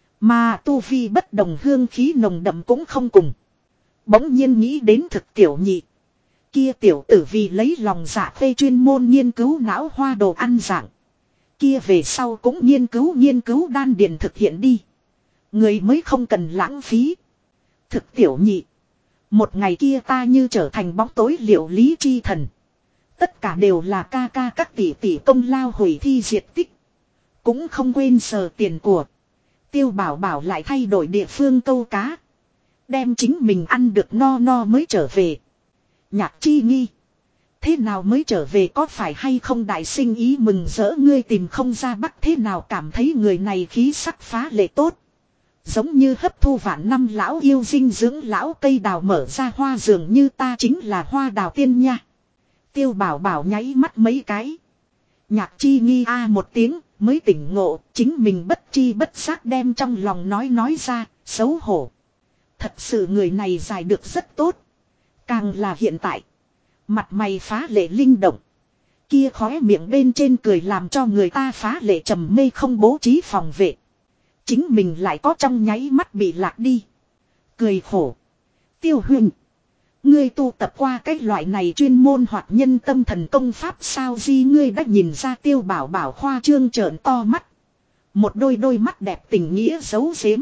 Mà tu vi bất đồng hương khí nồng đậm cũng không cùng. Bỗng nhiên nghĩ đến Thực Tiểu Nhị. Kia tiểu tử vì lấy lòng Dạ Khê chuyên môn nghiên cứu não hoa đồ ăn dạng. Kia về sau cũng nghiên cứu đan điền thực hiện đi. Người mới không cần lãng phí. Thực Tiểu Nhị. Một ngày kia ta như trở thành bóng tối liệu lý chi thần. Tất cả đều là ca các tỷ tỷ công lao hủy thi diệt tích. Cũng không quên sờ tiền của. Tiêu Bảo Bảo lại thay đổi địa phương câu cá. Đem chính mình ăn được no mới trở về. Nhạc Chi nghi. Thế nào mới trở về, có phải hay không đại sinh ý mừng rỡ? Ngươi tìm không ra Bắc thế nào cảm thấy người này khí sắc phá lệ tốt. Giống như hấp thu vạn năm lão yêu dinh dưỡng lão cây đào mở ra hoa, dường như ta chính là hoa đào tiên nha. Tiêu Bảo Bảo nháy mắt mấy cái. Nhạc Chi nghi một tiếng mới tỉnh ngộ, chính mình bất chi bất giác đem trong lòng nói ra, xấu hổ. Thật sự người này giải được rất tốt. Càng là hiện tại. Mặt mày phá lệ linh động. Kia khóe miệng bên trên cười làm cho người ta phá lệ trầm mê, không bố trí phòng vệ. Chính mình lại có trong nháy mắt bị lạc đi. Cười khổ. Tiêu huynh. Ngươi tu tập qua cái loại này chuyên môn hoạt nhân tâm thần công pháp sao? Di ngươi đã nhìn ra? Tiêu Bảo Bảo khoa trương trợn to mắt. Một đôi mắt đẹp tình nghĩa giấu giếm.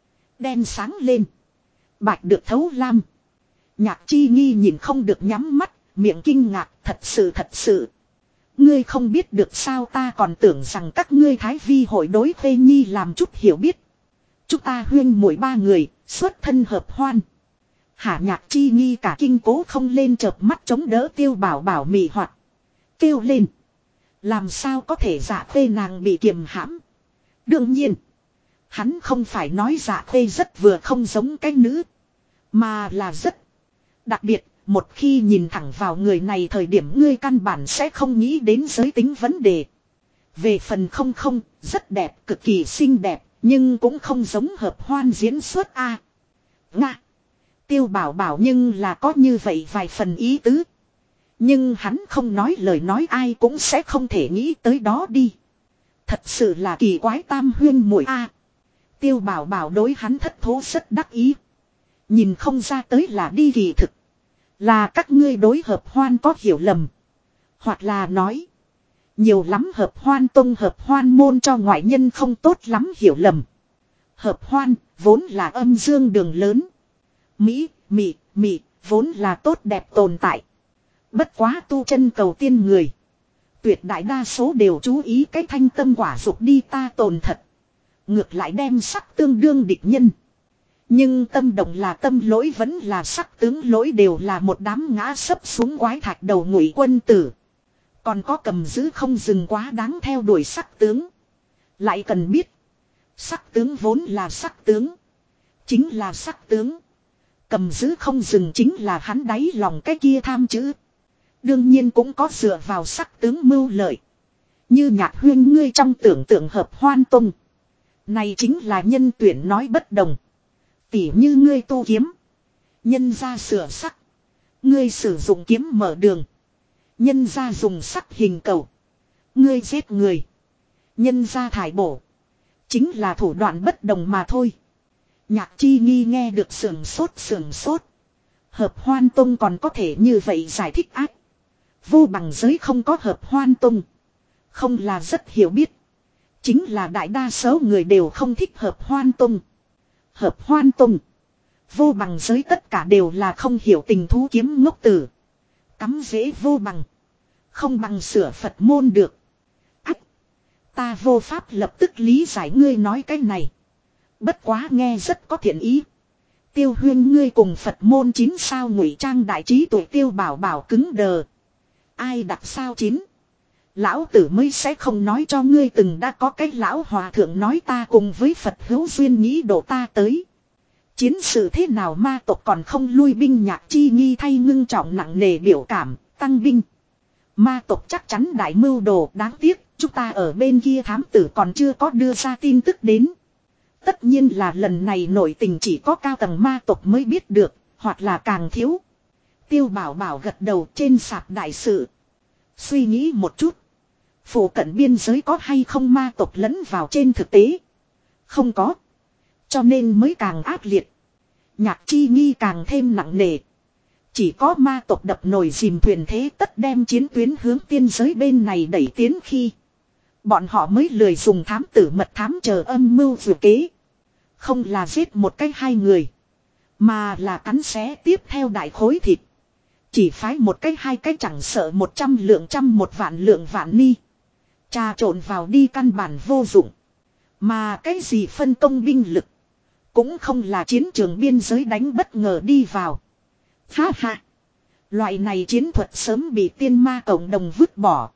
Đen sáng lên. Bạch được thấu lam. Nhạc Chi nghi nhìn không được nhắm mắt, miệng kinh ngạc, thật sự. Ngươi không biết được sao? Ta còn tưởng rằng các ngươi Thái Vi hội đối Khê Nhi làm chút hiểu biết. Chúng ta huyên muội ba người, xuất thân hợp hoan. Hả? Nhạc Chi nghi cả kinh cố không lên, chợp mắt chống đỡ Tiêu Bảo Bảo mị hoạt. Kêu lên. Làm sao có thể? Dạ Khê nàng bị kiềm hãm. Đương nhiên. Hắn không phải nói Dạ Khê rất vừa không giống cái nữ. Mà là rất. Đặc biệt, một khi nhìn thẳng vào người này thời điểm ngươi căn bản sẽ không nghĩ đến giới tính vấn đề. Về phần không, rất đẹp, cực kỳ xinh đẹp, nhưng cũng không giống hợp hoan diễn xuất a. Nga. Tiêu Bảo Bảo nhưng là có như vậy vài phần ý tứ. Nhưng hắn không nói lời nói ai cũng sẽ không thể nghĩ tới đó đi. Thật sự là kỳ quái tam huyên muội a. Tiêu Bảo Bảo đối hắn thất thố rất đắc ý. Nhìn không ra tới là đi kỳ thực. Là các ngươi đối hợp hoan có hiểu lầm. Hoặc là nói. Nhiều lắm hợp hoan tông hợp hoan môn cho ngoại nhân không tốt lắm hiểu lầm. Hợp hoan vốn là âm dương đường lớn. Mỹ, vốn là tốt đẹp tồn tại. Bất quá tu chân cầu tiên người. Tuyệt đại đa số đều chú ý cái thanh tâm quả dục đi ta tồn thật. Ngược lại đem sắc tương đương địch nhân. Nhưng tâm động là tâm lỗi vẫn là sắc tướng lỗi đều là một đám ngã sấp xuống quái thạch đầu ngụy quân tử. Còn có cầm giữ không dừng quá đáng theo đuổi sắc tướng. Lại cần biết. Sắc tướng vốn là sắc tướng. Chính là sắc tướng. Cầm giữ không dừng chính là hắn đáy lòng cái kia tham chữ. Đương nhiên cũng có dựa vào sắc tướng mưu lợi. Như Nhạc Huyên ngươi trong tưởng tượng hợp hoan tông. Này chính là nhân tuyển nói bất đồng. Tỉ như ngươi tu kiếm. Nhân ra sửa sắc. Ngươi sử dụng kiếm mở đường. Nhân ra dùng sắc hình cầu. Ngươi giết người. Nhân ra thải bổ. Chính là thủ đoạn bất đồng mà thôi. Nhạc Chi Nghi nghe được sườn sốt. Hợp hoan tông còn có thể như vậy giải thích ác. Vô bằng giới không có hợp hoan tông. Không là rất hiểu biết. Chính là đại đa số người đều không thích hợp hoan tông. Hợp hoan tông. Vô bằng giới tất cả đều là không hiểu tình thú kiếm ngốc tử. Cắm dễ vô bằng. Không bằng sửa Phật môn được. Ách. Ta vô pháp lập tức lý giải ngươi nói cái này. Bất quá nghe rất có thiện ý. Tiêu Huyên ngươi cùng Phật môn 9 sao ngụy trang đại trí tuổi Tiêu Bảo Bảo cứng đờ. Ai đặt sao 9? Lão tử mới sẽ không nói cho ngươi từng đã có cái lão hòa thượng nói ta cùng với Phật hữu duyên nghĩ độ ta tới. Chiến sự thế nào ma tộc còn không lui binh. Nhạc Chi Nghi thay ngưng trọng nặng nề biểu cảm, tăng binh. Ma tộc chắc chắn đại mưu đồ, đáng tiếc, chúng ta ở bên kia thám tử còn chưa có đưa ra tin tức đến. Tất nhiên là lần này nội tình chỉ có cao tầng ma tộc mới biết được, hoặc là càng thiếu. Tiêu Bảo Bảo gật đầu trên sạp đại sự. Suy nghĩ một chút. Phủ cận biên giới có hay không ma tộc lẫn vào trên thực tế? Không có. Cho nên mới càng ác liệt. Nhạc Chi Nghi càng thêm nặng nề. Chỉ có ma tộc đập nồi dìm thuyền thế tất đem chiến tuyến hướng tiên giới bên này đẩy tiến khi. Bọn họ mới lười dùng thám tử mật thám chờ âm mưu vừa kế. Không là giết một cái hai người. Mà là cắn xé tiếp theo đại khối thịt. Chỉ phái một cái hai cái chẳng sợ 100 lượng trăm một vạn lượng vạn ni. Trà trộn vào đi căn bản vô dụng. Mà cái gì phân công binh lực. Cũng không là chiến trường biên giới đánh bất ngờ đi vào. Ha ha. Loại này chiến thuật sớm bị tiên ma cộng đồng vứt bỏ.